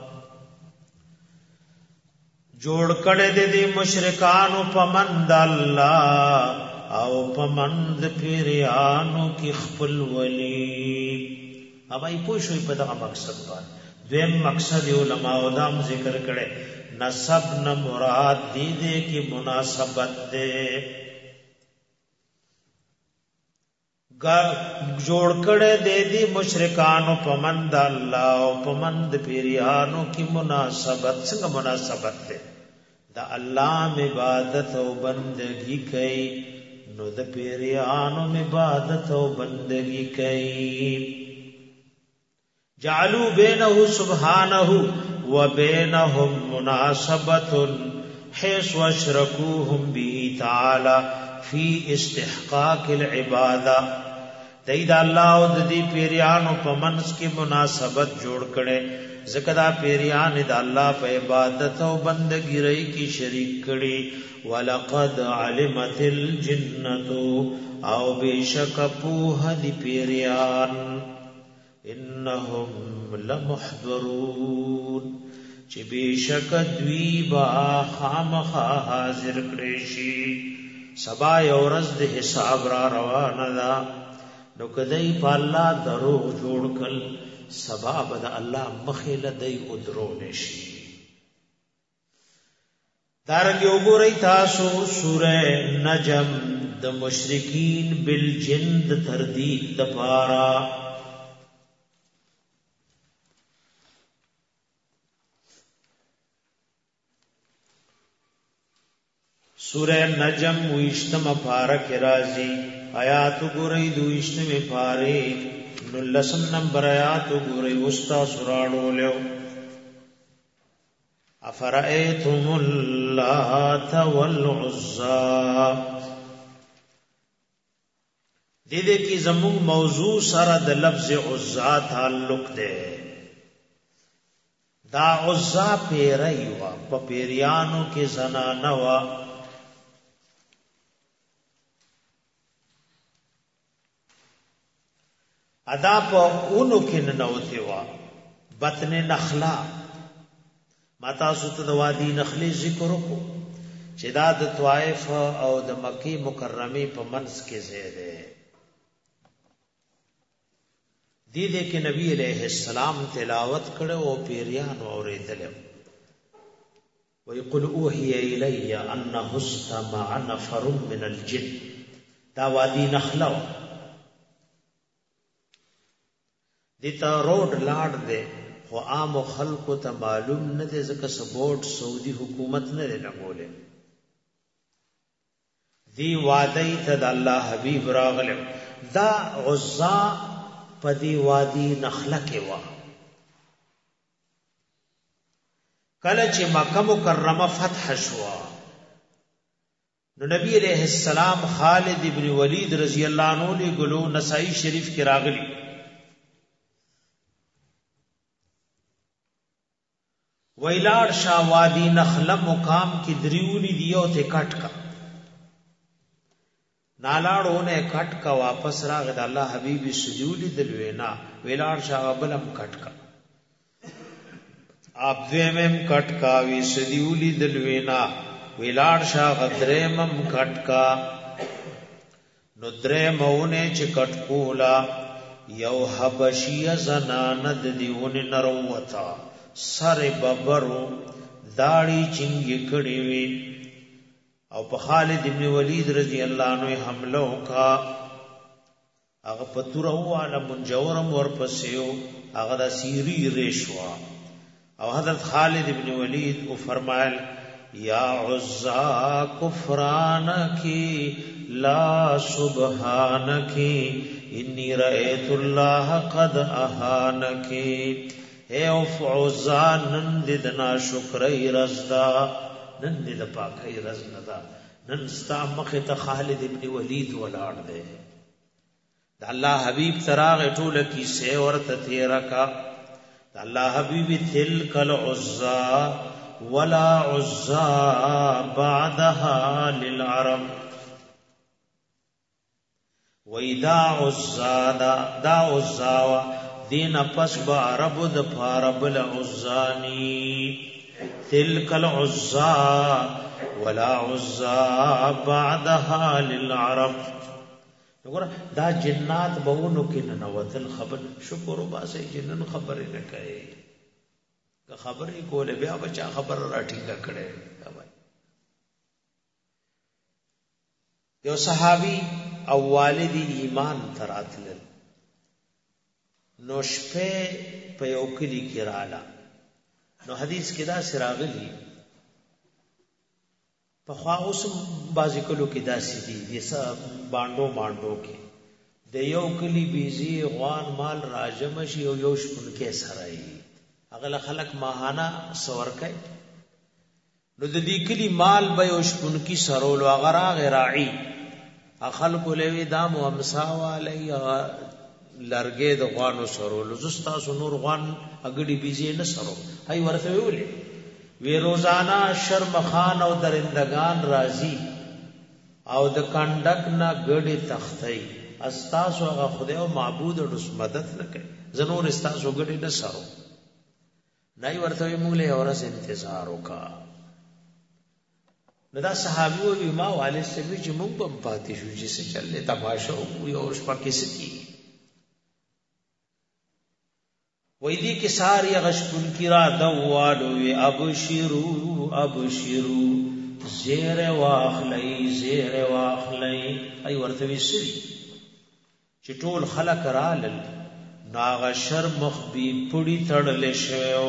جوړ کړه دې مشرکانو پمند الله او پمند پیرانو کی خپل ولی اوبای پوښوي په دغه مقصد باندې دویم مقصد علماء دام ذکر کړي نسب نہ مراد دی دے کی مناسبت دے جوڑ کڑے دے دی مشرکانو پمند اللہ او پمند پیریانو کی مناسبت سنگ مناسبت دے دا اللہ میں عبادت او بندگی کئی نو دا پیریانو میں عبادت او بندگی کئی جعلوا بینه سبحانه وبينهم مناسبة حيث اشركوهم به تعالى في استحقاق العبادة دید الله او د دې پیریانو په منځ کې مناسبت جوړ کړي ځکه دا پیریان د الله په عبادت او بندګۍ رہی کې شریک کړي ولقد علمت الجنة او بشک په دې پیریان انهم لمحضرون چې بشک دوی با خامخا حاضر کړي شي سبا یورز د حساب را روانه ده نو کدی په الله درو جوړ کل سبا بد الله مخې لدی او درو نشي دارنګ وګورئ تاسو سوره نجم د مشرکین بالجن د تردید د پارا سورہ نجم ویشتم پارک رازی آیات گوری دویشتم پارک نلسم نمبر آیات گوری وستا سراڑو لیو افرائیتم اللات والعزا دیدے کی زمون موضوع سره د لفظ عزا تعلق دے دا عزا پیرائی وا پا پیریانو کے زنانوا ادا په اونو کې ننوتی وا بطن نخلا ما تاسو ته د وادي نخلی ذکر وکړو چې دا د طائف او د مکی مکرمه په منځ کې ځای دی دې کې نبی علیہ السلام تلاوت کړو او پیریان اوریدل ويقول اوحي الي انه استمع نفر من الجن دا وادي نخلا دته روډ لاړ دی خو عام خلکو ته معلوم نه دی ځکه سپورټ سعودي حکومت نه لګولې دی وادي ته د الله حبيب راغله دا عزا پدی وادي نخله کې وا کله چې مکه مکرمه فتح شو نو نبی علیہ السلام خالد ابن ولید رضی اللہ عنہ له ګلو نسائی شریف کې راغلی ویلاړ شاه وادي نخله مقام کې دریونی دیو ته کټ کا نالاړونه کټ کا واپس راغ د الله حبیبي سجودی دلوینا ویلاړ شاه بلم کټ کا آپ دویمم کټ کا وی سدیولی دلوینا ویلاړ شاه غدرمم کټ کا نو درمونه چې کټ کولا یو حبشیه زناند دیونه نروتا سر ببرو داڑی چنگی کڑی وی او په خالد ابن ولید رضی اللہ عنہ حملو کا اغا پتورو والا منجورم ورپسیو اغا دا سیری ریشوا او حضرت خالد ابن ولید کو فرمائل یا عزا کفرانکی لا سبحانکی انی رأیت اللہ قد احانکی اے او فعوزان نند دنا شکرئی رزدا نند دا پاکی رزندا ننستا مخت خالد ابن ولید ولاړ دے دا اللہ حبیب تراغ طول کی سیورت تیرکا دا اللہ حبیب تلک العزا ولا عزا بعدها للعرب ویدا عزا دا عزاوا دین پس با عرب د پارب العزانی تلک العزا ولا عزا بعدها للعرب وګوره دا جنات بهونو کې نه وتل خبر شکر وباسه جنن خبر نه کوي که خبرې کوله بیا بچا خبر راټینګه کړي یو صحابي او والدی ایمان تراتل نو شپه په یو کلی کې رااله نو حدیث کې دا سراغلی په خوا اوس بازی کلو کې دا سدي دیسا باندو کې د یو کلی بیزی غوان مال راجم شي او یو شپون کې سړای هغه خلک ماهانه سور کوي نو د دې کلی مال به یو شپون کې سرول او غرا غراعي خلق لوي دام او امسا علی لرګې د غوانو سرول زستا سنور غوان اګړي بيزي نه سرو هي ورته ویلې وی روزانا شرم خان او درندگان راضي او د کندک نه ګړي تختي استاسو هغه خدای او معبود او مدد نه کوي زنور استاسو ګړي نه سرو نه ورته موږ له اورس انتظار وکا دا صحابي او ما والد سوي چې موږ په پاتې شو چې څه چلې تماشا او یو شپه کې سکی وې دې کې ساری غشتون کی را دوالو وی ابشرو زیر واخلای ای ورته وی سری چې ټول خلق رالل ناغ شرمخ بی پړی تړلې شوو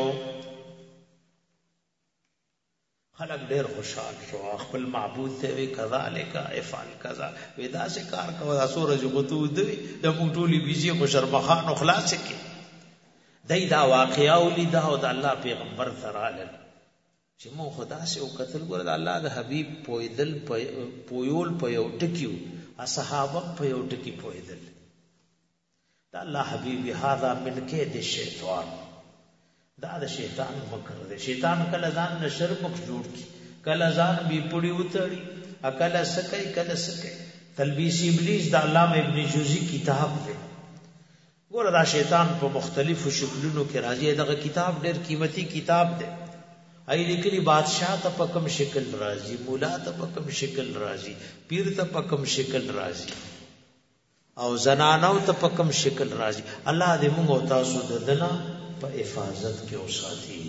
خلق ډیر خوشحال شو خپل معبود ته وی کذالک افعل کذا ودا سے کار کو اسور جغتو دوی د مونږ ټولي بيزي خو شرمخان او خلاص کې دا واقعا ولدا او د الله پیغمبر ترالل چې مو خدا سے او قتل ګور د الله د حبيب پویدل پویول پيو ټکیو اصحاب پيو ټکی پویدل د الله حبيب هاذا من کید الشیطان دا د شیطان مکر دی شیطان کله ځان نشر مخ جوړ کی کله ځان بي پړی وتړي اکل سکای کله سکای تلبیس ابلیس د علامه ابن جوزی کتاب دی ګوره دا شیطان په مختلفو شکلونو کې راځي. دغه کتاب ډېر قیمتي کتاب دی. ای لیکلي بادشاہ ته په کوم شکل راځي، مولا ته په کوم شکل راځي، پیر ته په کوم شکل راځي، او زنانو ته په کوم شکل راځي. الله دې موږ او تاسو ددنه په حفاظت کې وساتي.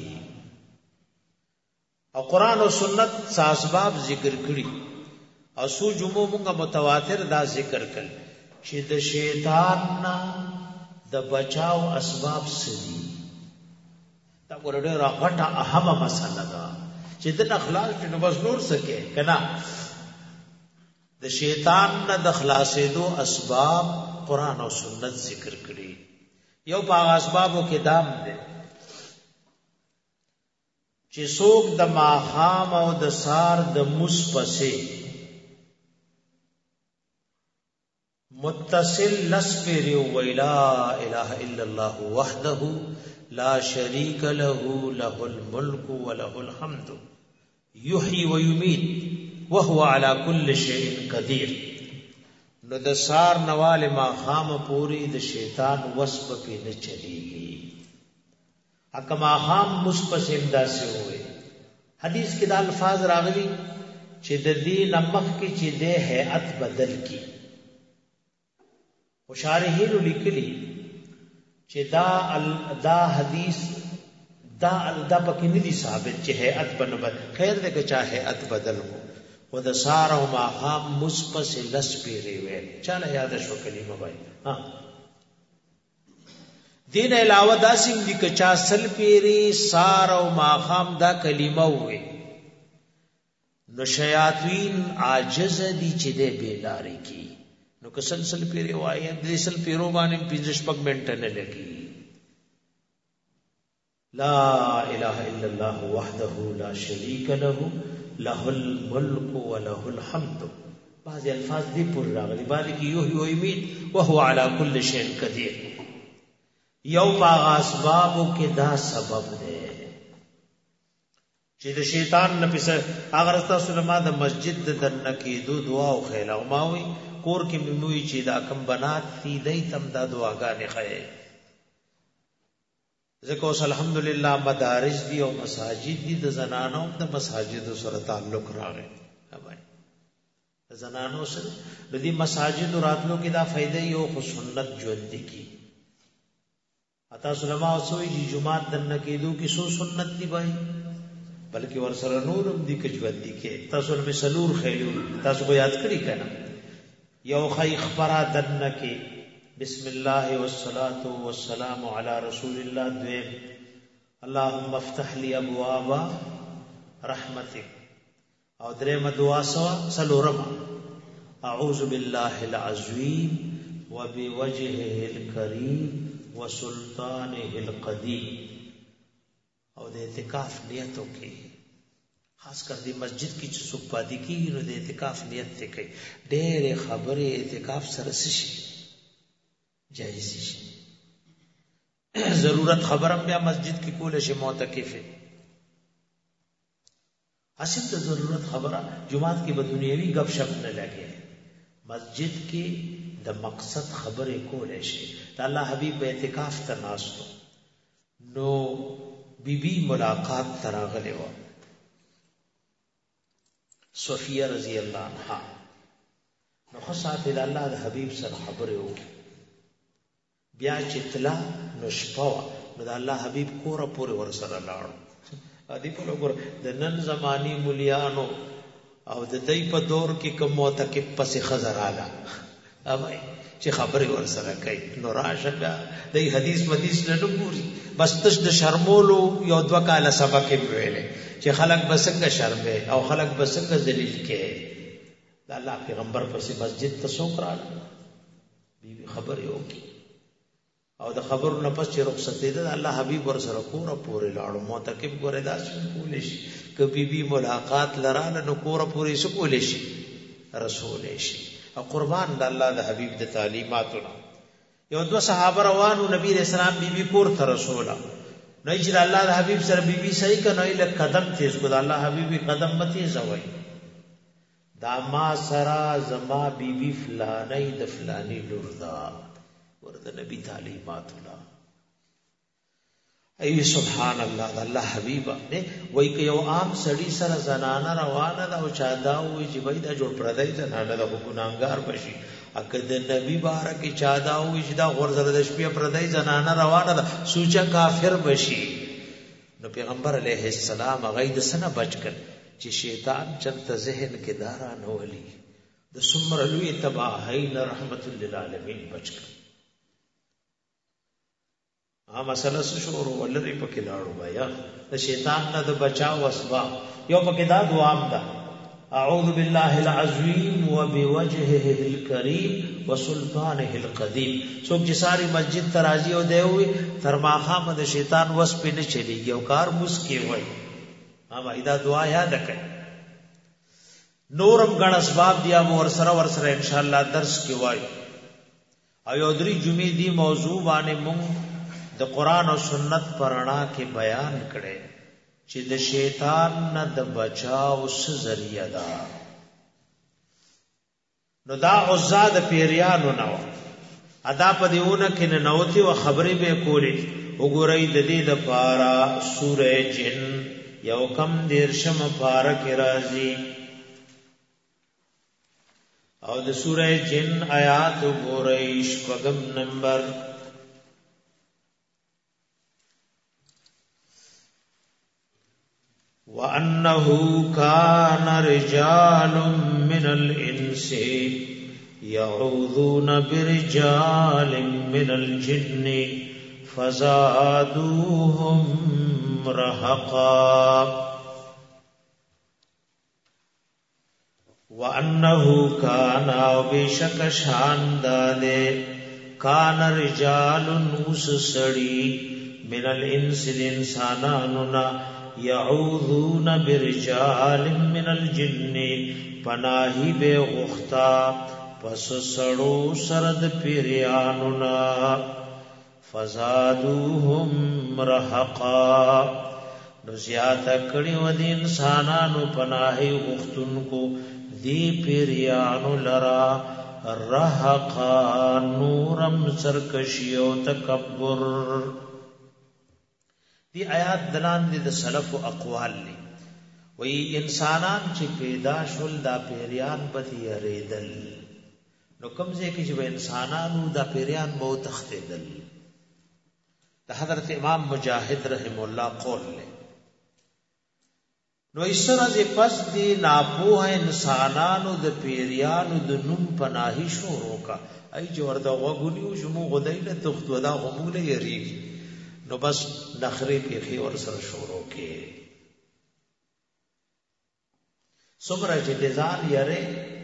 او قرآن او سنت اسباب ذکر کړي او سو جمعو موږ متواتر دا ذکر کړل چې د شیطان نه د بچاو اسباب سدي. دا ورته راغټه اهمه مسله ده چې د اخلاص په بس نور سکے کنا. د شیطان نه د خلاصېدو اسباب قرآن او سنت ذکر کړي. یو په اسبابو کې دام ده چې څوک د ماخام او د سار د مصپسه متصل لسپری ویلا الہ الا اللہ وحده لا شریک له له الملک وله الحمد یحیی ویمیت وهو على كل شیء قدیر. نو د سار نوال ماخام پوری د شیطان وسب په نه چلیږي. اکما خام مصپسم داسې ہوئے. حدیث کې د الفاظ راغلي چې د دین مخ کې چې د هيئت بدل کی. مشارحین لیکلي چې دا حدیث دا پکې نه دي ثابت چې هيئت بنبد. خیر دې که چا هيئت بدل کو و د سار او ما خام مصپس لس پیری وې چاله یاد شو کلمه وای. ها دین علاوه دا سیم دی که چا سل پیری سار او ماخام دا کلمه وې نو شیاطین عاجز دي چې دې بیلاری کی. نو که سل پیری وای دې سل پیرو باندې 15 منټه نه لګي. لا اله الا الله وحده لا شریک له له الملک وله الحمد. بعض الفاظ دې پر راغلي باندې کې یحیی و یمیت وهو على كل شیء قدیر. یو باغ اسبابو کې دا سبب دی چې د شیطان نه پس اگر تاسو ما د مسجد د دنه کې دعا او خیلا او ماوي کور کې مموي چې دا کم بنات دي دای تم دا دعاګانې خې. ځکه اوس الحمدلله مدارس دي او مساجد دي د زنانو د مساجد سره تعلق راغی. د زنانو سره د دې مساجد راتلو کې دا فائدې یو خو سنت ژوند کی. اتا علماء سوئی جی جمعات دن کېدو کې سو سنت دی بھائی بلکې ور سره نورم دی کې ژوند دی کې. تاسو له سلور خېلو تاسو کو یاد کړی کنه. یو خی خبره دن کې بسم الله والصلاه والسلام علی رسول الله. دویم اللهم افتح لي ابواب رحمتک. او دریم دعا سلورم اعوذ بالله العظیم وبوجهه الکریم وسلطانه القدیم. او د اعتکاف نیت وکي خاص کر دی مسجد کی چې څوک پاتې کیږي نو د اعتکاف نیت ته کوي. ډېر خبره اعتکاف سره شي جایز شي. ضرورت خبرم بیا مسجد کی کول شي معتکف اصل ته ضرورت خبره جمعات کی بدنیوي غب شپ نه لګي. مسجد کی د مقصد خبره کولې شي. د الله حبیب په اعتکاف ته ناستو نو بیبي ملاقات تراغله و صفیه رضی الله عنها. نو خاصه د الله د حبیب سره خبره وکړه. بیا چې تلا نو شپه نو د الله حبیب کوره پورې ور سره لاړ. ادي په لګور د نن زماني مليانو او د دې په دور کې کوم معتکف پسې خزراله اوبای چې خبرې ور سره کوي نو راشه د حدیث نه ګوري بس تش د شرمولو یو دوه کاله سبق ویلې چې خلک بسنګ شرمې او خلک بسنګ ذلیل کې. د الله پیغمبر پسې مسجد ته څوک راغله بیبي خبرې وکړي او د خبرو نه پس چې رخصت دې د الله حبیب ور سره کوره پورې لاړو. معتکف ګورې داسې کولې شي که بیبي ملاقات لراله نو کوره پورې څه کولې شي رسول شي. او قربان د الله د حبیب د تعلیماتو. یو دو صحابه روانو نبی رسول الله بیبي کور ته رسوله نو چې الله د حبیب سره بیبي صحیح کنه له قدم تیز کو د الله حبیبي قدم متي زوي دا ما سرا زما بیبي فلانی د فلانی لور دا ورته نبی تعلیمات الله ای سبحان الله الله حبیبا نه وای که یو عام سړی سره زنانه روانه ده او چا دا وای چې بای دا جوړ پردای زنانه ده ګناګار بشي اګه د نبی بارکه چا دا وای چې دا غور زره د شپې پردای زنانه روانه ده سوچا کافر بشي نو پیغمبر علیه السلام هغه د سنه بچ کړ چې شیطان چرته ذهن کې دارا نه ولي د سمر لوی تباہی رحمت للعالمین بچ کړ مسله شروع ولري پکې لاړو بیا د شیطان نه د بچاو اسباب یو پکې دا دعام ده اعوذ بالله العظیم وبوجهه الكريم وسلطانه القدیم څوک چې ساری مسجد تراجی او دی وي تر ماخه د شیطان وس په نه چلیږي او کار مسکی وای دا دعا یاد کړئ نورم غن اسباب دیا ور سره ان شاء الله درس کې وای ایو درې جمعې دی موضوع باندې مونږ د قران او سنت پرانا کې بیان کړي چې د شیطان نه د بچاو څه ذریعہ ده نو دا عزا د پیریانو نو ادا په دیونه کې نه نوتی او خبرې به کولې وګورئ د دې د پارا سورې جن یو کم دیرشم پارا کې راځي او د سورې جن آیات وګورئ شپږم نمبر وَأَنَّهُ كَانَ رِجَالٌ مِّنَ الْإِنسِ يَعُوذُونَ بِرِجَالٍ مِّنَ الْجِنِّ فَزَادُوهُمْ رَهَقًا وَأَنَّهُ كَانَ وَبِشَكَ شَانْدَادِ كَانَ رِجَالٌ وَسَسَرِي مِنَ الْإِنسِ الْإِنسَانَانُنَا یعوذون برجال من الجن پناہی بے غختا پس سڑو سرد پیریانونا فزادوهم رحقا نزیات کڑی و دی انسانانو پناہی غختن کو دی پیریانو لرا رحقا نورم سرکشی و تکبر دی آیات دلان دی د سلف او اقوال لی وی انسانان چې پیدا شول دا پیریان پتی اریدل نو کمزه کې چې انسانانو دا پیریان بہت تختیدل د حضرت امام مجاهد رحم الله قول له نو ایسره دې پس دی ناپوه انسانانو د پیریانو د نوم پناهي شروع کا ای جوړ دا وګونیو شمو غدایله تختو دا غموله یری نو بس نخری پیخی اور سر شورو کے سمرا چې دزان یاره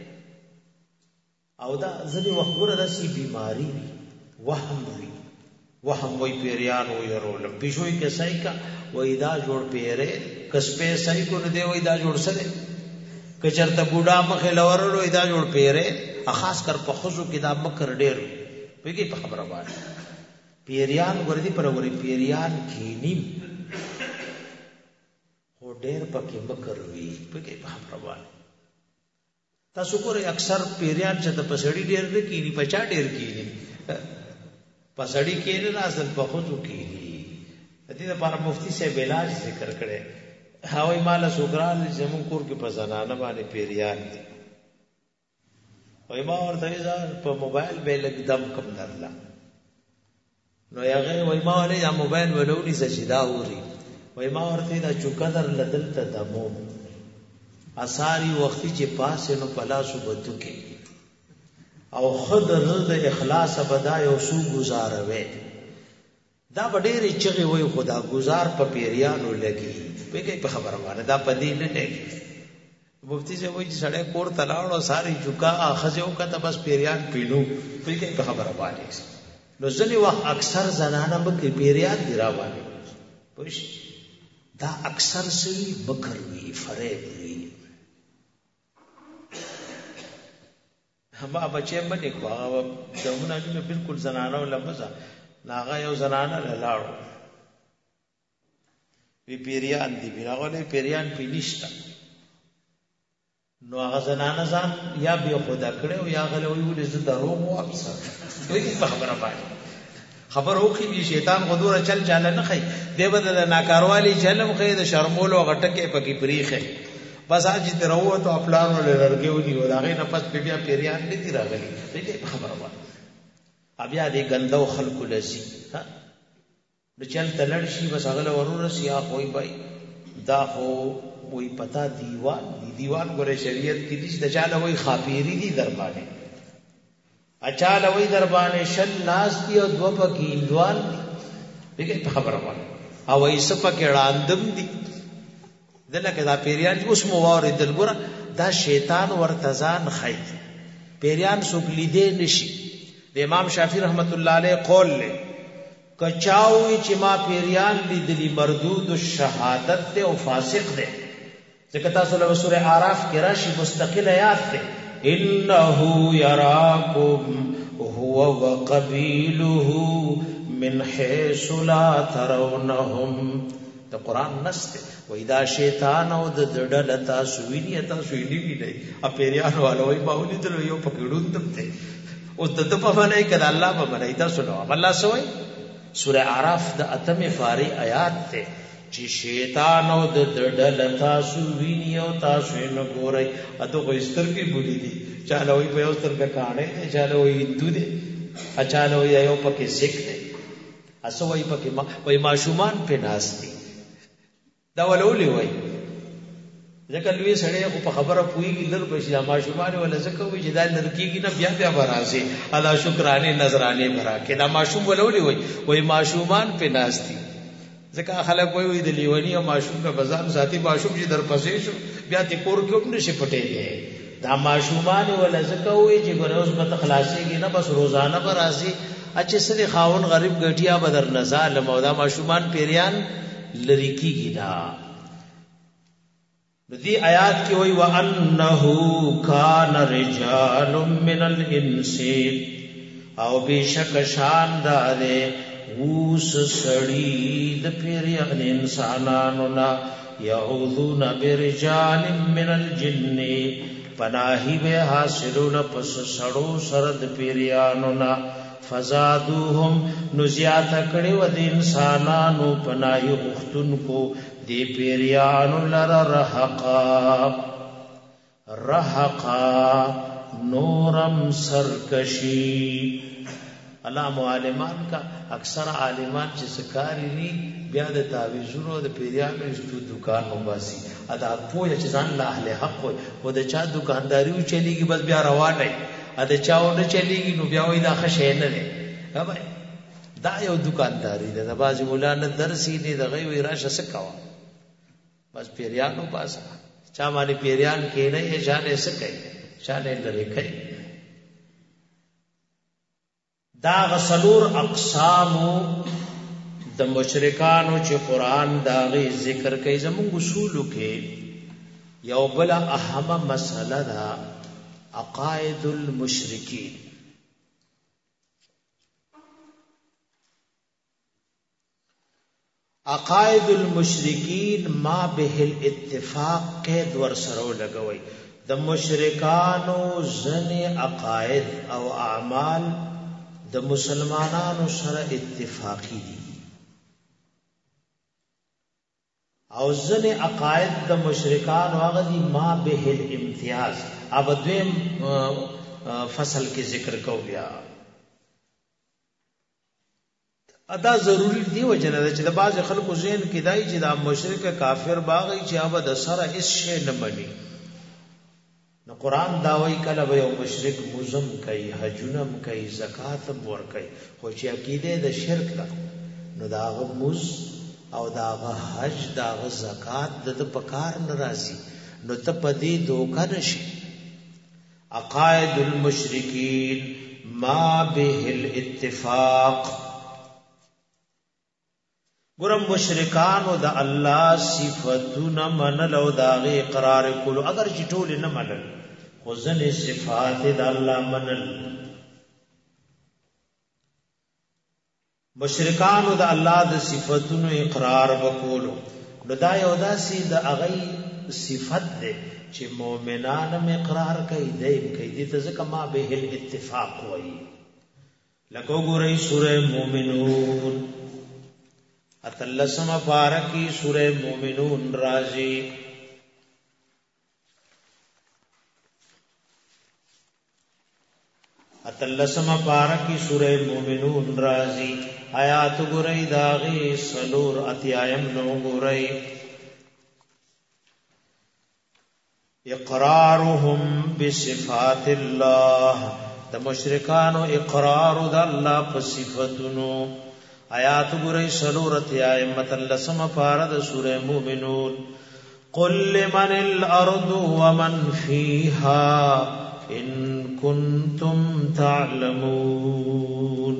او دا ځنی وخت رسی بیماری وهم وی پیریان و یرول پیشوی کې سای کا وای دا جوړ پیره کس په سای کو نه دی وای دا جوړ سره کچرته بوډا مخه لورلو وای دا جوړ پیره خاص کر په خزو کې دا مکر ډیر پیږي په خبره باندې پیریان وردی پر وری پیریان کینیم هو ډېر پکې مکر وی پکې په پروان تاسو ګورئ اکثر پیریان چې د پسړی ډېر نه کینی پچا ډېر کینی پسړی کینی نه اصل په خودو کینی دې لپاره مفتی صاحب علاج ذکر کړي هاوی مال سوګران زمون کور کې په زنانه باندې پیریان دي وای ما ورته په موبایل به لګ دم کم درلا نو یغه وای ما ولې دا موبایل ولونی سجدا وری وای ما ورته دا چوکدر لدل ته دمو اثاری وختي چې پاسه نو پلاسو بدو کې او خود رد اخلاص بدا یو سو گزاروي دا ډېرې چغې وای خدا گزار په پیریانو لګي په په خبره باندې دا پدې نه لګي مفتی سے وای چې سړی کور تلاړو ساری چوکا اخذو کته بس پیریان پینو په خبره باندې نو ځنی وخت اکثر زنانه به پیریان دی راوړي پوښ دا اکثر سوي بکر وی فریب وی هم بچي باندې کوه دمونه چې بالکل زنانه ولمزه ناغه یو زنانه لاړو وی پیریان دی هغه له پیریان پینیشتا نو هغه زنانه ځان یا به خدا کړي او یا غلوي ولې زه دروغ وایم دوی په خبره باندې خبر اوخی دی شیطان غدور چل چاله نه خي دی بدل ناکاروالی چلم خي د شرمولو غټکه پکې پریخه بس اج ته وروته خپلانو لرګیو دی وداغه نه پس بیا پیریان دي راغلي دې خبره وایي بیا دې ګندو خلق لسی ها د چل تلړ شي بس هغه ورور سیا کوئی بای دا خو وای پتا دیوان ګره شریعت کې دې د چاله وای خاپيري دي در باندې اچاله وای در باندې شل ناس دی او دو پکې اندوان دي دې خبره وایي او ای سپکه راندم دي دلته دا پیریان اوس مو واره دلګره دا شیطان ورتزان خی پیریان سوک لیدې نشي د امام شافعي رحمت الله علیه قول له کچاوي چې ما پیریان لیدلی مردود الشهادت ته او فاسق ده ځکه تاسو له سوره اعراف کې راشي مستقل آیات ده انه یراکم هو وقبیله من حيث لا ترونهم د قران نسته وای دا شیطان او د دړل تاسو ویني تاسو ویني نه ا پیریان والوي باولې دل یو پکړون دته او د په باندې کړه الله په باندې تاسو نو الله سوې سوره اعراف د اتمه فاری آیات ته چې شیطان او د دړل تاسو ویني او تاسو نه ګورئ اته کو استر کې بولی دي چاله وي په اوستر کا کانه چاله وي دوده اچاله وي یو پکې سیک دي اسو وي پکې وي ماشومان په ناشتي دا ولولي وای ځکه لوی سړی خو په خبره پويږي لر بشي ماشومان ولا ځکه وي چې دا لړکیږي نه بیا برازي ادا شکرانه نظرانه برا کې دا ماشوم ولولي وای ماشومان په ناشتي ځکه خلک وای د لیونی او ماشوم په بازار ذاتی ماشوم چې در پسې شو بیا ته کور کې هم نشي پټېږي دا ماشومان ولا ځکه وي چې ګروز په خلاصيږي نه بس روزانه برازي اچې سړي خاون غریب ګټیا بدر نزال مودا ماشومان پیریان لری کیږي دا دې آیات کې وای وانه کان رجال من الانس او بشک شان داره اوس سړی د پیریان انسانانو نا یعوذون برجال من الجن پناهی به حاصلون پس سړو سره د پیریانو نا فزادوهم نزیات کړي و د انسانانو پناهي غختن کو دی پیریانو لر رحقا نورم سرکشی علام عالمان کا اکثر عالمان چې سکاری ني بیا د تعویذونو د پیریانو استو دکان وباسي ادا پوهه چې ځان له اهل حق و د چا دکانداریو چلیږي بس بیا روان دی اده چاو نه چلیږي نو بیا وای دا خشه نه ده هبه دا یو دکانداری ده د باز مولانا درسي دي د غوي راشه سکوا بس پیریانو پاسه چا باندې پیریان کې نه یې ځانې سکي ځانې لري کوي دا غسلور اقسام د مشرکانو چې قران دا غي ذکر کوي زموږ اصول کې یو بل اهمه مسله ده عقائد المشرکین عقائد المشرکین ما به الاتفاق قید ور سره لګوي د مشرکانو ځنه عقاید او اعمال د مسلمانانو سره اتفاقی دي او ځنه عقاید د مشرکانو هغه دي ما به الامتیاز اب دویم فصل کې ذکر کو بیا ادا ضروری دی وجنه چې د باز خلکو ذهن کې دای چې دا مشرک کافر باغی چې هغه د سره هیڅ شی نه مني نو قران دا وایي کله به یو مشرک مزم کوي حجونم کوي زکات ور کوي خو چې عقیده د شرک ده نو دا غمز او دا حج دا زکات د پکار ناراضي نو ته پدې دوکه نشي عقائد المشرکین ما به الاتفاق ګرم مشرکان او د الله صفاتونه منل او داغه اقرار کولو اگر چې ټول نه منل خو ځنې صفات د الله منل مشرکان او د الله د صفاتونو اقرار وکولو نو دا یو داسې د هغه صفت ده چې مؤمنان هم اقرار کوي دیم کوي دې ته ځکه ما به الاتفاق وایي لکه وګورئ سورہ مومنون اتلسم پارکی سورہ مومنون راځي اتلسم پارکی سورہ مومنون راځي آیات ګورئ داغي سلور اتیایم نو ګورئ اقرارهم بصفات الله د مشرکانو اقرار د الله په صفاتونو آیات ګورئ سلور اتیایم اتلسم پارد سورہ مومنون قل لمن الارض ومن فيها ان کنتم تعلمون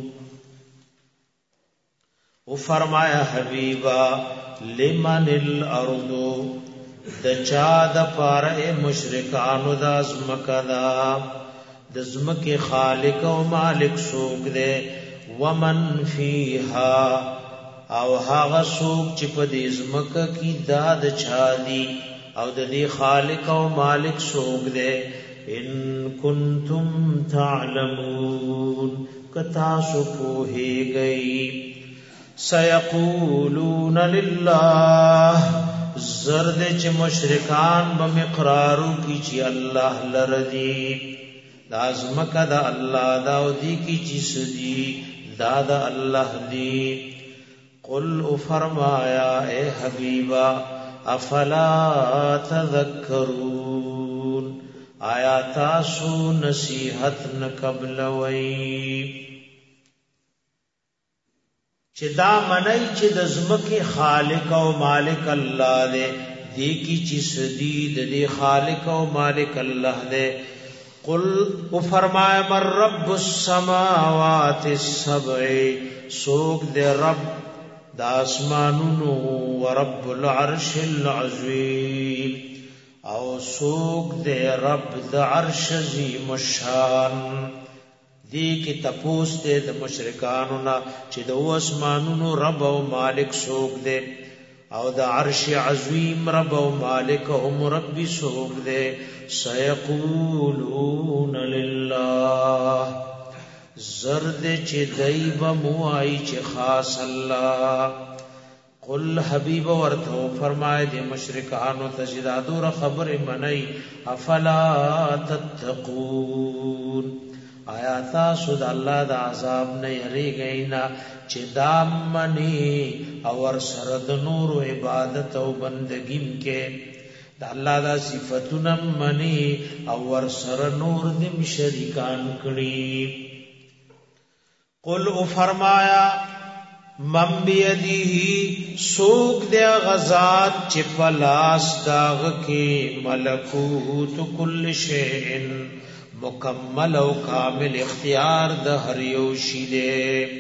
او فرمایا حبیبا لمن الارض د چا د پاره مشرکانو د ازمکدا د زمکه خالق او مالک سوق دے ومن فیها او هغه سوق چې په دې زمکه کې داد چا دی او د دې خالق او مالک سوق دے ان کنتم تعلمون کتا سو پوہی گئی سیقولون للہ زرد چ مشرکان بم اقرارو کی چی اللہ لردی لازمک دا اللہ دا دی کی چی سدی دا اللہ دی قل فرمایا اے حبیبا افلا تذکرون آیا تاسو نصیحت نقبل وی چې دا منای چې د زمکه خالق او مالک الله دې دې کی چې سدید دې خالق او مالک الله دې قل او فرمایا مر رب السماوات السبع سوق دې رب د اسمانونو او رب العرش العظیم او سوق دے رب د عرش عظیم الشان دی کی تپوس دے د مشرکانو نا چې د اسمانونو رب او مالک سوق دے او د عرش عظیم رب او مالک او رب سوق دے سيقولون لله زرد چې دایب موای چې خاص الله قل حبیب ورته فرمائے دے مشرکانو تجدادور خبر منئی افلا تتقون آیا تاسو د الله د عذاب نه یریږئ نه چې دام منی او ور سره د نور عبادت او بندګیم کې د الله د صفاتونه منی او ور سره نور دم شریکان کړي قل او فرمایا من بیدیه سوک دے غزات چپلاس داغ کی ملکوت کل شئن مکمل او کامل اختیار د هر یو شی دے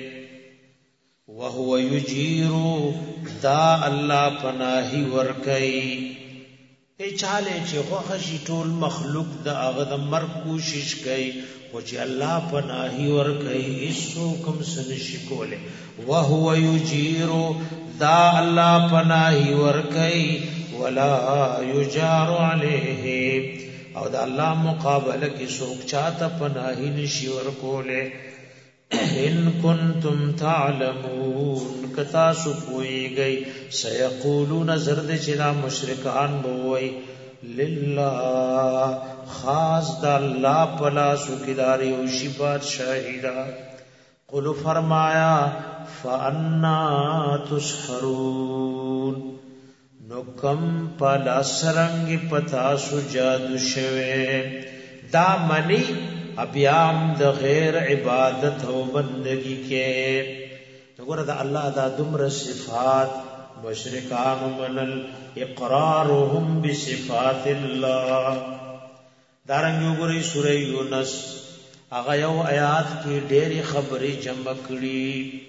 وهو یجیرو دا الله پناهی ورکئی ای چاله چې خوښی ټول مخلوق د هغه د مر کوشش کوي او چې الله پناهی ورکئی ایسو کوم سنشي کوله وهو یجیرو دا الله پناهی ورکئی ولا یجار علیه او دا الله مقابله کې څوک چاته پناهی نشي ورکوله ان کنتم تعلمون کتا سو کوئی گئی سیقولون زرد چنا مشرکان بوئی للہ خاص دا اللہ پلا سکداری وشی بادشاہی دا قل فرمایا فانا تسحرون نو کم پلا سرنگ پتا سو جادو شوے دا منی ابیام د غیر عبادت او بندگی کې وګوره د الله دا دمر صفات مشرکان منل اقرارهم بصفات الله دارنګ وګورئ سورې یونس هغه یو آیات کې ډېری خبرې جمع کړي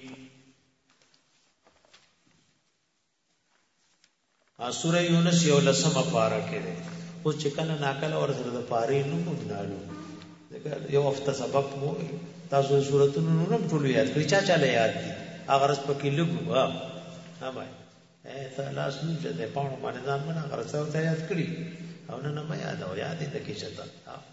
سورې یونس یو لسمه پارا کې ده او چې کله ناکله ورته د پاره نو مونږ یو هفته سبق مو تاسو سورته نو ټول یاد کړئ چا چاله یاد دي هغه رس پکې لګو ها ما ته لاس نو چې د پاڼو باندې ځان منا غرڅو ته یاد کړی او نه ما یاد او یاد دې کې چتا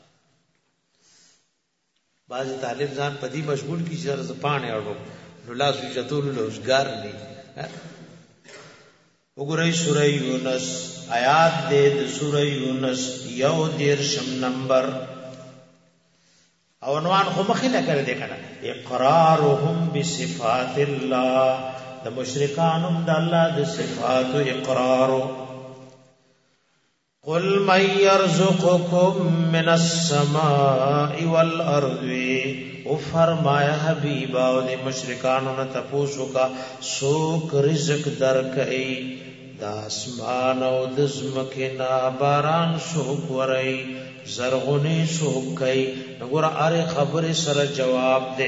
باز طالب ځان پدی مشغول کی چې زپانه اورو نو لاس وی چتول لوزګار نه وګورئ سورہ یونس آیات دې د سورہ یونس 1 نمبر او عنوان خو مخینه کړی دی کنه اقرارهم بصفات الله د مشرکانم د الله د صفات اقرار قل من يرزقكم من السماء والارض او فرمایا حبیب او د مشرکانو نه تاسو کا سوک رزق درکئ د اسمان او د زمکه نا باران سوک ورئ زرغونی سوکای نګور اره خبره سره جواب دے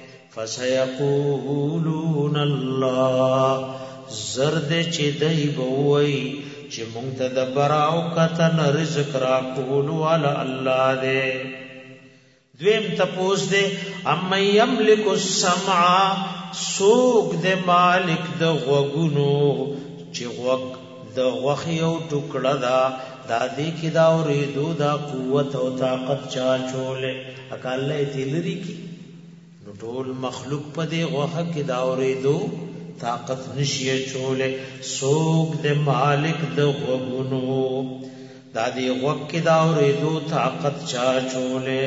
فسيقولون الله زرد چې دای بوئی چې مونږ ته د براو کتن رزق را کول والا الله دے دویم تپوس دے ام یملک السمع سوق دے مالک د غوګونو چې غوګ د غوخیو ټوکړه دا دادی کی دا اوریدو دا قوت او طاقت چا چولے اکاللہ تیلری کی نو ټول مخلوق په دی غوخه کی دا اوریدو طاقت نشیه چولے سوک دے مالک د غوگونو دادی غوگ کی دا اوریدو طاقت چا چولے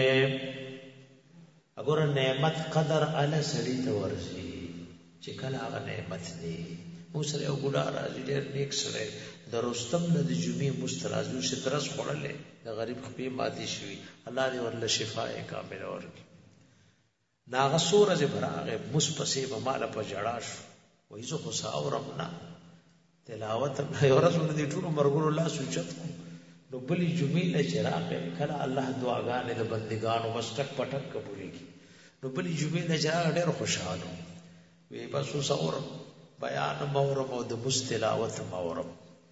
اگر نعمت قدر علی سڑی تورزی چکل آغا نعمت دی موسر او گوڑا رازی دیر نیک سڑے در رستم نه د جمعې مسترازو سے درس خورلې د غریب خپې ماتي شوی الله دې ورله شفاء کامل ورکړي ناغه سور از براغه مصپسې به مال په جړا شو وای زه خو ساورمنا تلاوت نه ورسول دې ټول مرګور الله سوچت نو بلی جمعې له چراغ کله الله دعاګانې د بندګانو مستک پټک قبولېږي نو بلی جمعې له چراغ ډېر خوشاله وی بس ساورم بیان مورم او د مستلاوت مورم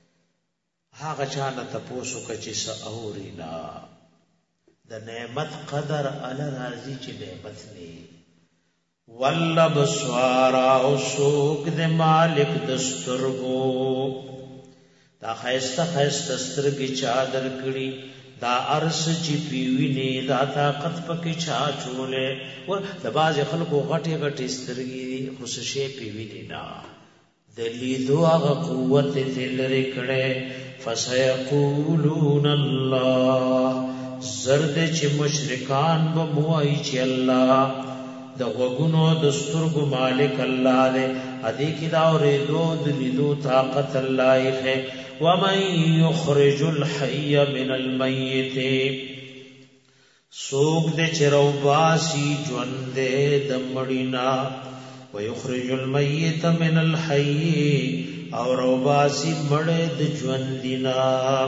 هاغه چانه تاسو کچې س اورینا د نعمت قدر ال راضی چې نعمت نه ول بسوار او سوق د مالک دسترغو دا خیسته خیسته سترګې چا درکړي دا ارس چې پیوینه دا طاقت پکې چا چولې ور د باز خلکو غټي غټي سترګې خوششه پیوینه نا دلیدو هغه قوت دلری کړي فسيقولون الله زرد چې مشرکان به موای چې الله د غوګونو د سترګو مالک الله دې ادي کې دا اورېدو د لیدو طاقت الله یې ومن يخرج الحي من الميت سوق دې چروباسي ژوند د مړینا ويخرج الميت من الحي او روباسي مړې د ژوندینا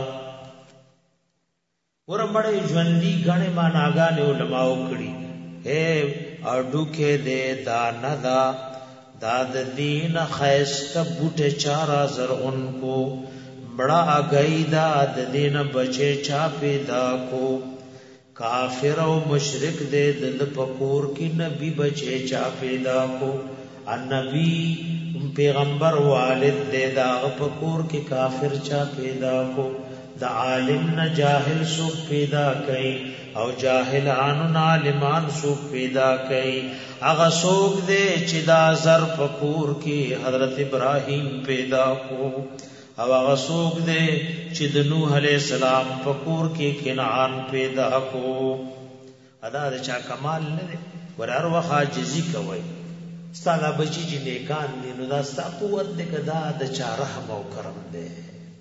ور مړې ژوندۍ غنه ما ناګانې علماء وکړي اے اډو کې دې دانا دا داد دین خیست بوټه چارا زرغن کو بڑا اگئی دا د دین بچے چا پیدا کو کافر او مشرک دے دل پکور کی نبی بچے چا پیدا کو النبی پیغمبر والد دے دا پکور کی کافر چا پیدا کو دا عالم نہ جاہل سو پیدا کئی او جاہلان عالمان سو پیدا کئی اغا سوک دے چدا زر پکور کی حضرت ابراہیم پیدا کو او اغا سوک دے چد نوح علیہ السلام پکور کی کنعان پیدا کو ادا دے چا کمال ندے ور هر وخت عاجزی کوي ستاله بچی چې نیکان دي نو دا ستا قوت دې کدا د چا رحم او کرم دے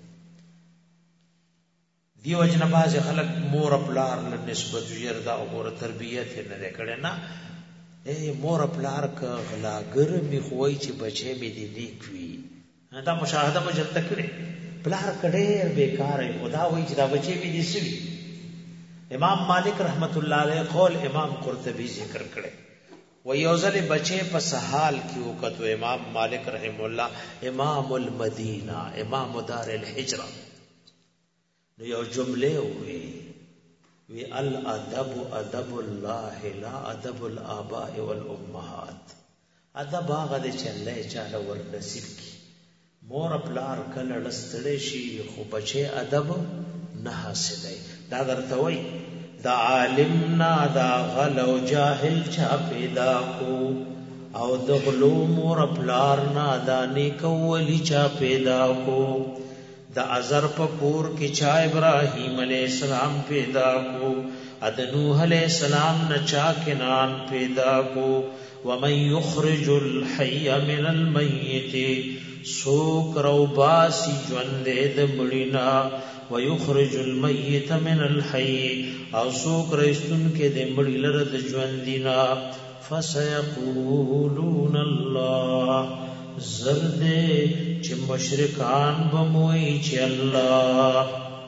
دیو جن باز خلق مور پلار له نسبت یردا او مور تربیت نه کړي نه اے مور پلار کا غلا ګرمي خوای چې بچي می دي لیکوي دا مشاهده مجل تکړه پلار کډه بیکار خدا وای چې دا بچي می دي سوي امام مالک رحمت الله علیه قول امام قرطبی ذکر کړي و یوزل بچے په سحال کی وقت و امام مالک رحم الله امام المدینہ امام دار الهجرہ نو یو جمله وی الادب ادب الله لا ادب الاباء والامهات ادب هغه چې الله چاله ور نصیب کی مور پلار کله لستړی شي خو بچي ادب نه حاصلای دا درته وای دا عالم نا دا غل او جاهل چا پیدا کو او د غلو مور پلار نا دا نیک ولی چا پیدا کو دا ازر په کور کې چا ابراهیم علیہ السلام پیدا کو اد نوح علیہ السلام نه چا کنان پیدا کو ومن یخرج الحی من المیت سوک رو باسی جوندے د مړینا ويخرج المیت من الحی او سوک رستون کې د مړی لره د ژوندینا فسيقولون الله زرد چې مشرکان بموي چې الله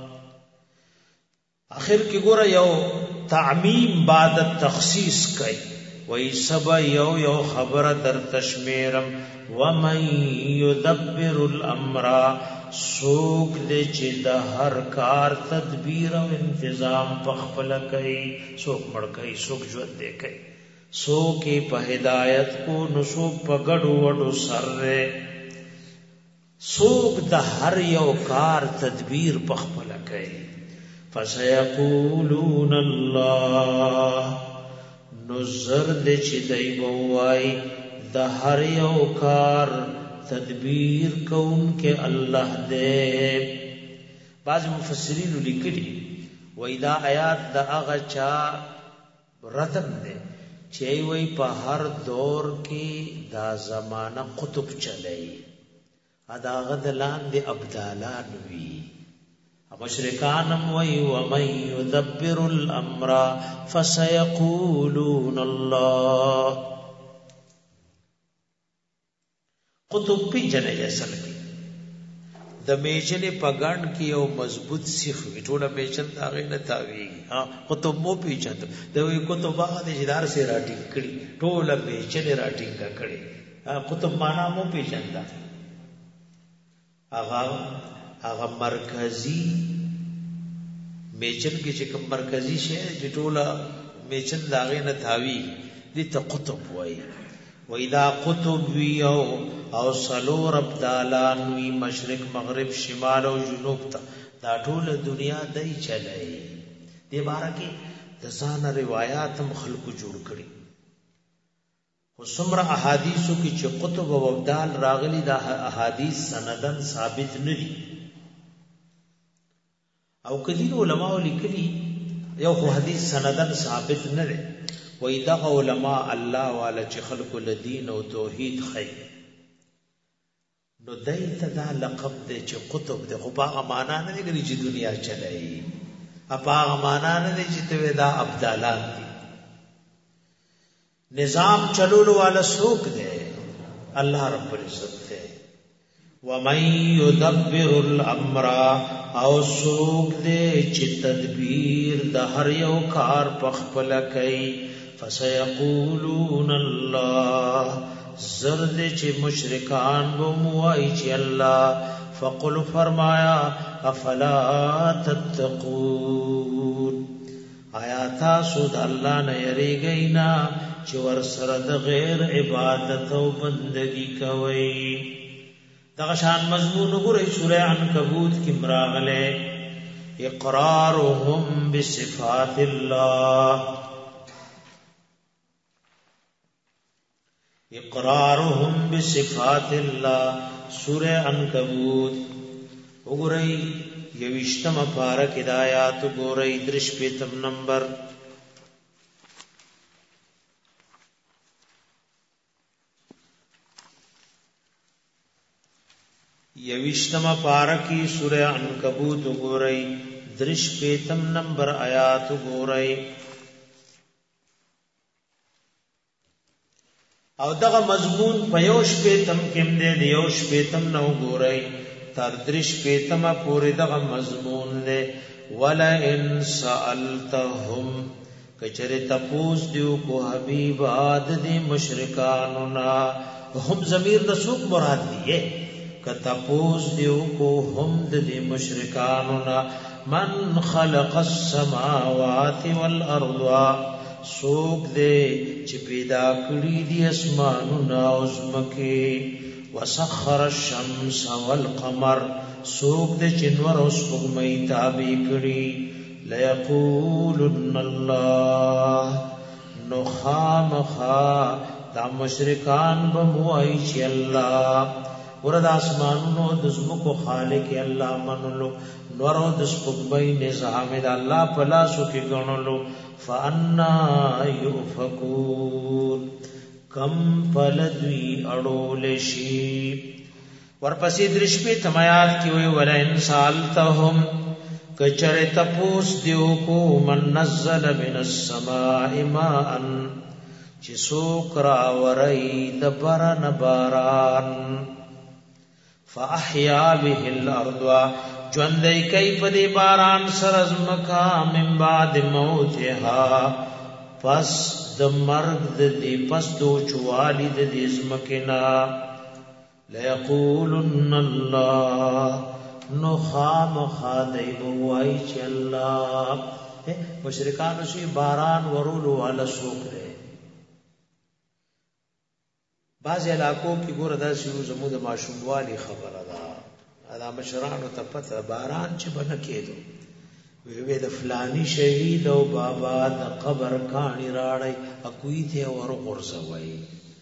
اخر کې ګوره یو تعمیم بعد التخصیص کوي وای سبا یو خبره در تشمیرم ومن یدبر الامر سوک دې چې د هر کار تدبیر او انتظام په خپل کوي سوک مړ کوي سوک ژوند دې کوي سوک په هدایت کو نو سوک په ګډو وډو سره سوک د هر یو کار تدبیر په خپل کوي فسيقولون الله نظر دې چې دای بوای د هر یو کار تدبیر کون کے اللہ دے بعض مفسرین لیکلی وای دا آیات دا اغا چا ردم دے چی وای پا ہر دور کی دا زمانہ قطب چلئی ادا غد لان دے ابدالان وی مشرکانم وی ومن یدبر الامر فسیقولون اللہ قطب پی جنے اصل کی د میچنې پګان کې یو مضبوط سیخ وټوله میچن دا غي نه تاویږي ها قطب مو پیچند د وی قطب هغه د جدار سره راټینګ کړي ټوله میچنې راټینګ کړي قطب معنا مو پیچند هغه مرکزی میچن کې چې کوم مرکزی شی چې ټوله میچن دا غي نه تاوی دي ته قطب وایي وَإِذَا قُطُبْ وِيَوْ او سلور ابدالان وی مشرق مغرب شمال او جنوب تا دا ټول دنیا دای چلای دی بارکه د ځان روایت هم خلکو جوړ کړي خو څومره احادیثو کې چې قطب او ابدال راغلي دا احادیث سندن ثابت نه دي او کله علماء لیکلي یو حدیث سندن ثابت نه دی وای دا علماء الله والا چې خلق الدین او توحید خی نو دایته دا لقب دې چې قطب دې خو په معنا نه دی چې دنیا چلای اپا معنا نه دی چې ته دا ابدالان دي نظام چلولو والا سوک دے اللہ رب العزت دے وَمَن يُدَبِّرُ الْأَمْرَ او سوک دے چی تدبیر دا ہر یو کار پخپل کئی فَسَيَقُولُونَ اللَّهِ زرد چی مشرکان بموائی چی اللہ فَقُلْ فرمایا افلا تتقون آیا تاسو د الله نه یریږئ چې ور سره د غیر عبادت او بندگی کوي دا شان مضمون وګورئ سورہ عنکبوت کې مراغله اقرارهم بصفات الله اقرارهم بصفات الله سورہ عنکبوت وګورئ یوشتم پارک ہدایات گورئی درش پیتم نمبر یوشتم پارکی سورہ عنکبوت گورئی درش پیتم نمبر آیات گورئی او دغه مضمون پیوش پیتم کم دے دیوش پیتم نو گورئی تردرش پیتما پوری دغه مضمون دے ولا ان سالتهم کچری تپوس دیو کو حبیب عاد دی مشرکاننا هم ضمیر نسوک مراد دیئے کہ تپوس دیو کو هم دی مشرکاننا من خلق السماوات والارض سوک دے چی پیدا کری دی اسماننا عظمکی وسخر الشمس والقمر سوق د جنور او سپوږمۍ تابع کړي ليقولن الله نو خامخا دا مشرکان بموای چې الله ورد اسمانونو د زمکو خالق الله منلو نور او د سپوږمۍ نظام د الله په لاسو کې ګڼلو فانا يؤفكون کم پلدوی اڑول شي ورپسې درشپې تمایات کی وی ولا انسالتهم کچره تپوس دیو کو من نزل من السماء ماء چې سوکرا ورای د برن باران فاحیا به الارض ژوندې کوي په دې باران سره زمکا من بعد موتها پس د مرګ د دې پس دو چوالی د دې زمکنا ليقولن الله نو خامخادای بوای چې الله مشرکان شي باران ورولو والا سوک دی بعض علاقو کې ګور داسې زمو د ماشوموالي خبره ده دا مشرانو ته پته باران چې بنه کېدو وی د فلانی شهید او بابا د قبر کانی راړی اکوی ته ور غرزوي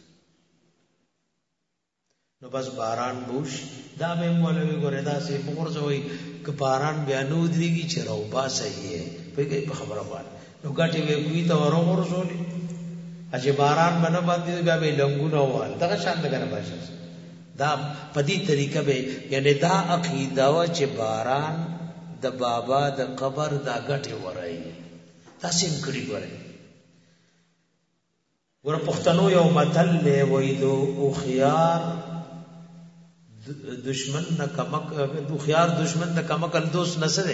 نو بس باران بوش دا به مولوی ګوره دا سي غرزوي ک باران بیانو دیږي چې راو با صحیح په خبره باندې نو ګټي وی کوی ته ور غرزولي اجه باران باندې باندې بیا به لنګونه وال دا شان دغه باشه دا پدی طریقه به یعنی دا عقیده وا چې باران د بابا د قبر دا غټي ورای تاسو کړي ګورئ ور پښتنو یو متل له وېدو او خيار دشمن نه کمک دو خيار دشمن د کمکل دوست نسره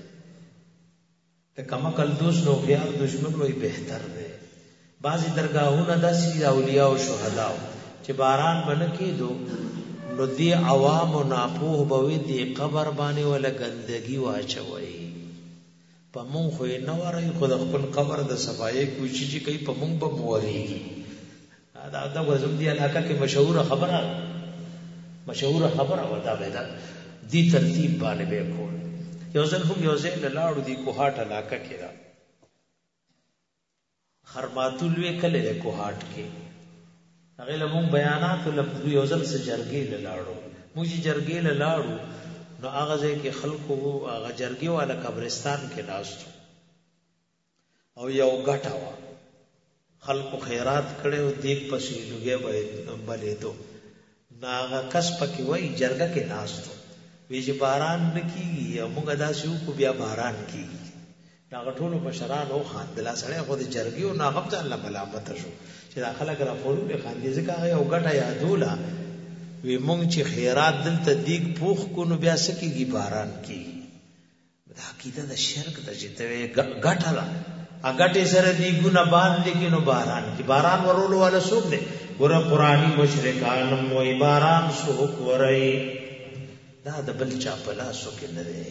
د کمکل دوست نو خيار دشمن وای بهتر دی بعضی درگاہونه داسې اولیاء او شهدا چې باران باندې کېدو نو دی عوام او ناپوه بوي دی قبر باندې ولا ګندګي واچوي پمون خو نه وره خو د خپل قبر د صفایي کوشش کوي پمون به موريږي دا وزم دی علاقه کې مشهور خبره ودا به دی ترتیب باندې به کول یو ځل هم یو ځل لاړو دی کوهاټ علاقه کې را خرماتول وی کله له کوهاټ کې هغه لمون بیانات لفظ یو ځل سره جرګې لاړو موږ جرګې لاړو نو هغه ځای کې خلکو هغه جرګې والا قبرستان کې ناستو او یو غټه وا خلکو خیرات کړو دیک پسې لګي بلې دو ناغه کس پکې وای جرګه کې ناستو وی چې باران نکېږي موږ دا شو کو بیا باران کېږي ناغه ټولو بشران او خاندلا سره خو د جرګي او ناغه ځان له ملامت شو چې داخله کرا فورو خاندې ځکه یو غټه یادولا وی مونږ چې خیرات دلته دیګ پوخ کو نو بیا سکیږي باران کی دا عقیده د شرک د جته غټه لا اګټه سره دیګونه باندې کې نو باران کی باران ورولو والا سوق دی ګور قرآنی مشرکان موي باران سوق ورای دا د بل چا په لاسو کې نه دی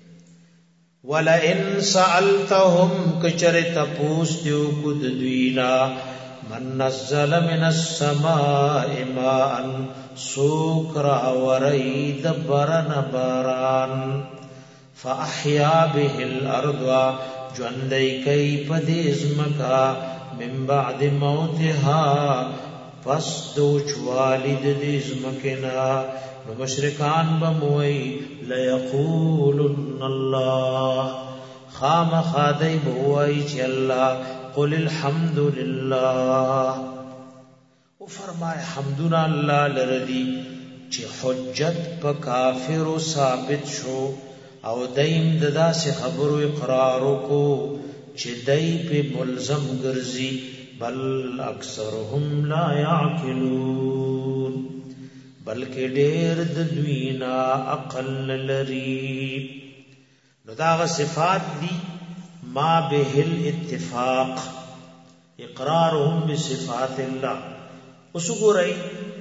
ولا ان سالتهم کچرت پوس دیو کو د دوینا من نزل من السماء ماء سوکرا ورید برن باران فاحیا به الارض جوندی کئی پدیزمکا من بعد موتها پس دو چوالد دیزمکنا نو مشرکان بموئی لیقولن اللہ خام خادی بوئی چی اللہ قل الحمد للہ او فرمائے حمدنا اللہ لردی چی حجت پا کافر ثابت شو او دیم ددا سے خبر و اقرارو کو چی دی پی ملزم گرزی بل اکثرهم لا یعقلون بلکہ دیر دوینا عقل لری نو داغ صفات دی ما به الاتفاق اقرارهم بصفات الله وسګورئ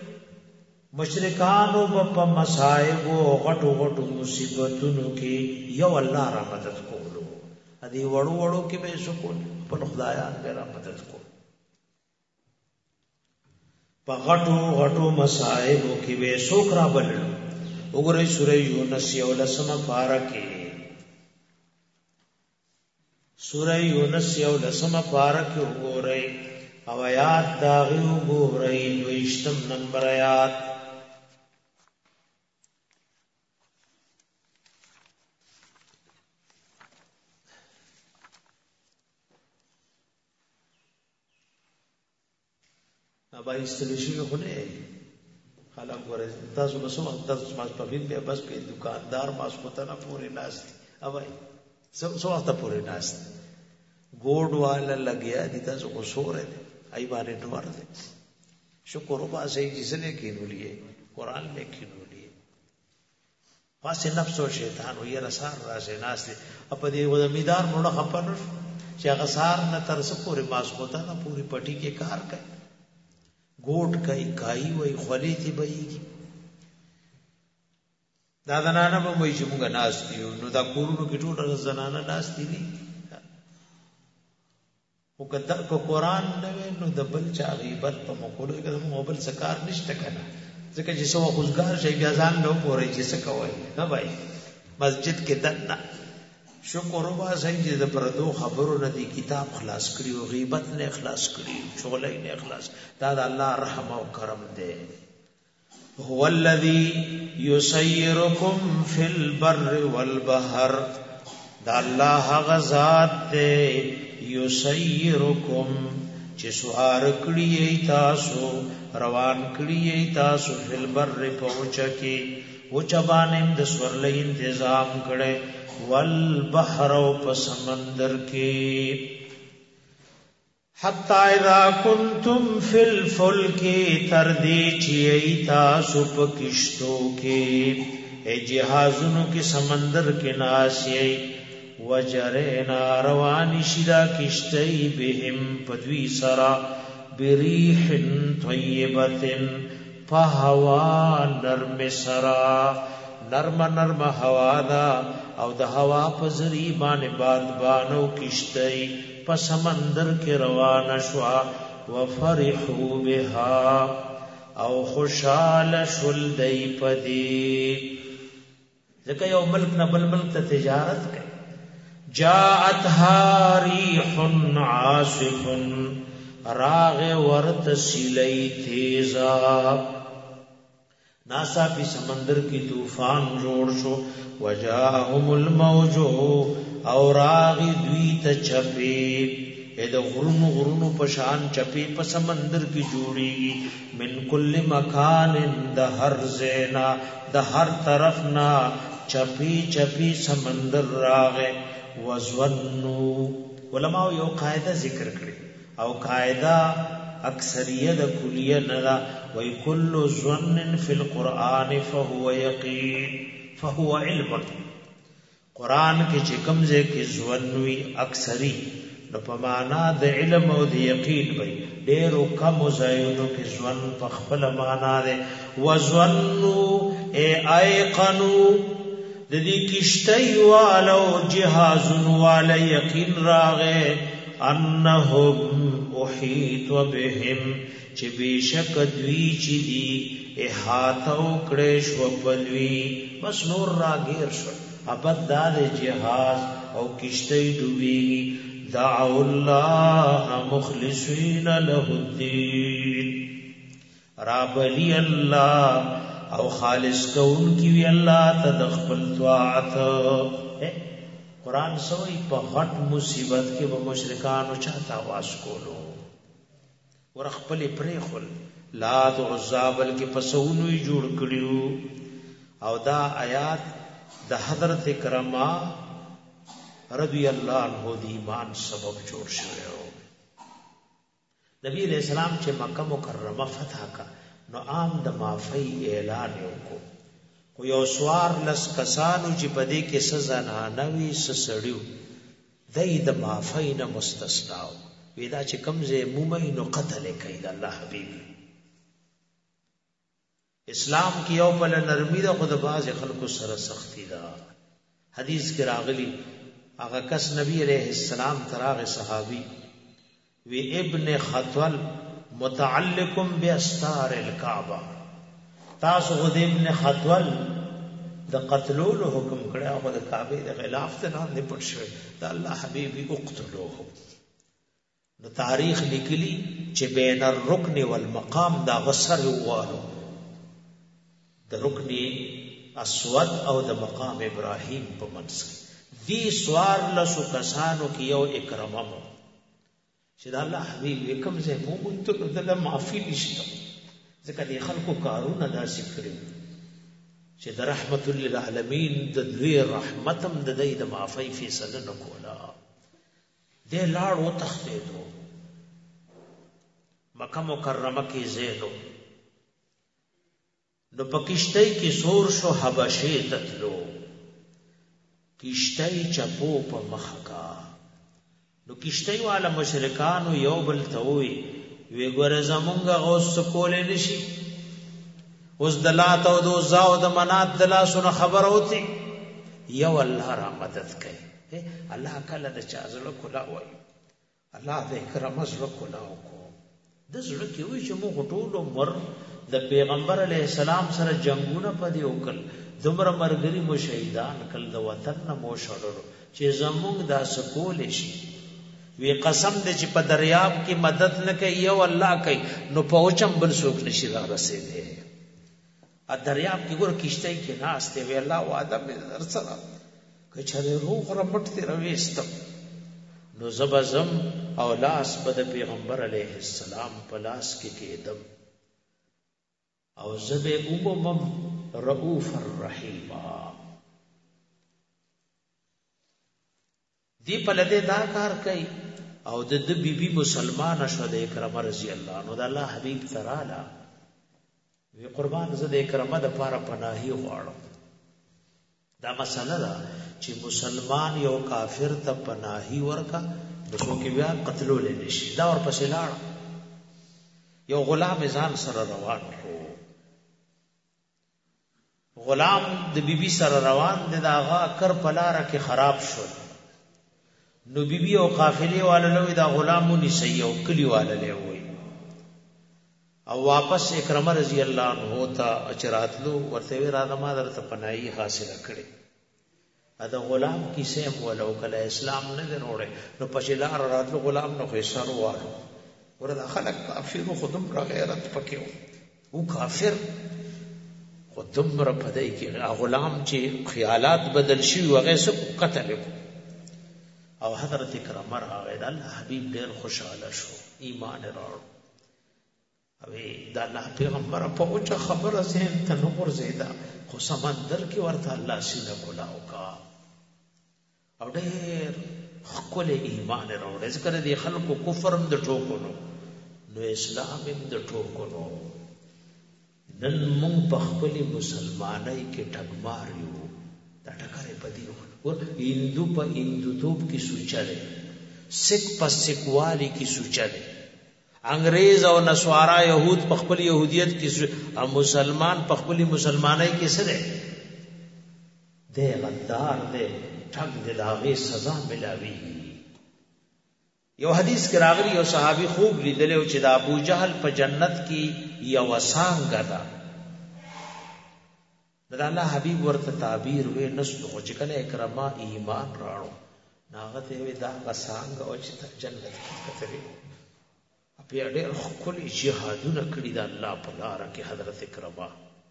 مشرکانو په مصائب او غټو غټو مصیبتونو کې یو الله را مدد کولو ادي وړو وړو کې به سکون په خدایان به را مدد کول په غټو غټو مصائبو کې به څوک را بلل. وګورئ سورې یونس یو لسمه پارکه، سورې یونس یو لسمه پارکه وګورئ او آیات داغه وګورئ 22 نمبر آیات. ابا استلیشی خو نه خلک ورته تاسو بسو تاسو ما په وین به بس په دکاندار ماس کوته نه پورې ناس ابا سو وخت پورې ناس ګوډ والا لګیا دي تاسو کو سورې ای باندې ډور دي شکر وبا سي جسنے کینولې قران میں کینولې پاسه نفس او شیطان وې رسار راځي ناس دي په دې وزمیدار مړه خپنه چې هغه سار نه تر څو پورې ماس کوته نه پوری پټي کې کار کوي ګوټ کوي کای وای خولې تی بېږي دا زنانه به وای چې موږ ناس دیو نو دا کورونو کې ټول زنانه ناس دي او کله کو قران نه نو د بل چا غیبت په مقوله کې مو بل سکار نشته کنه ځکه چې سو خوشګار شي بیا ځان نو پورې چې څه کوي نه بھائی مسجد کې دنه شکر وبا سنجه د پردو خبرو نه دی کتاب خلاص کړی او غیبت نه خلاص کړی شغلې نه خلاص دا د الله رحم او کرم دی. هو الذی یسیرکم فی البر والبحر دا الله غزاد دی یسیرکم چې سوار کړی تاسو روان کړی تاسو فی البر پوچکی وچبانم د سورلې تنظیم کړي والبحر و پسمندر کی حتی اذا کنتم فی الفلک تردی چیئی تاسو پا کشتو کی اے جہازنو کی سمندر کے ناسی وجرینا روانی شدا کشتی بهم پدوی سرا بریح طیبت پہوا نرم سرا نرم نرم هوا دا او د هوا په ذری باندې باد بانو کشتۍ په سمندر کې روان شوا وفرحوا بها او خوشال شول دی پدی ځکه یو ملک نه بل ملک ته تجارت کوي. جاءتها ريح عاصف راغ ورت سیلی تیزا ناسا پی سمندر کی طوفان جوړ شو وجاءهم الموج او راغی دوی ته چپی اې د غرونو غرونو پشان چپی په سمندر کی جوړی من کل مکان د هر زینا د هر طرف نا چپی چپی سمندر راغه وزنو علماء یو قاعده ذکر کړي او قاعده اکثریت کلیه نلا وی کل ظن فی القرآن فهو یقین فهو علم. قرآن کی چکم زے کی ظنوی اکثری نو پمانا د علم او د یقین بی دیرو کم زینو کی ظن پخپل مانا دے وظنو اے ایقنو دی کشتی والو جہازن والا یقین راغے انہم احیط بهم چې بشک دوی چې دی احاطو کړي شو بلوي بس نور راګیر شو ابد دار جهاز او کشتی ډوبي دعوا الله مخلصین له الدين رابلی الله او خالص کون کی وی الله تدخل طاعت. قرآن سوئی پا غٹ مصیبت کے با مشرکان و چاہتا آواز کولو ورخپلی پریخل لات و عزا بلکہ پسونوی جوڑ کریو او دا آیات دا حضرت کرما رضی اللہ عنہ دی ایمان سبب جوڑ شوئے ہو. نبی علیہ السلام چے مکہ مکرمہ فتح کا نو عام دا مافی اعلانیوں کو خو یو سوار لس کسانو چې پدې کې سزا نه نوي سسړیو دای د معافی نه مستثنا ودا چې کمزه مومن نو قتل کوي د الله حبیب. اسلام کې یو بل نرمي ده خو د باز خلکو سره سختی ده. حدیث کې راغلی هغه کس نبی علیہ السلام تراغ صحابی وی ابن خطول متعلق باستار الكعبه تاسو غد ابن خطول د قتلولو حکم کړی او د کعبه د غلاف ته نه پټ شوی دا الله حبیبي اقتلوه نو تاریخ لیکلی چې بین الرکن والمقام دا غسر ووالو د رکن اسود او د مقام ابراهیم په منځ کې دی سوار لسو کسانو کې یو اکرمه مو چې دا الله حبیب کوم ځای مو مونږ ته معافي نشته ځکه د خلکو کارونه داسې کړي چې د رحمت للعالمین د دوی رحمتم د دې د معافی فیصله نکولا دې لاړ او تختیدو مکه مکرمه کې زیدو نو پکشتای کې زور شو حبشه تتلو کشتای چپو په مخکا نو کشتای والا مشرکانو یو بل توي وی ګور زمونږه غوس کولې نشي اوس د لات او د عزا او د منات د لاسونو خبر اوتی یو الله را مدد کوي الله کله د چا زړه کلا وای الله دې کرم زړه کلا وکړو د زړه کې وی چې موږ ټول عمر د پیغمبر علی السلام سره جنگونه پدې وکړ دومره مرګري مو شهیدان کړل د وطن نه مو شړلو چې زمونږ دا سکول شي وی قسم دې چې په دریاب کې مدد نه کوي یو الله کوي نو په اوچم بل څوک نشي را رسیدي ا دریاب کې ګور کیشته کې ناشته وی الله وعده مې درسره کچره روح رمټ ته رويستم نو زبزم او لاس بد پیغمبر علیه السلام پلاس کې کېدم او زبه امم رؤوف الرحیم دی پلده دا کار کوي او د بیبي مسلمان شو د اکرمه رضی الله عنه د الله حبیب ترالا وی قربان زه د اکرمه د پاره پناهي غواړم دا مسله ده چې مسلمان یو کافر ته پناهي ورکا دغه کې بیا قتلول نشي دا ور پسې لاړ یو غلام ځان سره روان شو غلام د بیبي سره روان دي دا هغه کر پلاره کې خراب شو نو بیبي او قافلې والو دا غلامونی سي او کلی والو وي او واپس اکرمه رضی الله عنه ته اچراتلو ورته وی را ما درته پناهي حاصله کړي دا غلام کیسه مولا او کله اسلام نه وروړي نو پښلار راتلو غلام نو خسر واره ورته خلک کافر خودم را غیرت پکې او کافر خودم را پدای کې غلام چې خیالات بدل شي وغه سب قتل او حضرت کرامه راغی الله حبیب ډیر خوشاله شو ایمان راوړ او دا الله پیغمبر په اوچه خبره زین ته نور زیدا خو سمندر کې ورته الله سینه کولاو کا او ډېر خپل ایمان راوړل ذکر دي خلکو کفرم د ټوکونو نو اسلام هم د ټوکونو نن مونږ په خپل مسلمانۍ کې ټګمار یو دا ټکرې پدیو ور هندو په هندوتوب کې سوچره سکھ په سکھوالی کې سوچره انګريز او نسوارا يهود په خپل يهوديت کې او مسلمان په خپل مسلمانۍ کې سره دې غدار دې ټګ دې داغه سزا ملاوي یو حدیث کې راغلی یو صحابي خوب لیدل او چې د ابو جهل په جنت کې یو وسانګه ده دا الله حبيب ورته تعبیر وې نسو چې کله اکرما ایمان راړو ناغه ته وې دا وسانګه او چې جنت کې کتري بیا ډېر خپل جهادونه کړی د الله په لار کې حضرت اکرما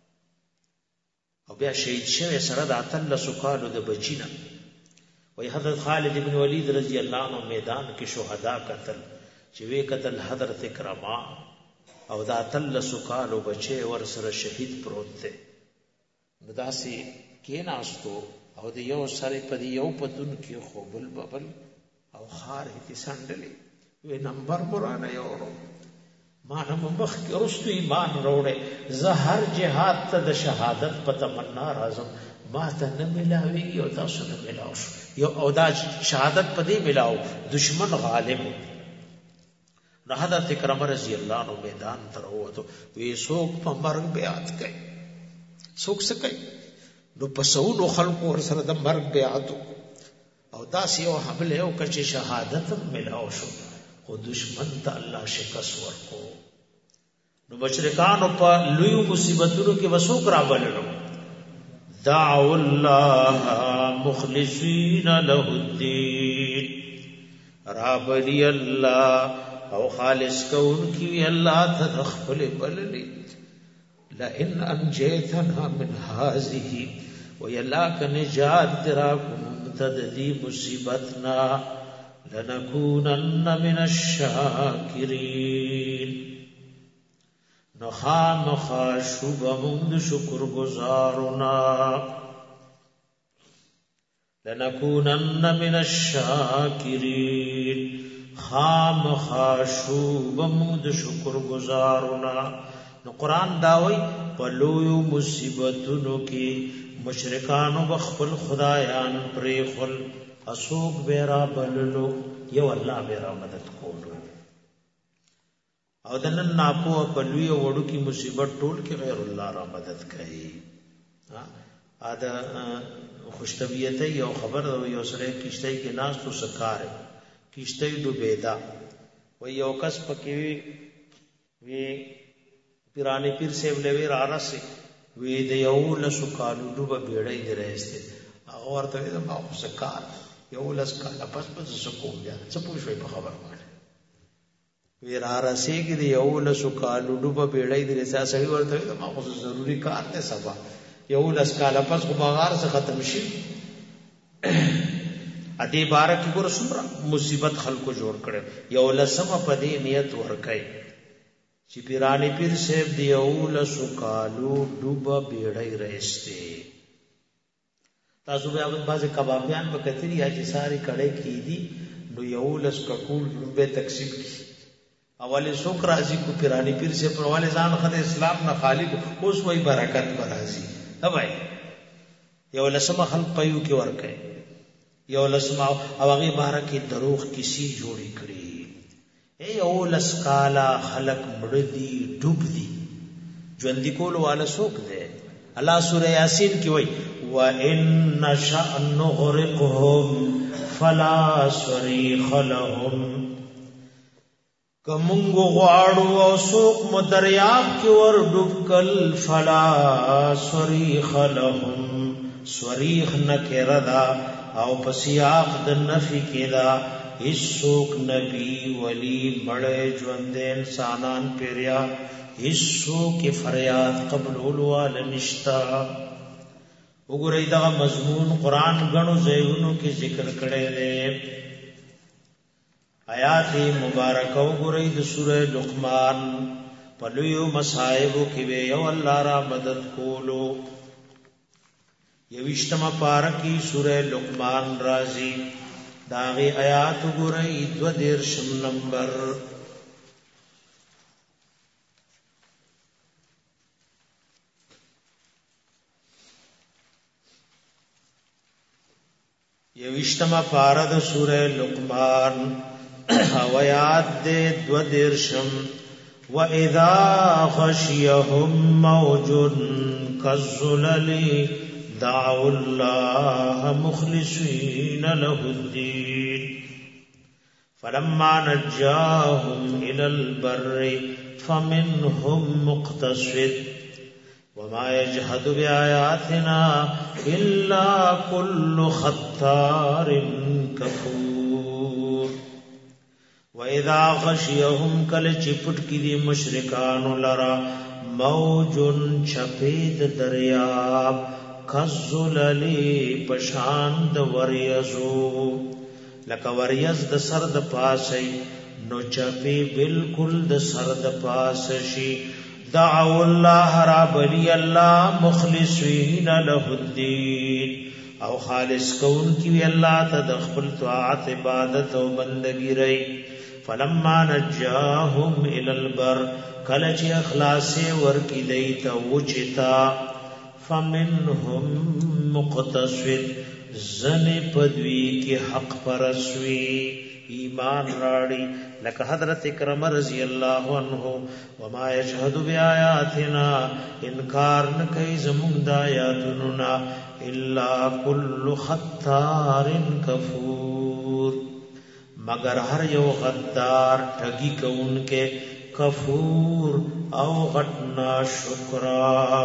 او بیا شهید شوی سره د اتل سکالو د بچینا وای حضرت خالد ابن ولید رضی الله عنه میدان کې شهدا قتل چې وی قتل حضرت اکرما او د اتل سکالو بچي ور سره شهید پروت دی داسې کې ناستو او د یو سره په یو پتون کې خوبل ببل او خار هتی سندلې وی نمبر مرانه یورو ما هم مخ کې رستو ایمان وروړې زهر جهاد ته د شهادت په تمنا راځم ما ته نه ملاوي او تاسو نه ملاو یو او دا شهادت په دې ملاو دشمن غالب نو حضرت کرم رضی الله عنه میدان تر وته وی څوک په مرګ بیعت کوي څوک څه کوي نو پسونو خلق ور سره د مرګ بیعت او دا سیو حمله او کچ شهادت ملاو شو خو دشمن ته الله شکست ورکو نو مشرکانو په لوی مصیبتونو کې وسوک را بللو دعوا الله مخلصین له الدین رابلی الله او خالص کون کی الله تدخل بللی لئن انجیتنا من هذه ویلا کنجات تراکم تددی مصیبتنا لنکونن من الشاکرین نخام خاشوب مند شکر گزارنا لنکونن من الشاکرین خام خاشوب مند شکر گزارنا نو قرآن داوی پلویو مصیبتونو کی مشرکانو بخفل خدایان پریخل اسوک بیرا بللو یو اللہ بیرا مدد کولو او دنن ناپو پلوی وړو کی مصیبت ټول کې غیر الله را مدد کوي ادا خوش طبیعت یو خبر یو سره کیشته کې ناس تو سکار کیشته ډوبېدا و یو کس پکې وی پیرانی پیر سیب لوي رارسه وی د یو لسو کالو ډوبه بیړۍ درېسته هغه ورته ما خو سکار یو لس کاله پس سکو بیا څه پوښوي په خبر باندې ویر آرسی کی دی یو لسو کالو ډوبه بیړۍ دی رسا سړی ورته ما خو ضروری کار دی سبا یو لس کاله پس خو بغار څخه ختم شي ادي بارک ګور سمرا مصیبت خلکو جوړ کړي یو لسمه پدې نیت ورکړي چې پیرانی پیر صاحب دی یو لسو کالو ډوبه بیړۍ رسته تاسو به بعض کبابیان په کتری یا چې ساری کړي کی دي نو یو لس ککول ډوبه تقسیم کی اولی سوک راضی کو پیرانی پیر سے پرواله ځان خد اسلام نه خالی اوس وای برکت پر راضی اوای یو لسمه خلق پيو کې ورکه یو لسمه او هغه بارکه دروغ کسی جوړی کړي ای یو لسکالا خلق مړدي ډوب دي ژوند کول والا سوک دے الله سورہ یاسین کې وای و ان نشأ نغرقهم فلا صريخ لهم کمونگو غواړو او سوق مدریاب کی ور ډوب کل فلا صریخ لهم صریخ نکردا او پسیاق د نفی کدا هیڅ سوق نبی ولی مړ ژوند انسانان پیریا هیڅ سوق فریاد قبول ول نشتا وګورئ دا مضمون قران غنو زیونو کې ذکر کړي دي آیات مبارک وګورئ د سوره لقمان په لویو مصائب کې وی او الله را مدد کولو یوشتمه پارکی سوره لقمان رازی داغه آیات وګورئ 22 نمبر یوشتمه پارد سوره لقمان ویاد دے دو درشم وَإِذَا خَشِيَهُمْ مَوْجٌ كَالظُّلَلِ دَعَوُا اللَّهَ مُخْلِصِينَ لَهُ الدِّينَ فَلَمَّا نَجَّاهُمْ إِلَى الْبَرِّ فَمِنْهُمْ مُقْتَصِدٌ وَمَا يَجْحَدُ بِآيَاتِنَا إِلَّا كُلُّ خَطَّارٍ كَفُورٍ وَإِذَا غَشِيَهُمْ كَلَ چپٹ کی دی مشرکان لرا موجن چپید دریاب کذللی پشاند وریزو لکا وریز د سر د پاسی نو چپی بالکل د سر د پاسشی دعو اللہ رابلی اللہ مخلصین له الدین او خالص کون کی اللہ تدخل طاعت عبادت و بندگی رئی فلما نجاهم الى البر کلچ اخلاص ورکی دیتا وچتا فمنهم مقتصد زن پدوی کی حق پرسوی ایمان راڑی لکه حضرت اکرم رضی اللہ عنہ وما یشهد بیااتنا انکار نکئی زمون دایاتننا الا کل خطار کفور مگر ہر یو غدار ٹھگی کون کے کفور او غټنا شکرا.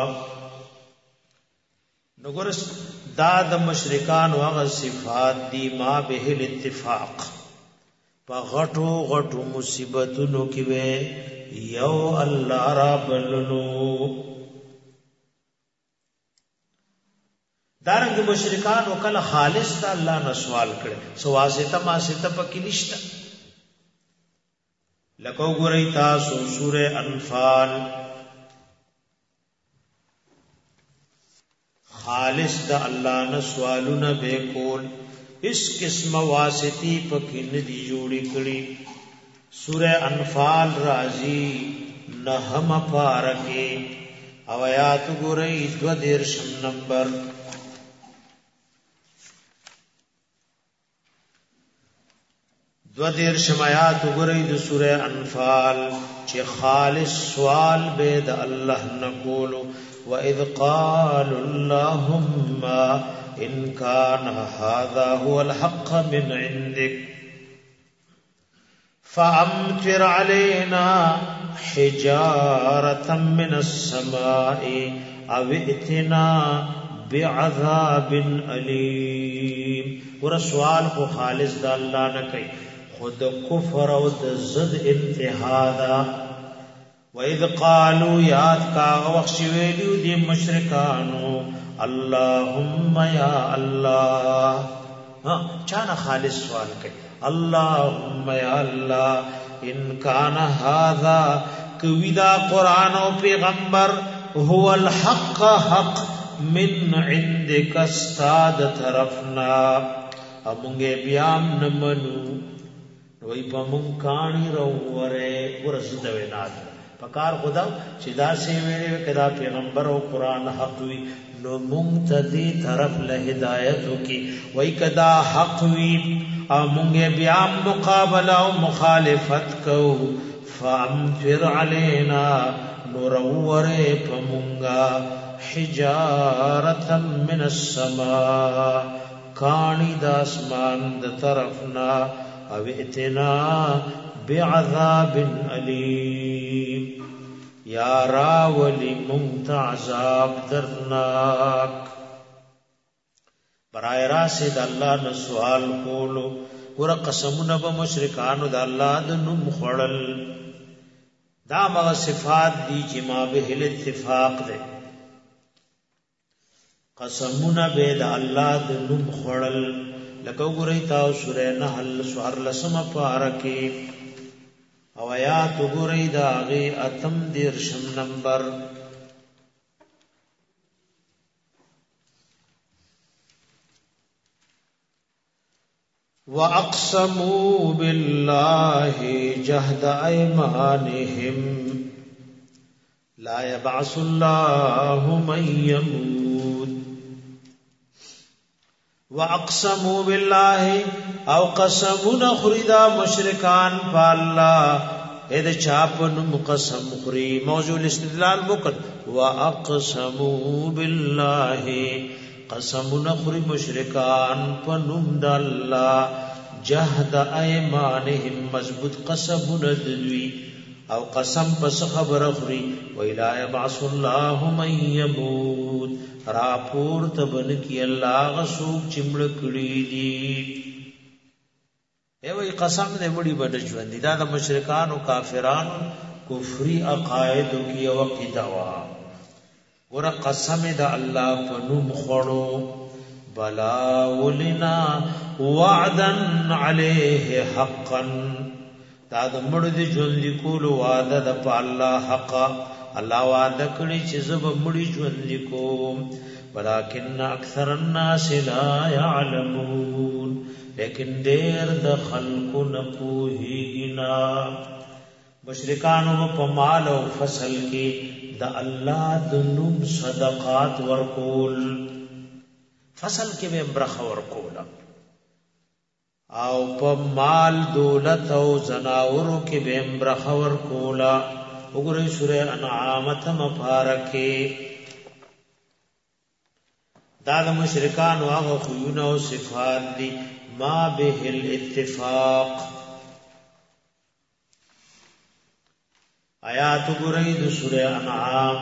نګورس دا د مشرکان او صفات دی ما به الاتفاق په غټو غټو مصیبتونو کې وې یو الله را بللو. دارنګ مشرکان وکله خالص د الله نه سوال کړي سواسته ما سته پکې نشته. لکه ګورئ تاسو سوره انفال خالص د الله نه سوالونه به کول اس قسم واسطی پکې نه دی جوړی کړي. سوره انفال راځي نهم پارکه او آیات ګورئ 22 نمبر. دو دیر شمایات گرئی دو سورہ انفال چی خالص سوال بید اللہ نکولو وَإِذْ قَالُوا اللَّهُمَّ إِنْ كَانَ هَذَا هُوَ الْحَقَّ مِنْ عِنْدِكَ فَأَمْطِرْ عَلَيْنَا حِجَارَةً مِنَ السَّمَاءِ أَوْ ائْتِنَا بِعَذَابٍ أَلِيمٍ. ور سوال کو خالص د الله نه کوي خود کفر او د زد انتها دا. وَإِذْ قَالُوا یاد کا وخت ویلو دی مشرکانو اللهم یا الله. ها چانه خالص سوال کوي اللهم یا الله ان کان هذا کویدا قران او پیغمبر هو الحق حق من عندك استاد طرفنا امونگے بیام نمنو وی پا منکانی روورے ورسد ویناد پکار خدا چی دا سیویرے کدا پیغمبر و قرآن حق وی نو منتدی طرف لہدایتو کی وی کدا حق وی امونگے بیام مقابلہ و مخالفت کو فامفر علینا نو روورے پا منگا حجارة من السماء کانی دا اسمان دا طرفنا او ائتنا بعذاب علیم یا راولی منت عذاب درناک. برای راسد اللہ نسوال کولو ور قسمون با مشرکانو دا اللہ دا نم خوڑل دا مغا صفات دی چی ما به الاتفاق دے قسمونه به د الله د نوم خړل. لکه وګورئ تاسو سورې نحل سوار لسم پارکه او آیات وګورئ دا غي اتم دیرشم نمبر. واقسموا بالله جهد ايمانهم لا يبعث الله من يموت. واقسموا بالله او قسمنا خريدا مشرکان فالله اذا چاپن مقسم خري موضوع الاستدلال وکړ. واقسموا بالله قسمنا خري مشرکان پنوم د الله جهد ايمانهم مضبوط قسمنا دوی او قسم پس خبر خوري ویلا يبعث الله من يموت راپور تبن کی الله غسوک چمړ کړي دي. وی قسم دې مړي بد ژوند دي. دا د مشرکان او کافرانو کفري عقاید کی او عقیدوا ور قسم د الله په نوم خړو بلا ولنا وعدا عليه حقا. دا د مړو دي ژوند کول وعده د په الله حق الله وعده کړی چې زب مړي ژوند کوم ولکن اکثر الناس لا يعلمون لیکن ډېر د خلقو نه پوهیږي. مشرکانو په مال او فصل کې د الله د نوم صدقات ورکول فصل کې به برخه ورکول او په مال دولت او زناورو کې به برخه ورکول. وګورئ سورہ انعام تم پارکه دا د مشرکان او هغه خوونه او صفات دي ما به الاتفاق. آیات ګورئ د سورہ انعام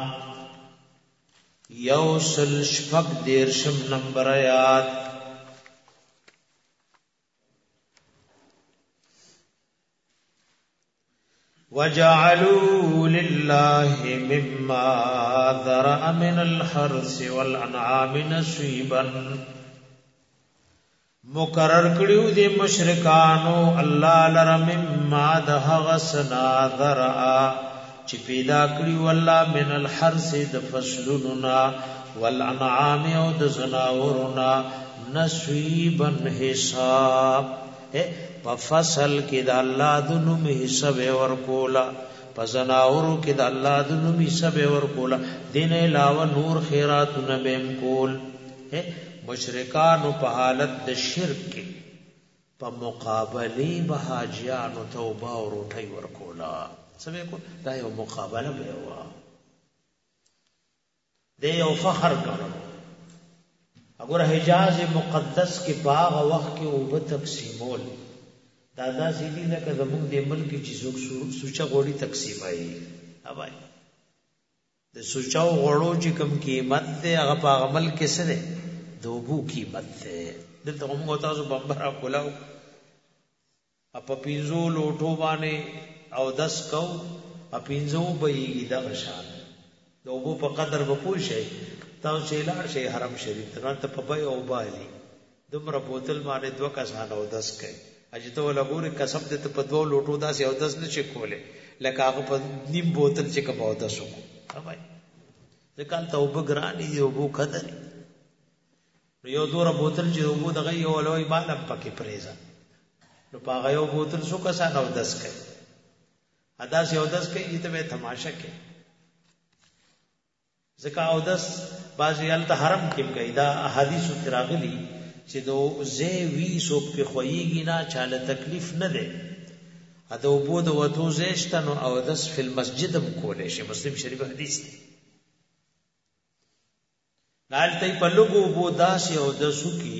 یوسل شپږ دیرشم نمبر آیات. وَجَعَلُوا لِلَّهِ مِمَّا ذَرَأَ مِنَ الْحَرْثِ وَالْأَنْعَامِ نَصِيبًا مقرر کړیو د مشرکانو الله لره مما د هغه سنا ذرأ چې پیدا کړیو الله من الحرث د فصلنا والانعام او د زناورنا نصیبا حساب په فصل کې د الله د نوم حساب ورکولا په زناورو کې د الله د نوم حساب ورکولا دین علاوه نور خیراتونه بهم کول. مشرکانو په حالت د شرک کې په مقابله به حاجیانو توبه او روټي ورکولا. سمې کو دا یو مقابله به و د یو فخر کړو. وګوره حجاز مقدس کې باغ وخت کې او به تقسیمول دادا سیدی لکه زمونږ د ملک چې څوک سوچا غوړي تقسیمای اوبای د سوچاو غوړو چې کم قیمت ده هغه په عمل کې څه ده دوبو قیمت ده. دلته موږ تاسو بمبرا کولاو په پینځو لوټو باندې او 10 کو اپینځو بېږي د غشان دوبو په قدر به پوښي تاسو چې لاړ شي حرم شریف ته په بای او بالي دومره بوتل باندې 2 کسان او 10 کوي اجته ولا ګوره کسب دې په 2 لوټو داسې او 10 نشي کوله لکه هغه په نیم بوتل چې کبا او 10 کو هاي ځکه توبه ګرانی دی او بو قدر یو دوره بوتل چې وګو دغه یو لوی باندې پکې پریزا نو پاغه یو بوتل شو کسان او 10 کوي ادا سه او 10 کوي ته به تماشا کوي ځکه او 10 بازي ال ته حرم کې کوي دا احادیث تراغلي چې دو زه وی سو په خوېږي نه چاله تکلیف نه ده اته وبو د وته زهشتنو او 10 په مسجدم کولې شي مسلم شریف حدیث دی نالته په لګو وبو داس او 10 کی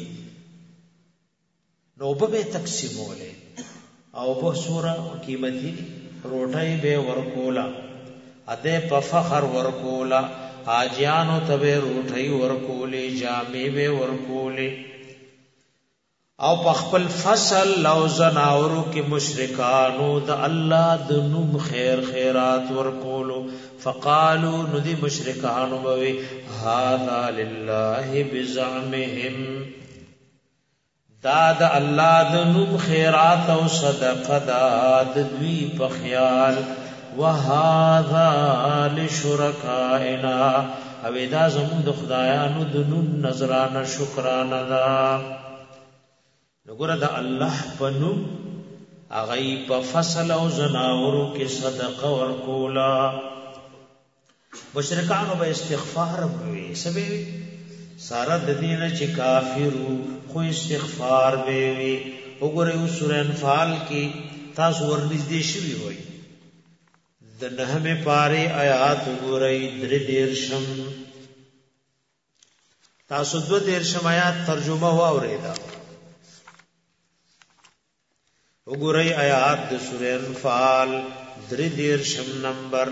نو به تقسیمولې او په سوره قیمتي روټي به ورکولا اده په فخر ورکولا حاجیانو ته روټي ورکولې جامې به ورکولې او په خپل فصل لو زناورو کې مشرکانو د الله د نوم خیر خیرات ورکولو فقالو ندی مشرکانو بوي هذا لله بزعمهم دا د الله د نوم خیرات او صدقه د دوی په خیال وهذا لشرکائنا او دا زموږ د خدایانو د نوم نظرانه شکرانه دا نګوره د الله په نوم هغه په فصل او زناورو کې صدقه ورکولا مشرکانو به استغفار کوي سبي ساره د دینه چې کافرو خو استغفار به وي وګوره سورہ انفال کې تاسو ورنږدې شوي وي د نهمه پاره آیات وګورئ درې دیرشم تاسو دو دیرشم آیات ترجمه واوریدا وګورئ آیات د سورہ انفال درې دیرشم نمبر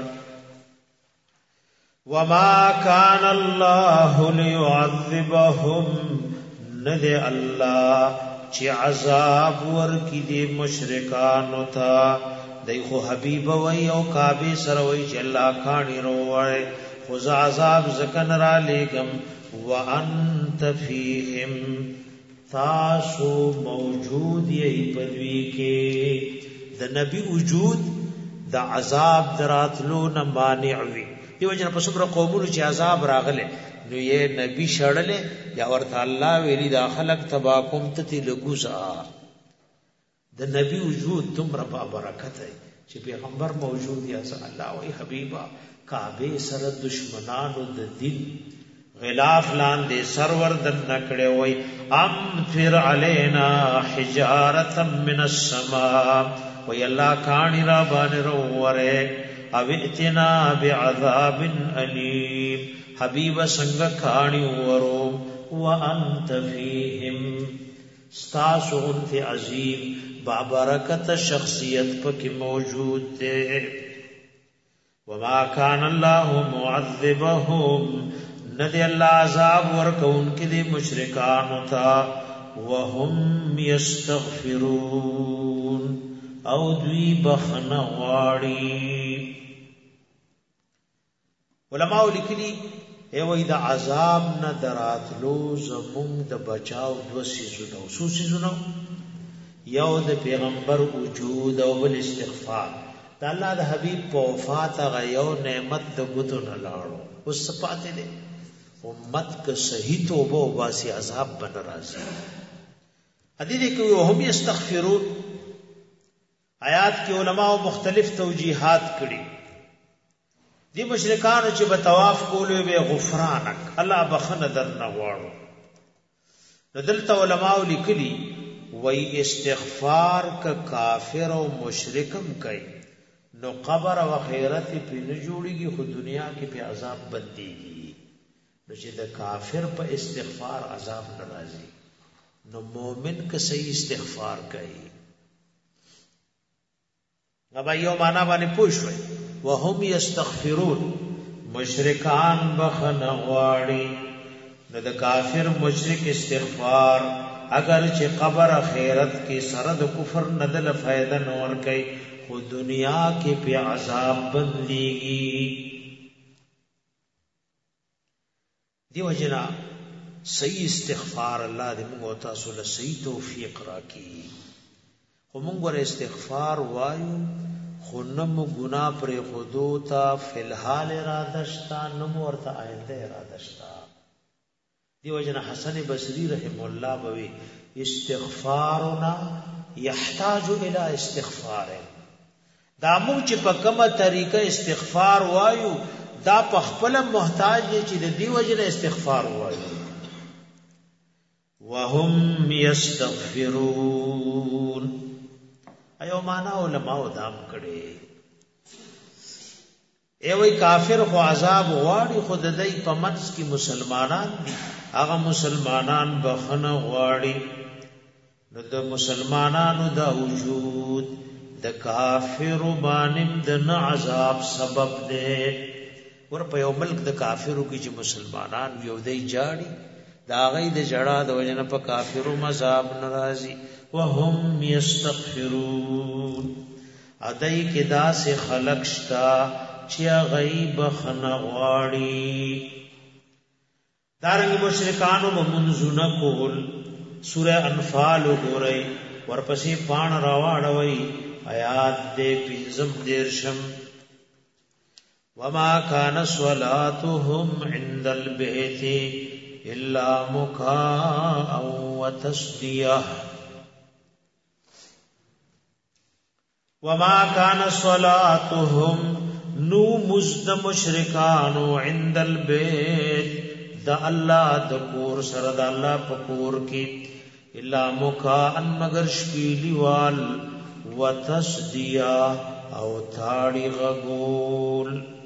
وما كان الله ليعذبهم ند الله چې عذاب ورکی دي مشرکانو ته دایخو حبیب وای او کعبه سره وای چې الله کانی روړې خو عذاب زکن را لګم وانت فیهم تاسو موجود یې پدوی کې د نبی وجود د عذاب دراتلو نه مانع وي دیو جن په صبر قومونو چې عذاب راغله نو یې نبی شړلې یا ورته الله ویلي دا خلق تباکم ته لګوزا د نبی وجود تمره په برکت ہے چې پیغمبر موجود یا الله او حبیبا کعبه سره دشمنانو د دین غلاف لاندې سرور دن نکړې وای ام فر علینا حجارتا من السماء وای الله کانی را باندې وره او اتنا بعذاب الیم حبیب څنګه کانی ورو وانت فیهم استاسو انت عظیم بابرکت شخصیت پکې موجود ده وما كان الله معذبهم ندی الله عذاب ورکون کې دي مشرکان تا وهم یستغفرون او دوی بخنه غواړي. علماء لیکلي ایوې د عذاب نه دراتلو زمونږ د بچاو دو سيزونه خصوصيزونه یو د پیغمبر وجود او بل استغفار. د الله د حبيب په وفات غيو نعمت د ګوتو نه لاړو اوس پاتې دي امت که صحیح توبه او باسي عذاب بن راځي. حدیث کې وهم یستغفرون آیات کې علماء مختلف توجیهات کړي. دی مشرکان چې په طواف کولو به غفرانک الله بخنه درنه غواړو. دلته علماء لیکلي وای استغفار ک کافر او مشرکم کوي نو قبر او خیرت په نه جوړيږي خو دنیا کې په عذاب بنديږي. نو چې د کافر په استغفار عذاب ناراضي نو مؤمن ک صحیح استغفار کوي. غبا یو معنا باندې پوښوي وهم یستغفرون مشرکان بخنه غواړي. نو د کافر مشرک استغفار اگر چې قبر اخرت کې سره د کفر نه دل فائدہ نور کوي خو دنیا کې په عذاب بنديږي. دیو جنا صحیح استغفار الله دې موږ تاسو له صحیح توفیق راکړي. خو موږ ور استغفار وایو خو نم گناہ پر خودو تا فی الحال اراده شتا نم ورته آینده اراده شتا. دیو جن حسن بصری رحم الله بوي استغفارنا يحتاج الى استغفار. دا موږ چې په کومه طریقه استغفار وایو دا په خپل محتاج دي چې د دیو جن استغفار وایو. وهم یستغفرون ایو معنا علماء دام کړي. ایوې کافر خو عذاب غواړي خود دای په منځ کې مسلمانان دي هغه مسلمانان بخنه غواړي. نو د مسلمانانو د وجود د کافر باندې د عذاب سبب دی. ور په یو ملک د کافرو کې چې مسلمانان یو دی جاړي دا غي د جړه د وجنه په کافرو مذاب ناراضي. وهم یستغفرون ادای کې داسې خلق شتا چې غیب خنغواړي. دارنګ مشرکانو منځونه کول سوره انفال وګورئ ورپسې پان راوړوي آیات دې پنځم دیرشم. وما كان صلاتهم عند البيت الا مكاء وتصديه. وما كان صلاتهم نو مزد مشرکانو عند البيت دا الله د کور سره د الله په کور کې الا مکاء مگر شپیلی وال وتصدیا او تاړي غول.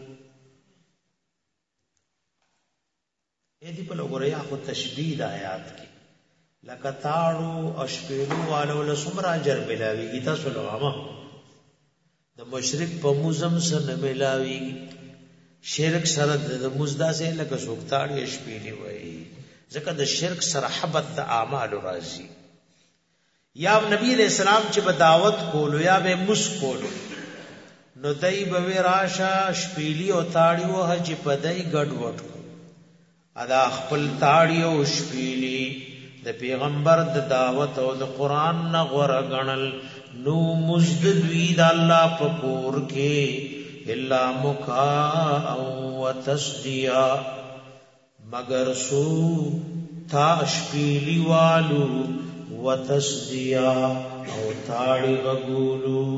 اې دې په لګوریا خو تشبیه د آیات کې لکه تاړو اشپیلو والو له سمرا اجر ملاويږي. تاسو لوامه د مشرک په موزم سره ملاوي شرک سره د مزدا سره لکه سوکتاړي شپېلي وای ځکه د شرک سره حبت د اعمال راځي. یا نبی علیہ السلام چې په دعوت کولو یا به مس کولو نو دای به راشه شپېلي او تاړي وه چې په دای ګډ وټ ادا خپل تاړي او شپېلي د پیغمبر د دعوت او د قران نه غوړه غنل نو مزد دوی د الله په کور کې الا مکاء و تصدیا مگر سو تا شپیلی والو و تصدیا او تاړي غولو.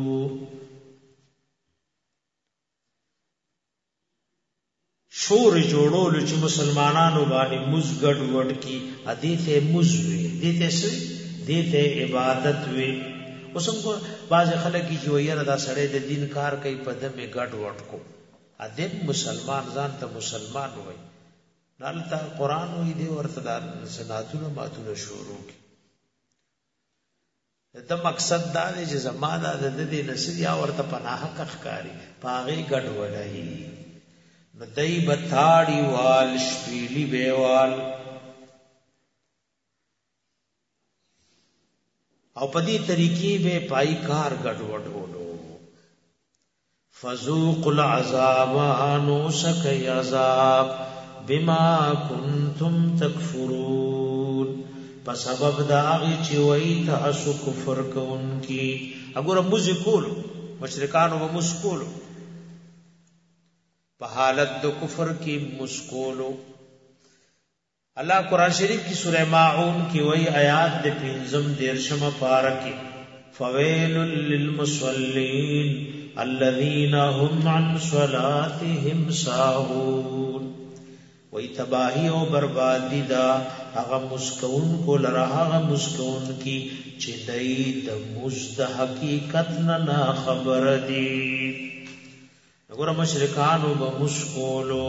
شور جوړولو چې مسلمانانو باندې مزګډ وډ کی حدیثه مزوي دته سي دته عبادت وي. اوسم کو باز خلک چې ویره دا سړی د دین کار کوي په دمه ګډ وډ کو ادب مسلمان ځان ته مسلمان وای دلته قران وی دی ورته د سناتونو ماتونو شروع کی. د مقصد دا دی چې زماده د دې نسل یا ورته پناه ښکاری پاغي ګډ وډای نو دای بتاړي وال شپېلی بیوال او پدی طریقې به پای کار ګډ وډولو فذوق العذاب انو سکي عذاب بما كنتم تکفرون په سبب دا هغه چې وای تاسو کفر کوونکی وګوره مزکول مشرکانو به مسکول په حالت د کفر کې مسکولو الله قرآن شریف کی سورہ ماعون کی وہی آیات دے پنځم دیرشم پارہ کی فویل للمصلین الذین هم عن صلاتهم ساهون وہی تباہی او بربادی دا هغه مسکون کو لرا هغه مسکون کی چې دای د مزد حقیقت نه خبر دی وګوره مشرکانو به مسکولو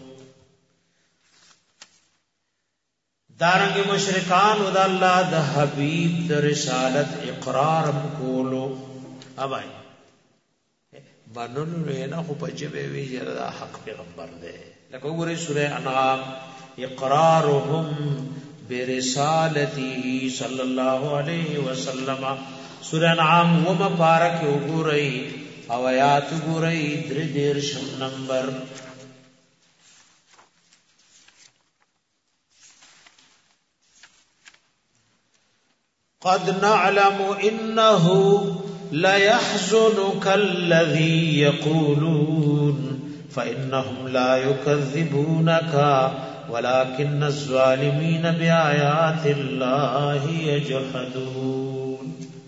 دارنګ مشرکان او د الله د حبیب د رسالت اقرار کولو اوبای باندې نه خو په جبه وی دا حق پیغمبر دی لکه وګورئ سوره انعام اقرارهم برسالته صلی الله علیه وسلم سوره انعام و مبارک وګورئ او آیات وګورئ 3 نمبر قد نعلم إنه ليحزنك الذي يقولون فإنهم لا يكذبونك ولكن الظالمين بآيات الله يجحدون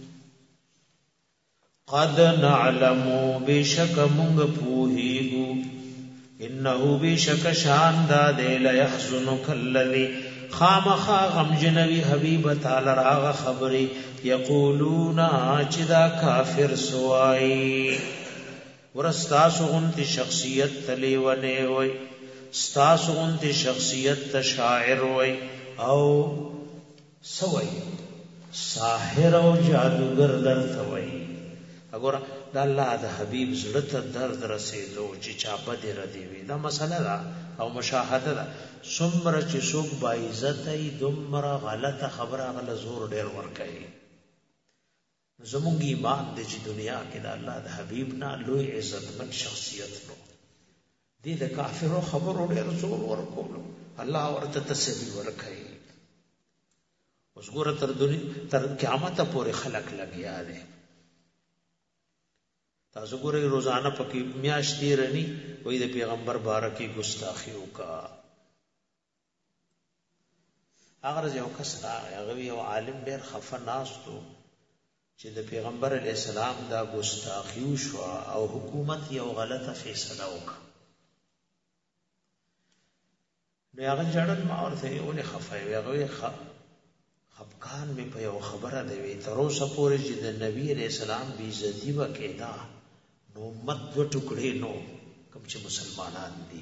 قد نعلم بشك منغ پوهیگو إنه بشك شان دادے ليحزنك الذي خامخا غمجنوی حبیب تعالی راغ خبری یقولون چدا کافر سوائی ورستاسو غنتی شخصیت تلیونے وی ستاسو غنتی شخصیت تشاعر وی او سوئی ساحر او جادوگر در توئی اگر دا اللہ دا حبیب زلط درد رسیدو چی چاپا دی ردی وی دا مسئلہ دا او مشاهده دا سمره چې څوک با عزت ای دومره غلطه خبره غل زور ډیر ور کوي زمونږ ایمان د دنیا کې د الله د حبیب نه لوی عزتمن شخصیت نو دې د کافرو خبرو ډیر زور ور کولو الله ورته تسلی ور کوي اوس ګوره تر قیامت پورې خلق لګیا دي تاسو ګورئ روزانه پکې میاشتې رني وای د پیغمبر بارکی ګستاخی وکا اگر یو کس هغه یو عالم ډیر خفه ناستو چې د پیغمبر علی السلام دا ګستاخی شو او حکومت یو غلطه فیصله وکړه نو هغه جړل ما ورته ولې خفه وي هغه خفقان می په یو خبره دی تر اوسه پورې چې د نبی علی السلام بی عزتی وکړه نو مت دو ټکړې نو کوم چې مسلمانان دي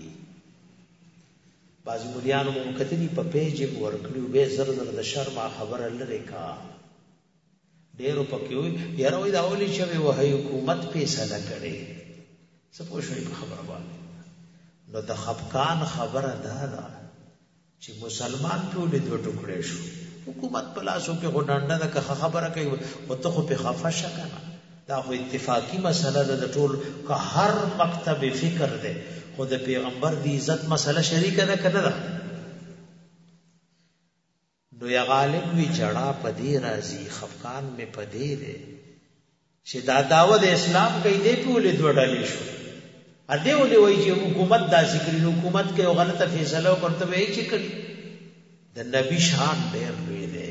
بعض مليانو مکتنی په پیج ورکړو به زر زر د شرم خبره لری کا ډیرو پکې وي یاره وای دا اولی چې وه حکومت فیصله کړي څه پوښوي په خبره باندې نو د خفقان خبره ده چې مسلمان ټول دو ټکړې شو حکومت په لاسو کې غونډه ده که خبره کوي وته خو په خفه شکنه دا خو اتفاقی مسله ده د ټول که هر مکتب فکر ده خو د پیغمبر دی عزت مسله شریکه ده کنه ده نو یا غالب وی جڑا پدی راضی خفقان میں پدی ده چې دا دعوت اسلام کوي دی په ولې دوړلې شو ا دې ولې وایي چې حکومت دا ذکر حکومت کې غلطه فیصله وکړه وایي چې کړي د نبی شان ډېر لوی دی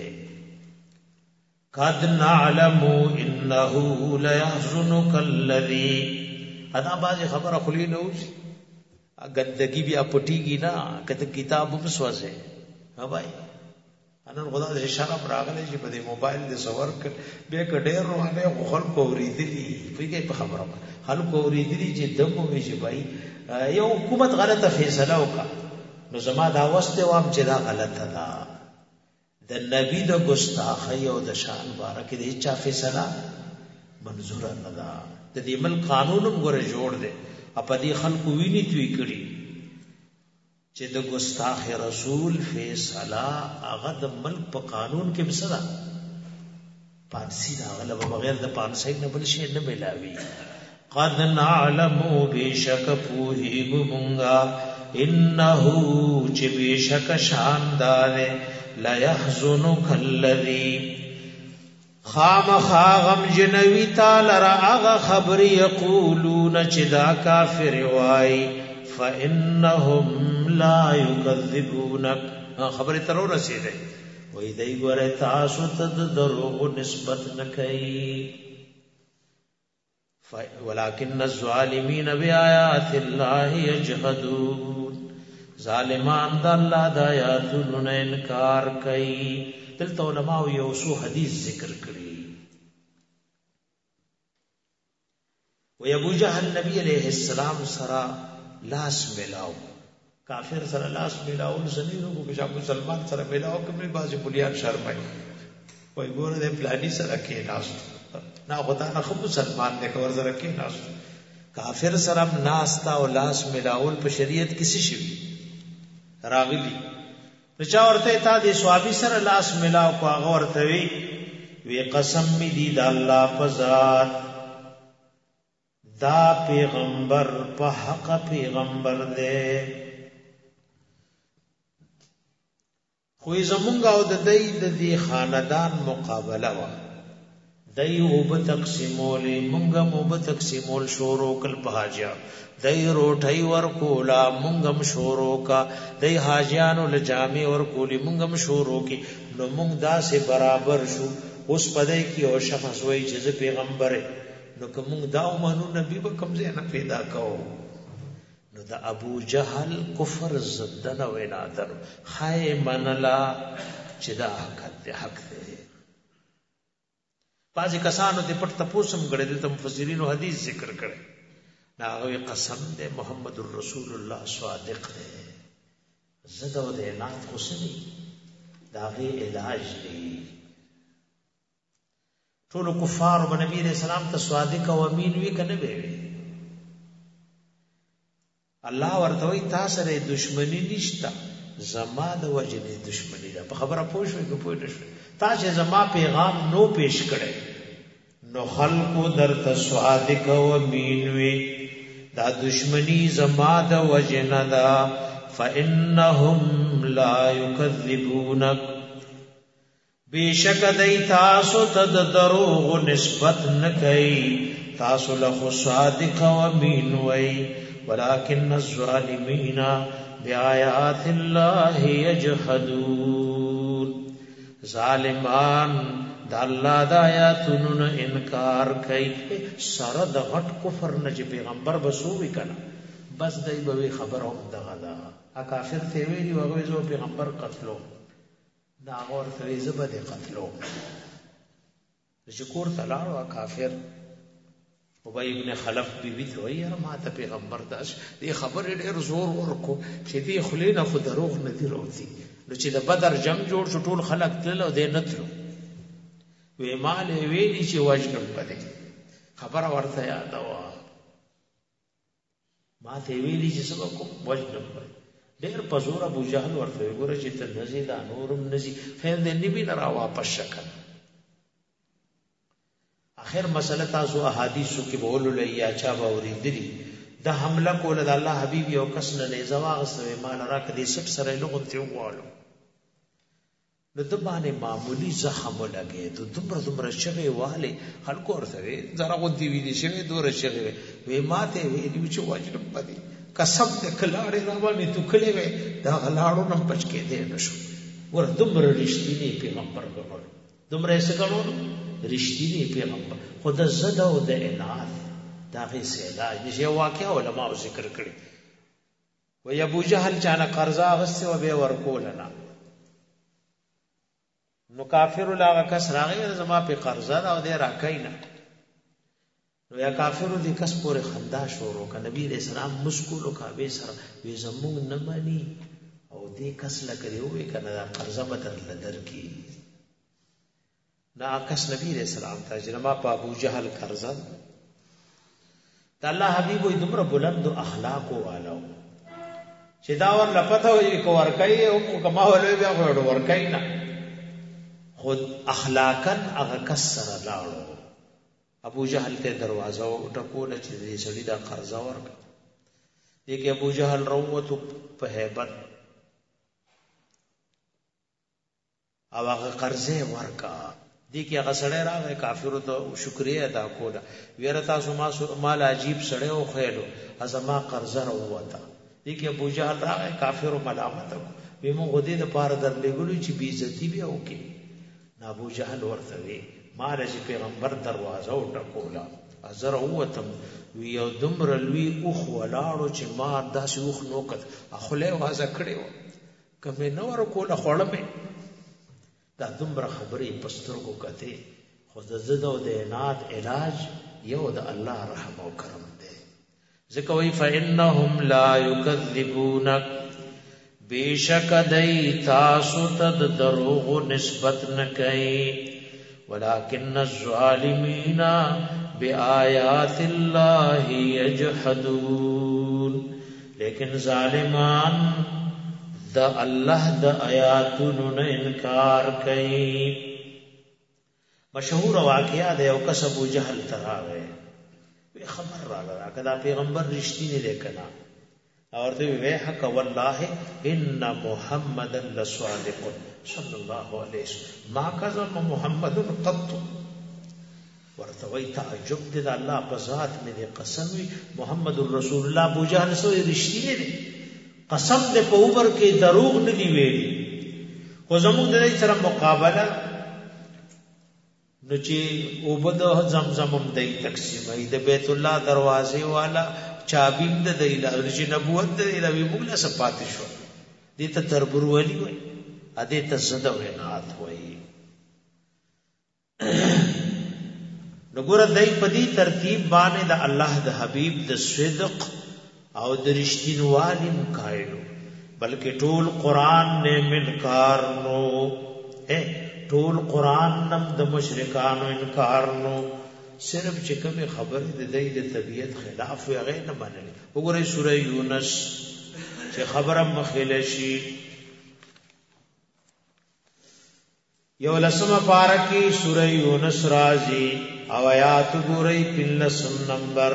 قد نعلم انه ليحزنك الذي ادا باز خبره خلی نه وشي غندگی بیا پټیږي نه کته کتاب هم سوځي ها بھائی انن خدا دې اشاره راغله چې په دې موبایل دې سوور ک به کډیر روانه خلکو ورېدلی پیګه په خبره خلکو ورېدلی چې دمو وی چې بھائی یو حکومت غلطه فیصله وکړه نو زما دا واسطه وام چې دا غلطه ده د نبی د ګستاخی او د شان بارکه د چا فیصله منظور نه ده د دې ملک قانونم ګره جوړ دی په دې خلکو ویني توی کړي چې د ګستاخ رسول فیصله هغه د ملک په قانون کې مسره پانسی دا غلب بغیر د پانسی نه بل شي نه ملاوي قد نعلم بشک پوهیګ مونږه انه چې بشک شاندار لا يحزنك الذي خامخ غم جنوی تعالی را هغه خبر یقولون چې دا کافر وای فانهم لا يكذبونك خبر تر رسیدای وای دای ګره تاسو ته دروغ نسبت نکئ ولكن الظالمين بآيات الله يجحدون ظالمان د الله د آیاتونو نه انکار کوي دلته علماء یو څو حدیث ذکر کړي و ابو جهل نبی علیہ السلام سره لاس ملاو کافر سره لاس ملاو زمينو کو بشا مسلمان سره ملاو کومي بازي بلیان شرمای وای ګوره د پلاني سره کې ناس نا خدا نه خو مسلمان دې کور سره کې ناس کافر سره ناس تا او لاس ملاول په شریعت کې څه شي راغلی نچا ورته تا دې سوابي سره لاس ملاو کو هغه ورته وی قسم می دی د الله په ذات دا پیغمبر په حق پیغمبر دی خو زمونږ او د دې خاندان مقابله وا دای او به تقسیمول مونږه مو به تقسیمول شورو کل پهاجا دای روټي ور کولا مونږم شورو کا دای حاجانو لجامي ور کولی مونږم شورو کی نو مونږ داسې برابر شو اوس پدای کی او شخص وای چې پیغمبر نو کوم دا مانو نبی به کمزې نه پیدا کو نو دا ابو جهل کفر زدن او انادر خای منلا چې دا حق دی بعضی کسانو دې پټ تپوسم غړې د مفسرینو حدیث ذکر کړي ناغوی قسم دې محمد رسول الله صادق دې زده او دې نه خوشني داغه علاج دی ټول کفار او نبی رسول الله ته صادق او امین وی کنه به الله ورته وی تاسو سره دښمنی نشتا زما د وجنې دښمنی ده په خبره پوښوي کو پوه نشو تاسو زما پیغام نو پیش کړي نو خلقو درته صادق او امین وی دا دشمنی زما د وجنه دا فانهم لا يكذبونك بیشک دای تاسو ته دروغ نسبت نکئ تاسو له صادق او امین وی ولكن الظالمين بآيات الله يجحدون ظالمان د الله د آیاتونو نه انکار کوي سره د غټ کفر نه چې پیغمبر بسوي کنه بس دای به خبر هم دغه دا کافر ته ویلی وغه زو پیغمبر قتلو دا اور ته زبد قتلو شکر تعالی کافر ابی ابن خلف بیبی ته وی ما ته پیغمبر داش دې خبر ډېر زور ورکو چې دې خلینا خو دروغ نه دی روتی نو چې د بدر جنگ جوړ شو ټول خلک تل او دې نتلو وی مال ویلی چې وجنم پدې خبر ورته یاد وا ما ته ویلی چې سبا کو وجنم پدې ډېر پزور ابو جهل ورته ګوره چې ته نزي دا نورم نزي خیر دې نبی نه را واپس شکل اخر مسله تاسو احادیثو کې بولل یا چا باورې دي د حمله کول د الله حبیب یو کس نه زواغ سوي مال را کدي سټ سره لغون ته وغواړو نو د باندې معمولی زخم لګي د دومره شغه واله خلکو ورته زرا غو دی وی دي شغه دوره شغه وی ماته وی دی چې واجب پدې قسم ته کلاړې را باندې تو کلې وې دا غلاړو نم پچ کې دې نشو ور دومره رښتینی پیغمبر ګڼل دومره څه ګڼل رښتینی پیغمبر خود زده او د انعام دا غي سیلا دې واقعا علماء ذکر کړي و ابو جهل چانه قرضا غسه و به ورکولنا نو کافر لاغه کس راغی زما په قرضا او دې راکاینا نو یا کافر دې کس پورې خندا شروع ک نبی رسول الله مسکول او کعبه سره وی زمون نه مانی او او دې کس لکه وې کنه دا قرضه بدل لدر کی نا کس نبی رسول الله تجربه په ابو جهل قرضه د الله حبیب وي دمر بلند اخلاق والو چې دا ور لپته وي کو ور کوي او کما ولوي بیا ور کوي نه خود اخلاقا هغه کسر لاړو ابو جهل ته دروازه ټکول چې دې سړي دا قرضه ورک دې کې ابو جهل روته په hebat او هغه قرضه ورکا دې کې هغه سړی راغی کافرو ته شکریا ادا کوله ویره تاسو مال عجیب سړی او خېلو ازما قرضه وروته دې کې ابو جهل راغی کافرو ملامت وي موږ دې د پاره درلګلو چې بی عزتی بیا وکي ابو جهل ورته وی مال چې پیغمبر دروازه وټکولا ازر وتم وی یو دمر لوی اوخ ولاړو چې ما داسې اوخ نوکت اخله وازه کړو کمه نو ور کوله خړمه دا دمر خبرې پسترګو کته خود زده او د عناد علاج یو د الله رحم او کرم دی ځکه وی فانهم لا یکذبونک بیشک دای تاسو ته دروغ نسبت نکئ ولکن الظالمین بآیات الله یجحدون لیکن ظالمان د الله د آیاتونو نه انکار کوي مشهور واقعیا د یو کس ابو جهل تراوي وی خبر راغله کدا پیغمبر رښتینی لیکنا اور ته وی حق والله ان محمدن لصادق صلی الله علیه وسلم ما کذب محمد قط ورته وی تعجب د الله په ذات مې قسم وی محمد رسول الله ابو جهل سو رښتینی دی قسم دې په عمر کې دروغ نه دی ویلي خو زموږ د دې سره مقابله نو چې وبد زمزم هم دی تقسیمای د بیت الله دروازې والا چابیم د دیلا چې نبوت د دیلا وی موږ له صفات شو دې ته تربور ولی وای ا دې ته زده وینات وای نو ګور دای په دې ترتیب باندې د الله د حبیب د صدق او د رښتینوالي قائلو بلکې ټول قران نه منکار نو ټول قران نم د مشرکانو انکار نو صرف چې کومه خبره د دې د طبيعت خلاف وي هغه نه منل وګورئ سوره یونس چې خبره مخېله شي یو لسمه پارکی سوره یونس راځي او آیات وګورئ 15 نمبر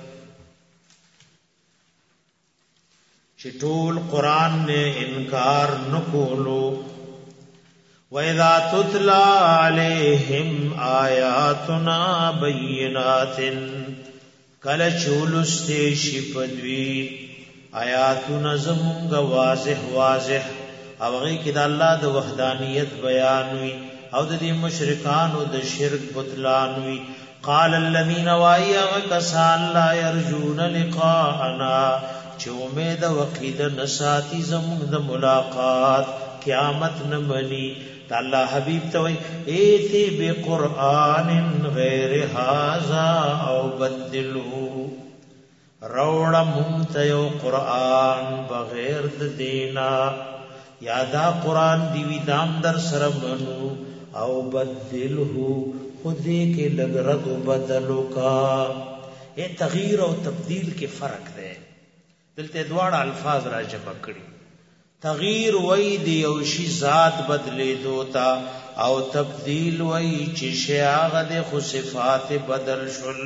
چې ټول قران نه انکار نکولو وَإِذَا تُتْلَى عَلَيْهِمْ آيَاتُنَا بَيِّنَاتٍ کله چولسته شي پدوی آیاتنا زمونږ واضح واضح او هغه کې د الله د وحدانیت بیان وي او د دې مشرکانو د شرک بطلان وي قال الذين وَيَغْكَسَانَ لَا يَرْجُونَ لِقَاءَنَا چې امید وقید نساتی زمونږ د ملاقات قیامت نمنی الله حبیب ته وی ایتی بقران غیر هذا او بدلو روڑا مونته یو قران بغیر د دینا یادا قران دی وی دام در سره منو او بدلو خودی کې لګرد بدلو کا اے تغییر او تبدیل کې فرق ده دلته دواړه الفاظ را جمع کړي تغییر وای دی او شی ذات بدلې دوتا او تبدیل وای چې شی هغه د خو صفات بدل شل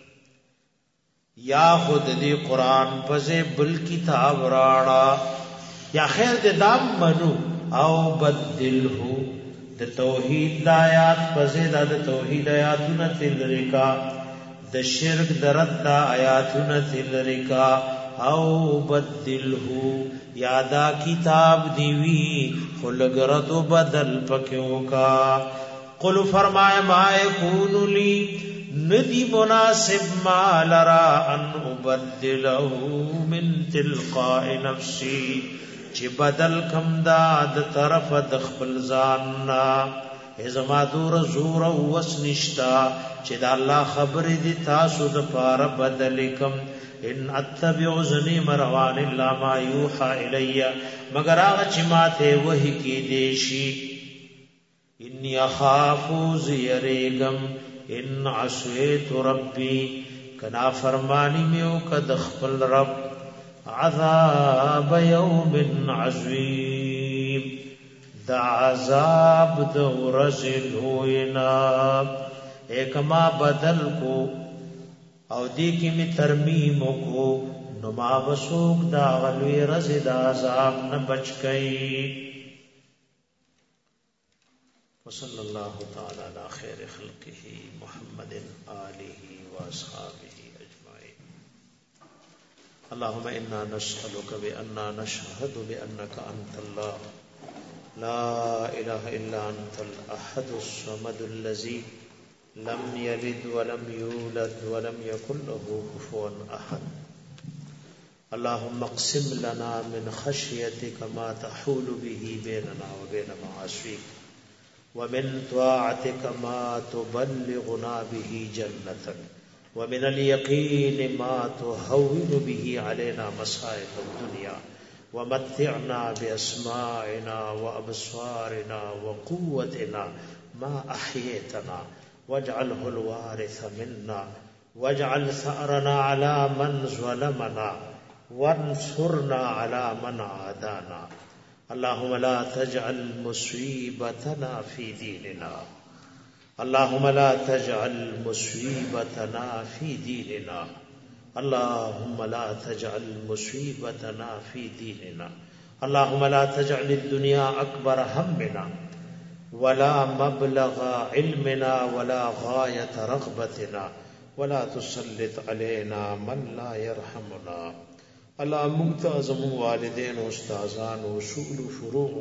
یا خود دی قران پسې بل کتاب راړه یا خیر د دام منو او بدله د توحید آیات پسې د توحید آیاتونه تلریکا د شرک درد آیاتونه تلریکا او بدله یادا کتاب دیوی خلقرت بدل پکیوں کا قل فرمائے ما یکون لی ندی مناسب ما لرا ان ابدلہو من تلقاء نفسی چی بدل کم داد طرف دخبل زاننا زما دور زور او وس نشتا چې دا الله خبر دي تاسو د پاره بدلکم ان اتبع ذنی مروان الا ما یوحى الی مگر هغه چې ماته وحی کې دیشي انی اخاف زیریگم ان عصیت ربی کنا فرمانی میو کد خپل رب عذاب یوم عظیم دا عذاب دا ورزل ہوئنا ایکما بدل کو او دی کی می ترمیم کو نما بسوک دا غلوی رزد عذاب نبچ گئی وصلی اللہ تعالی علی خیر خلقه محمد آلہ واصحابہ اجمعین اللهم انا نسألك بأننا نشهد بأنك انت الله لا اله الا انت الاحد الصمد الذي لم يلد ولم يولد ولم يكن له كفوا احد اللهم اقسم لنا من خشيتك ما تحول به بيننا وبين معاصيك ومن طاعتك ما تبلغنا به جنتك ومن اليقين ما تهون به علينا مصائب الدنيا ومتعنا بأسماعنا وأبصارنا وقوتنا ما أحييتنا واجعله الوارث منا واجعل ثأرنا على من ظلمنا وانصرنا على من عادانا اللهم لا تجعل مصيبتنا في ديننا اللهم لا تجعل مصيبتنا في ديننا اللهم لا تجعل مصيبتنا في ديننا اللهم لا تجعل الدنيا أكبر همنا ولا مبلغ علمنا ولا غاية رغبتنا ولا تسلط علينا من لا يرحمنا الله ممتازم والدین او استادان او اصول فروع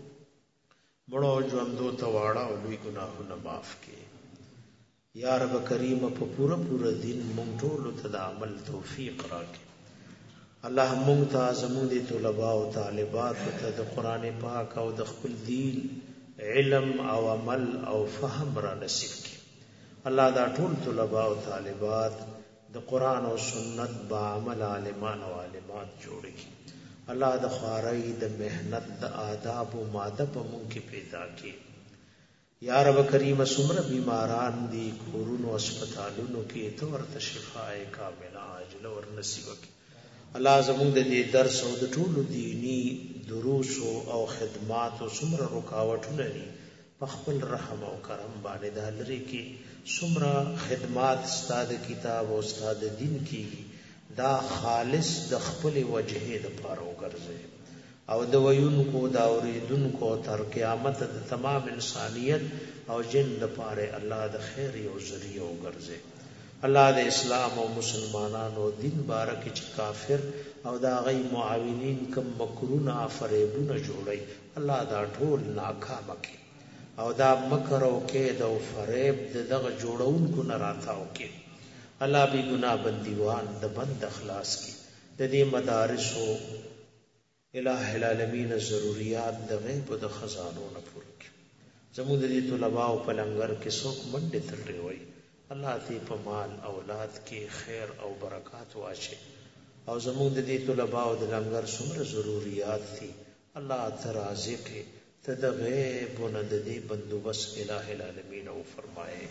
مړو ژوندو تواړه او لوی ګناهونه معاف کړي یا رب کریم په پورا دین مونږ ټول ته د عمل توفیق راکړي الله مونږ ته زموږ دي طلباء او طالبات ته د قران پاک او د خپل دین علم او عمل او فهم را نصیب کړي الله دا ټول طلباء او طالبات د قران او سنت با عمل عالمان او عالمات جوړ کړي الله د خواري د مهنت د آداب او ماده په مونږ کې پیدا کړي یا رب کریم سمره بیماران دي کورونو هسپتالونو کې تو ورته شفاء کامله عاجل ور نصیب کړي الله زموږ د دې درس او د ټولو دینی دروس او خدمات او سمره رکاوټونه دي په خپل رحم او کرم باندې د لری کې سمره خدمات استاد کتاب او استاد دین کی دا خالص د خپل وجهه د پاره وګرځي او د ویونکو دا اوریدونکو تر قیامت د تمام انسانیت او جن د پاره الله د خیر او ذریعہ وګرځي الله د اسلام او مسلمانانو دین بارک چې کافر او دا غي معاونین کم مکرونه فریبونه جوړي الله دا ټول ناکام کړي او دا مکر او کید او فریب دغه جوړونکو نه راتاو کې الله به ګناه بندیوان د بند اخلاص کې د دې مدارس او الہ العالمین ضرورت د غیب او د خزانو نه پوره کې زموږ د دې طلباء او پلنګر کې څوک منډه تلري وي الله دې په مال اولاد کې خیر او برکات واچي او زموږ د دې طلباء او د لنګر څومره ضرورت دي الله ترازق ته د غیب او د دې بندوبست الہ العالمین او فرمایي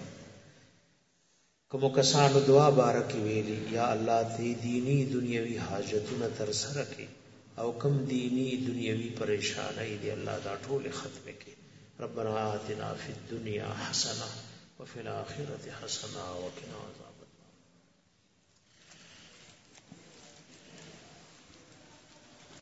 کوم کسانو دعا بارکی ویلی یا الله ته دینی دنیوي حاجتونه تر سره کړي او کم دینی دنیوي پریشانای دی الله دا ټول ختم کړي ربنا آتنا فی الدنیا حسنه وفي الاخره حسنه وقنا عذاب